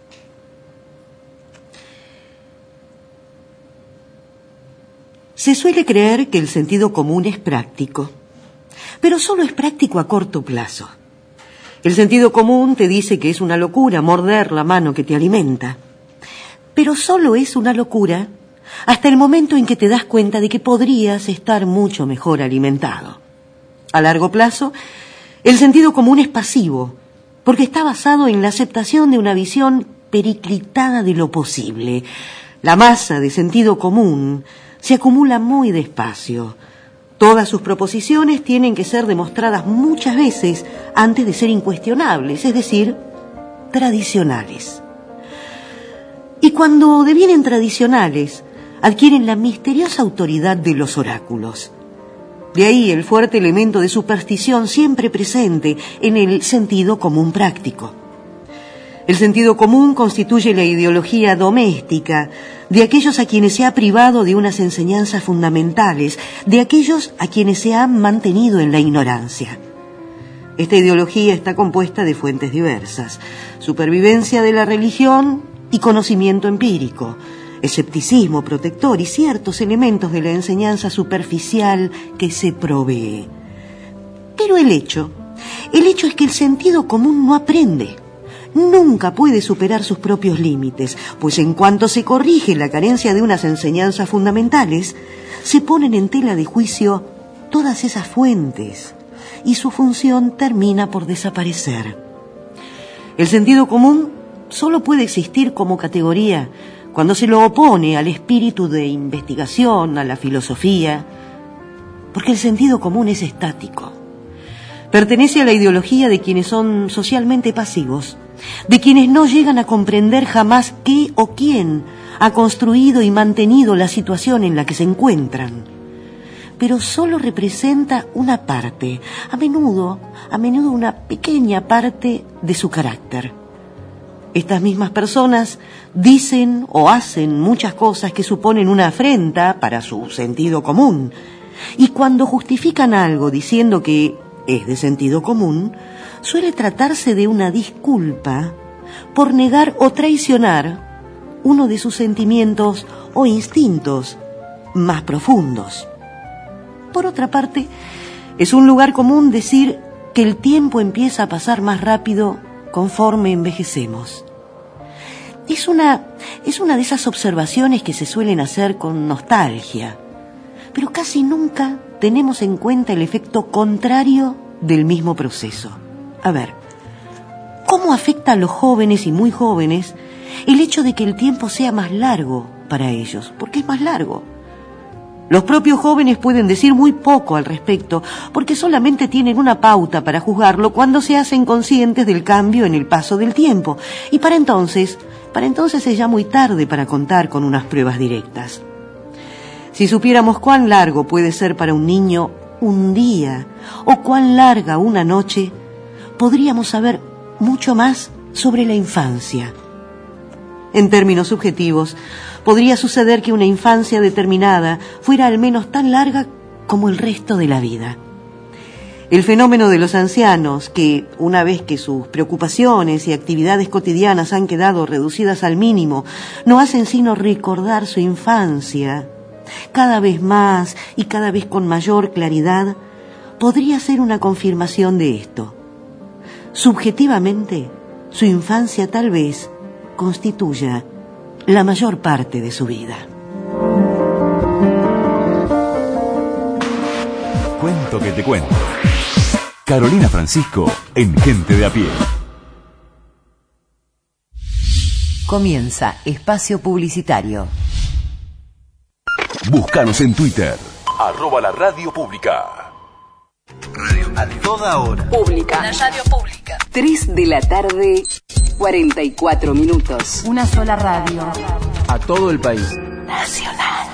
Se suele creer que el sentido común es práctico, pero solo es práctico a corto plazo. El sentido común te dice que es una locura morder la mano que te alimenta, pero solo es una locura hasta el momento en que te das cuenta de que podrías estar mucho mejor alimentado. A largo plazo, el sentido común es pasivo, porque está basado en la aceptación de una visión periclitada de lo posible. La masa de sentido común se acumula muy despacio. Todas sus proposiciones tienen que ser demostradas muchas veces antes de ser incuestionables, es decir, tradicionales. Y cuando devienen tradicionales, adquieren la misteriosa autoridad de los oráculos. De ahí el fuerte elemento de superstición siempre presente en el sentido común práctico. El sentido común constituye la ideología doméstica de aquellos a quienes se ha privado de unas enseñanzas fundamentales, de aquellos a quienes se han mantenido en la ignorancia. Esta ideología está compuesta de fuentes diversas: supervivencia de la religión y conocimiento empírico, escepticismo protector y ciertos elementos de la enseñanza superficial que se provee. Pero el hecho, el hecho es que el sentido común no aprende. Nunca puede superar sus propios límites, pues en cuanto se corrige la carencia de unas enseñanzas fundamentales, se ponen en tela de juicio todas esas fuentes y su función termina por desaparecer. El sentido común solo puede existir como categoría cuando se lo opone al espíritu de investigación, a la filosofía, porque el sentido común es estático. Pertenece a la ideología de quienes son socialmente pasivos, de quienes no llegan a comprender jamás qué o quién ha construido y mantenido la situación en la que se encuentran. Pero solo representa una parte, a menudo, a menudo una pequeña parte de su carácter. Estas mismas personas dicen o hacen muchas cosas que suponen una afrenta para su sentido común. Y cuando justifican algo diciendo que es de sentido común, suele tratarse de una disculpa por negar o traicionar uno de sus sentimientos o instintos más profundos. Por otra parte, es un lugar común decir que el tiempo empieza a pasar más rápido conforme envejecemos. Es una, es una de esas observaciones que se suelen hacer con nostalgia, pero casi nunca tenemos en cuenta el efecto contrario del mismo proceso. A ver, ¿cómo afecta a los jóvenes y muy jóvenes el hecho de que el tiempo sea más largo para ellos? Porque es más largo. Los propios jóvenes pueden decir muy poco al respecto, porque solamente tienen una pauta para juzgarlo cuando se hacen conscientes del cambio en el paso del tiempo. Y para entonces, para entonces es ya muy tarde para contar con unas pruebas directas. Si supiéramos cuán largo puede ser para un niño un día o cuán larga una noche, podríamos saber mucho más sobre la infancia. En términos subjetivos, podría suceder que una infancia determinada fuera al menos tan larga como el resto de la vida. El fenómeno de los ancianos, que una vez que sus preocupaciones y actividades cotidianas han quedado reducidas al mínimo, no hacen sino recordar su infancia, cada vez más y cada vez con mayor claridad, podría ser una confirmación de esto. Subjetivamente, su infancia tal vez constituya la mayor parte de su vida. Cuento que te cuento. Carolina Francisco en Gente de a Pie. Comienza Espacio Publicitario. Búscanos en Twitter, arroba la radio pública. Radio a toda hora. Pública. La radio pública. tres de la tarde, cuarenta y cuatro minutos. Una sola radio. A todo el país. Nacional.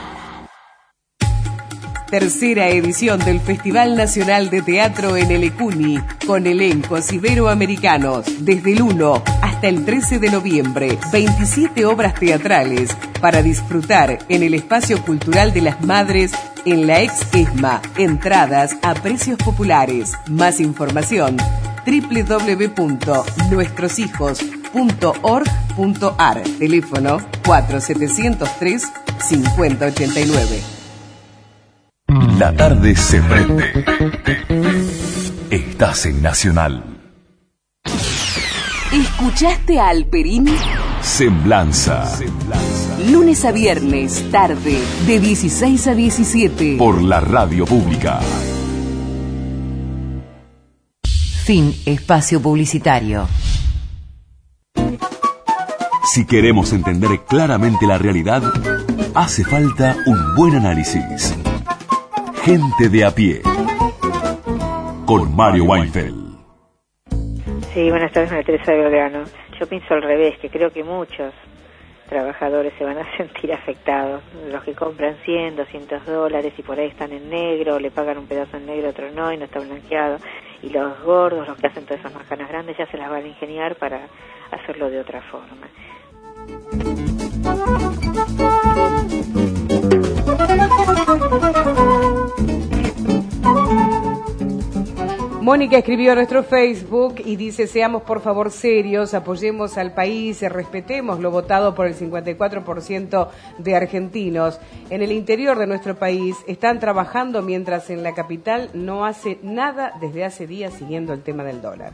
Tercera edición del Festival Nacional de Teatro en el Ecuni, con elencos iberoamericanos, desde el uno hasta el trece de noviembre. veintisiete obras teatrales para disfrutar en el Espacio Cultural de las Madres en la ex ESMA. Entradas a precios populares. Más información doble u doble u doble u punto nuestros hijos punto org punto a r. Teléfono cuatro siete cero tres, cinco cero ocho nueve. La tarde se prende. Estás en Nacional. ¿Escuchaste a Alperini? Semblanza. Lunes a viernes, tarde, de dieciséis a diecisiete. Por la radio pública. Fin espacio publicitario. Si queremos entender claramente la realidad, hace falta un buen análisis. Gente de a pie. Con Mario Weinfeld. Sí, buenas tardes, María Teresa de Belgrano. Yo pienso al revés, que creo que muchos trabajadores se van a sentir afectados. Los que compran cien, doscientos dólares y por ahí están en negro, le pagan un pedazo en negro, otro no, y no está blanqueado. Y los gordos, los que hacen todas esas macanas grandes, ya se las van a ingeniar para hacerlo de otra forma. Mónica escribió a nuestro Facebook y dice, seamos por favor serios, apoyemos al país, respetemos lo votado por el cincuenta y cuatro por ciento de argentinos. En el interior de nuestro país están trabajando mientras en la capital no hace nada desde hace días siguiendo el tema del dólar.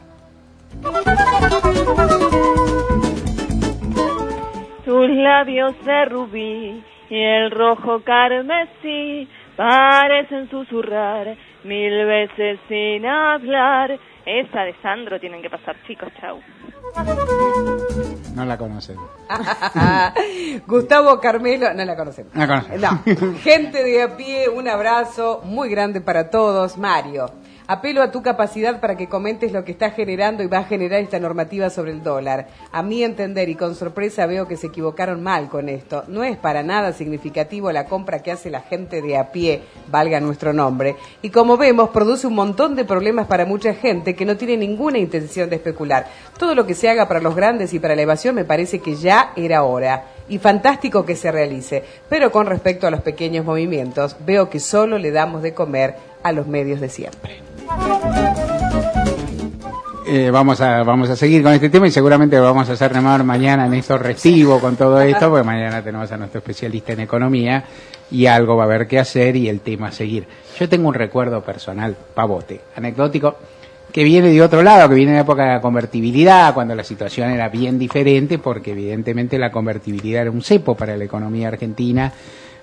Tus labios de rubí y el rojo carmesí parecen susurrar mil veces sin hablar. Esa de Sandro tienen que pasar, chicos, chau. No la conocen. Gustavo Carmelo, no la conocemos. No la conocen. No. Gente de a pie, un abrazo muy grande para todos. Mario, apelo a tu capacidad para que comentes lo que está generando y va a generar esta normativa sobre el dólar. A mi entender y con sorpresa veo que se equivocaron mal con esto. No es para nada significativo la compra que hace la gente de a pie, valga nuestro nombre. Y como vemos, produce un montón de problemas para mucha gente que no tiene ninguna intención de especular. Todo lo que se haga para los grandes y para la evasión me parece que ya era hora. Y fantástico que se realice. Pero con respecto a los pequeños movimientos, veo que solo le damos de comer a los medios de siempre. Eh, vamos a vamos a seguir con este tema y seguramente lo vamos a hacer remar mañana en esto recibo con todo esto, porque mañana tenemos a nuestro especialista en economía y algo va a haber que hacer y el tema a seguir. Yo tengo un recuerdo personal, pavote, anecdótico, que viene de otro lado, que viene de la época de la convertibilidad, cuando la situación era bien diferente, porque evidentemente la convertibilidad era un cepo para la economía argentina,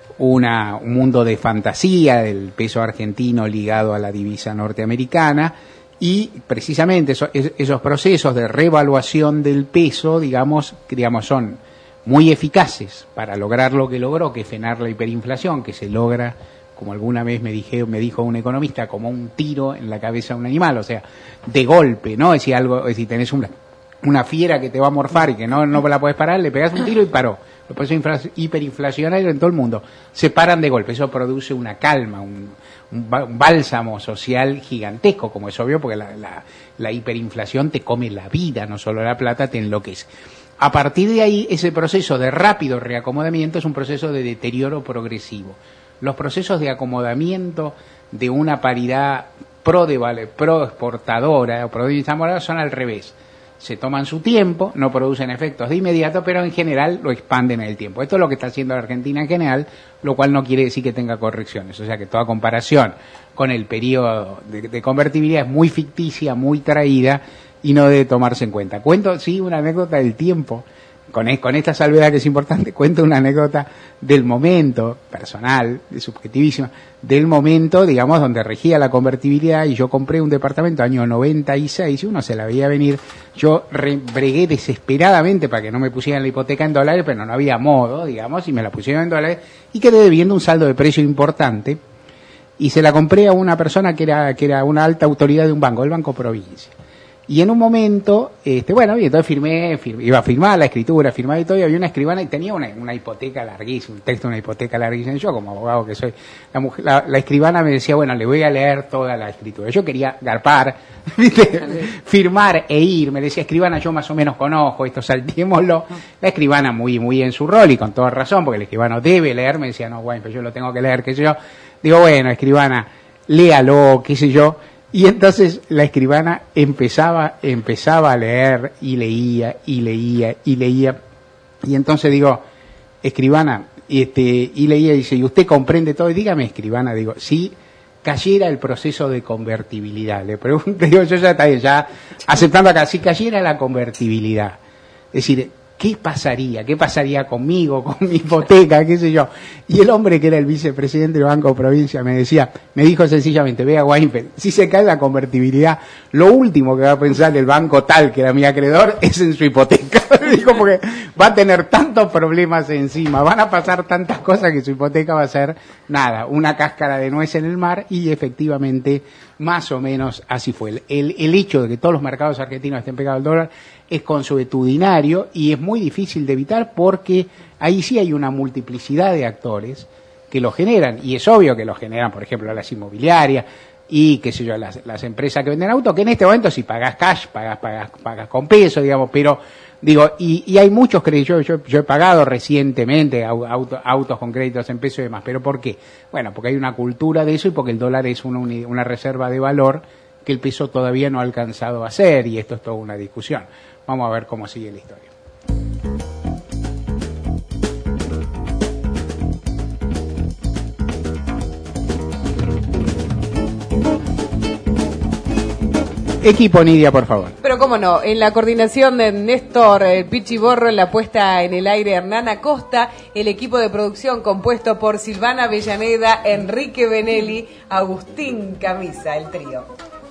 una, un mundo de fantasía del peso argentino ligado a la divisa norteamericana, y precisamente eso, esos procesos de revaluación del peso, digamos, digamos, son muy eficaces para lograr lo que logró, que es frenar la hiperinflación, que se logra, como alguna vez me dije, me dijo un economista, como un tiro en la cabeza de un animal, o sea, de golpe, ¿no? Es decir, algo, es decir, tenés una, una fiera que te va a morfar y que no, no la puedes parar, le pegas un tiro y paró. Los precios hiperinflacionarios en todo el mundo se paran de golpe. Eso produce una calma, un, un bálsamo social gigantesco, como es obvio, porque la, la, la hiperinflación te come la vida, no solo la plata, te enloquece. A partir de ahí, ese proceso de rápido reacomodamiento es un proceso de deterioro progresivo. Los procesos de acomodamiento de una paridad pro, de, pro exportadora o pro divisa son al revés. Se toman su tiempo, no producen efectos de inmediato, pero en general lo expanden en el tiempo. Esto es lo que está haciendo la Argentina en general, lo cual no quiere decir que tenga correcciones. O sea que toda comparación con el periodo de, de convertibilidad es muy ficticia, muy traída y no debe tomarse en cuenta. Cuento, sí, una anécdota del tiempo. Con, con esta salvedad que es importante, cuento una anécdota del momento personal, de subjetivísima, del momento, digamos, donde regía la convertibilidad y yo compré un departamento año noventa y seis y uno se la veía venir. Yo re, bregué desesperadamente para que no me pusieran la hipoteca en dólares, pero no había modo, digamos, y me la pusieron en dólares y quedé debiendo un saldo de precio importante y se la compré a una persona que era, que era una alta autoridad de un banco, el Banco Provincia. Y en un momento, este, bueno, y entonces firmé, firmé, iba a firmar la escritura, firmaba y todo, y había una escribana y tenía una, una hipoteca larguísima, un texto de una hipoteca larguísima. Yo, como abogado que soy, la, mujer, la, la escribana me decía, bueno, le voy a leer toda la escritura. Yo quería garpar, ¿viste? Firmar e ir. Me decía, escribana, yo más o menos conozco esto, saltémoslo. La escribana muy, muy en su rol y con toda razón, porque el escribano debe leer. Me decía, no, bueno, pero yo lo tengo que leer, qué sé yo. Digo, bueno, escribana, léalo, qué sé yo. Y entonces la escribana empezaba, empezaba a leer y leía y leía y leía. Y entonces digo, escribana, este, y leía y dice, ¿y usted comprende todo? Y dígame, escribana, digo, si cayera el proceso de convertibilidad. Le pregunto, digo, yo ya está bien, ya aceptando acá, si cayera la convertibilidad. Es decir, ¿qué pasaría? ¿Qué pasaría conmigo, con mi hipoteca, qué sé yo? Y el hombre que era el vicepresidente del Banco Provincia me decía, me dijo sencillamente, vea Weinfeld, si se cae la convertibilidad, lo último que va a pensar el banco tal que era mi acreedor es en su hipoteca. Dijo, porque va a tener tantos problemas encima, van a pasar tantas cosas que su hipoteca va a ser, nada, una cáscara de nuez en el mar, y efectivamente, más o menos así fue. El, el hecho de que todos los mercados argentinos estén pegados al dólar es consuetudinario y es muy difícil de evitar porque ahí sí hay una multiplicidad de actores que lo generan, y es obvio que lo generan, por ejemplo, las inmobiliarias y, qué sé yo, las, las empresas que venden autos, que en este momento si pagas cash, pagas, pagas, pagas con peso, digamos, pero, digo, y, y hay muchos créditos, yo, yo, yo he pagado recientemente auto, autos con créditos en peso y demás, pero ¿por qué? Bueno, porque hay una cultura de eso y porque el dólar es una, una reserva de valor que el P S O E todavía no ha alcanzado a hacer, y esto es toda una discusión. Vamos a ver cómo sigue la historia. Equipo Nidia, por favor. Pero cómo no, en la coordinación de Néstor eh, Pichiborro, en la puesta en el aire Hernán Acosta, el equipo de producción compuesto por Silvana Avellaneda, Enrique Benelli, Agustín Camisa, el trío.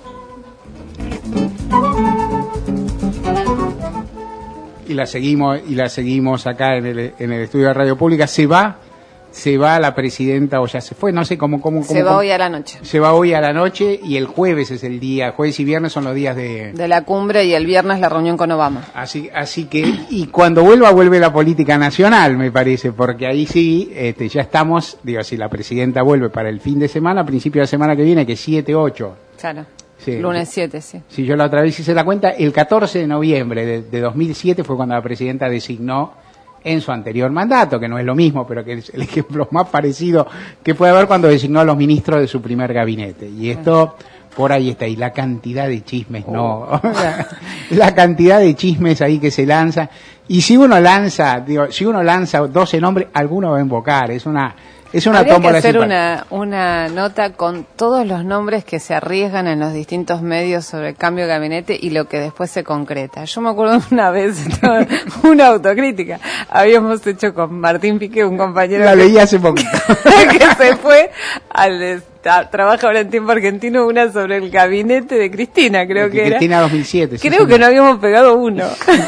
Y la seguimos, y la seguimos acá en el, en el estudio de Radio Pública. Se va, se va la presidenta, o ya se fue, no sé cómo, cómo, cómo. Se va cómo, hoy a la noche. Se va hoy a la noche, y el jueves es el día, jueves y viernes son los días de... De la cumbre, y el viernes la reunión con Obama. Así, así que, y cuando vuelva, vuelve la política nacional, me parece, porque ahí sí, este, ya estamos, digo, si la presidenta vuelve para el fin de semana, a principio de la semana que viene, que es siete, ocho. Claro. Sí. Lunes siete, sí. Si yo la otra vez hice la cuenta, el catorce de noviembre de, de dos mil siete fue cuando la presidenta designó en su anterior mandato, que no es lo mismo, pero que es el ejemplo más parecido que puede haber, cuando designó a los ministros de su primer gabinete. Y esto, por ahí está, y la cantidad de chismes, oh. no, la, la cantidad de chismes ahí que se lanza. Y si uno lanza, digo, si uno lanza doce nombres, alguno va a invocar, es una... Es una Habría que tómbola hacer simpática. una, una nota con todos los nombres que se arriesgan en los distintos medios sobre el cambio de gabinete y lo que después se concreta. Yo me acuerdo una vez, una autocrítica, habíamos hecho con Martín Piqué, un compañero La que, leí hace poquito. que se fue al a, trabaja ahora en tiempo argentino, una sobre el gabinete de Cristina, creo de que era. Cristina dos mil siete. Creo sí, que no habíamos pegado uno.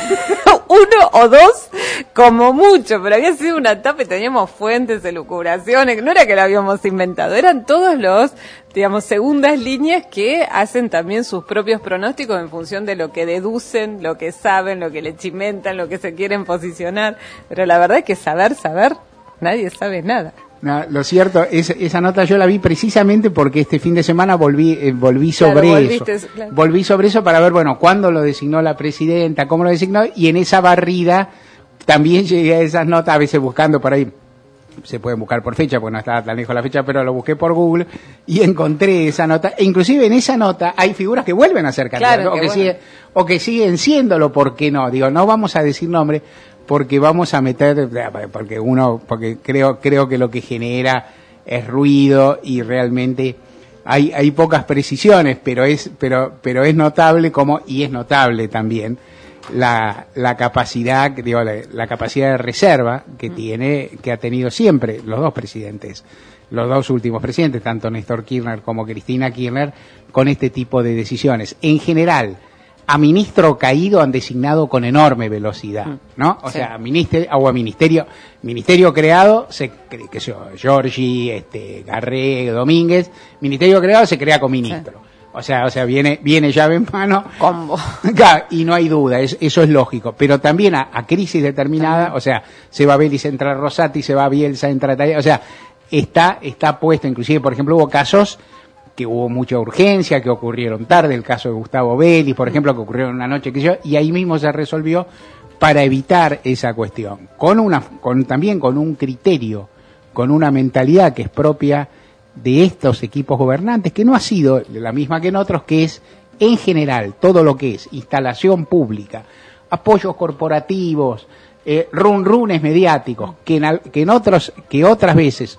Uno o dos, como mucho, pero había sido una etapa y teníamos fuentes, elucubraciones, no era que lo habíamos inventado, eran todos los, digamos, segundas líneas que hacen también sus propios pronósticos en función de lo que deducen, lo que saben, lo que le chimentan, lo que se quieren posicionar, pero la verdad es que saber, saber, nadie sabe nada. No, lo cierto, es, esa nota yo la vi precisamente porque este fin de semana volví eh, volví sobre Claro, eso. volviste, claro. Volví sobre eso para ver, bueno, cuándo lo designó la presidenta, cómo lo designó, y en esa barrida también llegué a esas notas, a veces buscando por ahí, se pueden buscar por fecha, porque no estaba tan lejos la fecha, pero lo busqué por Google y encontré esa nota. E inclusive en esa nota hay figuras que vuelven a ser candidatos, Claro, o, que bueno. sigue, o que siguen siéndolo, ¿por qué no? Digo, no vamos a decir nombre, porque vamos a meter, porque uno, porque creo, creo que lo que genera es ruido y realmente hay, hay pocas precisiones, pero es, pero, pero es notable como, y es notable también la, la capacidad, digo, la, la capacidad de reserva que tiene, que ha tenido siempre los dos presidentes, los dos últimos presidentes, tanto Néstor Kirchner como Cristina Kirchner, con este tipo de decisiones. En general, a ministro caído han designado con enorme velocidad, ¿no? O Sí. sea, ministerio, o a ministerio, ministerio creado, se cre- que sé yo, Giorgi, este, Garré, Domínguez, ministerio creado se crea con ministro. Sí. O sea, o sea, viene, viene llave en mano. Combo. Claro, y no hay duda, es, eso es lógico. Pero también a, a crisis determinada, uh-huh. o sea, se va Vélez, entra Rosati, se va Bielsa, entra Taya, o sea, está, está puesto, inclusive, por ejemplo, hubo casos que hubo mucha urgencia, que ocurrieron tarde, el caso de Gustavo Vélez, por ejemplo, que ocurrieron una noche que yo, y ahí mismo se resolvió para evitar esa cuestión, con una, con también con un criterio, con una mentalidad que es propia de estos equipos gobernantes, que no ha sido la misma que en otros, que es, en general, todo lo que es instalación pública, apoyos corporativos, eh, run runes mediáticos, que en, al- que en otros, que otras veces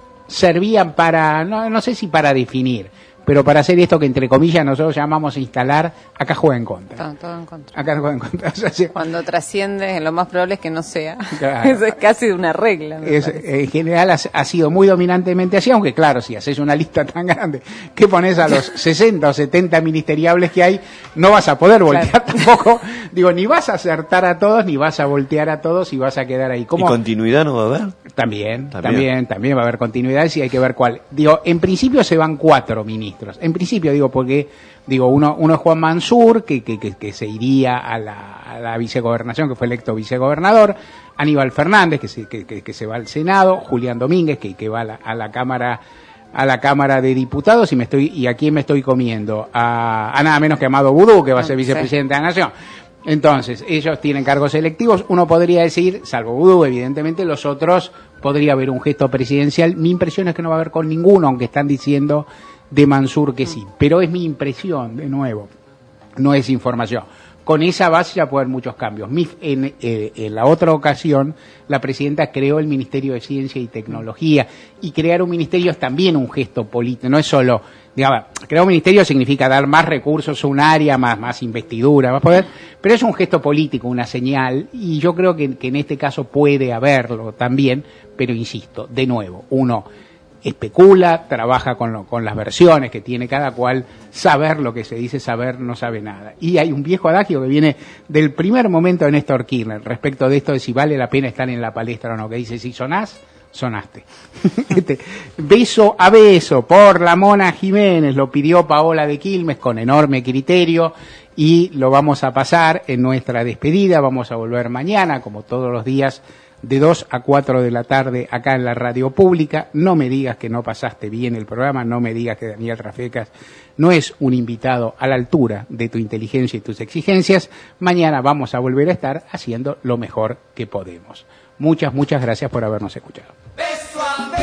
servían para, no, no sé si para definir, pero para hacer esto que entre comillas nosotros llamamos instalar, acá juega en contra. Todo, todo en contra. Acá juega en contra. O sea, sí, Cuando trasciende, lo más probable es que no sea. Claro. Eso es casi una regla. me es, parece. en general ha, ha sido muy dominantemente así, aunque claro, si haces una lista tan grande que pones a los sesenta o setenta ministeriables que hay, no vas a poder voltear Claro. tampoco, digo, ni vas a acertar a todos, ni vas a voltear a todos y vas a quedar ahí. ¿Y ¿Cómo? continuidad no va a haber? También, También. también, también va a haber continuidades y hay que ver cuál. Digo, en principio se van cuatro ministros. En principio, digo, porque, digo, uno, uno es Juan Mansur, que, que, que, que se iría a la, a la vicegobernación, que fue electo vicegobernador, Aníbal Fernández, que se, que, que, que se va al Senado, Julián Domínguez, que, que va a la, a la Cámara, a la Cámara de Diputados, y me estoy, y a quién me estoy comiendo, a, a nada menos que Amado Vudú, que va a ser Sí. vicepresidente de la Nación. Entonces, ellos tienen cargos electivos, uno podría decir, salvo Vudú, evidentemente, los otros podría haber un gesto presidencial. Mi impresión es que no va a haber con ninguno, aunque están diciendo de Mansur que sí. Pero es mi impresión, de nuevo, no es información. Con esa base ya puede haber muchos cambios. Mi, en, eh, en la otra ocasión, la presidenta creó el Ministerio de Ciencia y Tecnología, y crear un ministerio es también un gesto político, no es solo, digamos, crear un ministerio significa dar más recursos a un área, más, más investidura, más poder, pero es un gesto político, una señal, y yo creo que, que en este caso puede haberlo también, pero insisto, de nuevo, uno especula, trabaja con, lo, con las versiones que tiene cada cual, saber lo que se dice, saber no sabe nada. Y hay un viejo adagio que viene del primer momento de Néstor Kirchner respecto de esto de si vale la pena estar en la palestra o no, que dice, si sonás, sonaste. este, beso a beso por la Mona Jiménez, lo pidió Paola de Quilmes con enorme criterio, y lo vamos a pasar en nuestra despedida. Vamos a volver mañana, como todos los días, de dos a cuatro de la tarde acá en la radio pública. No me digas que no pasaste bien el programa, no me digas que Daniel Rafecas no es un invitado a la altura de tu inteligencia y tus exigencias. Mañana vamos a volver a estar haciendo lo mejor que podemos. Muchas, muchas gracias por habernos escuchado.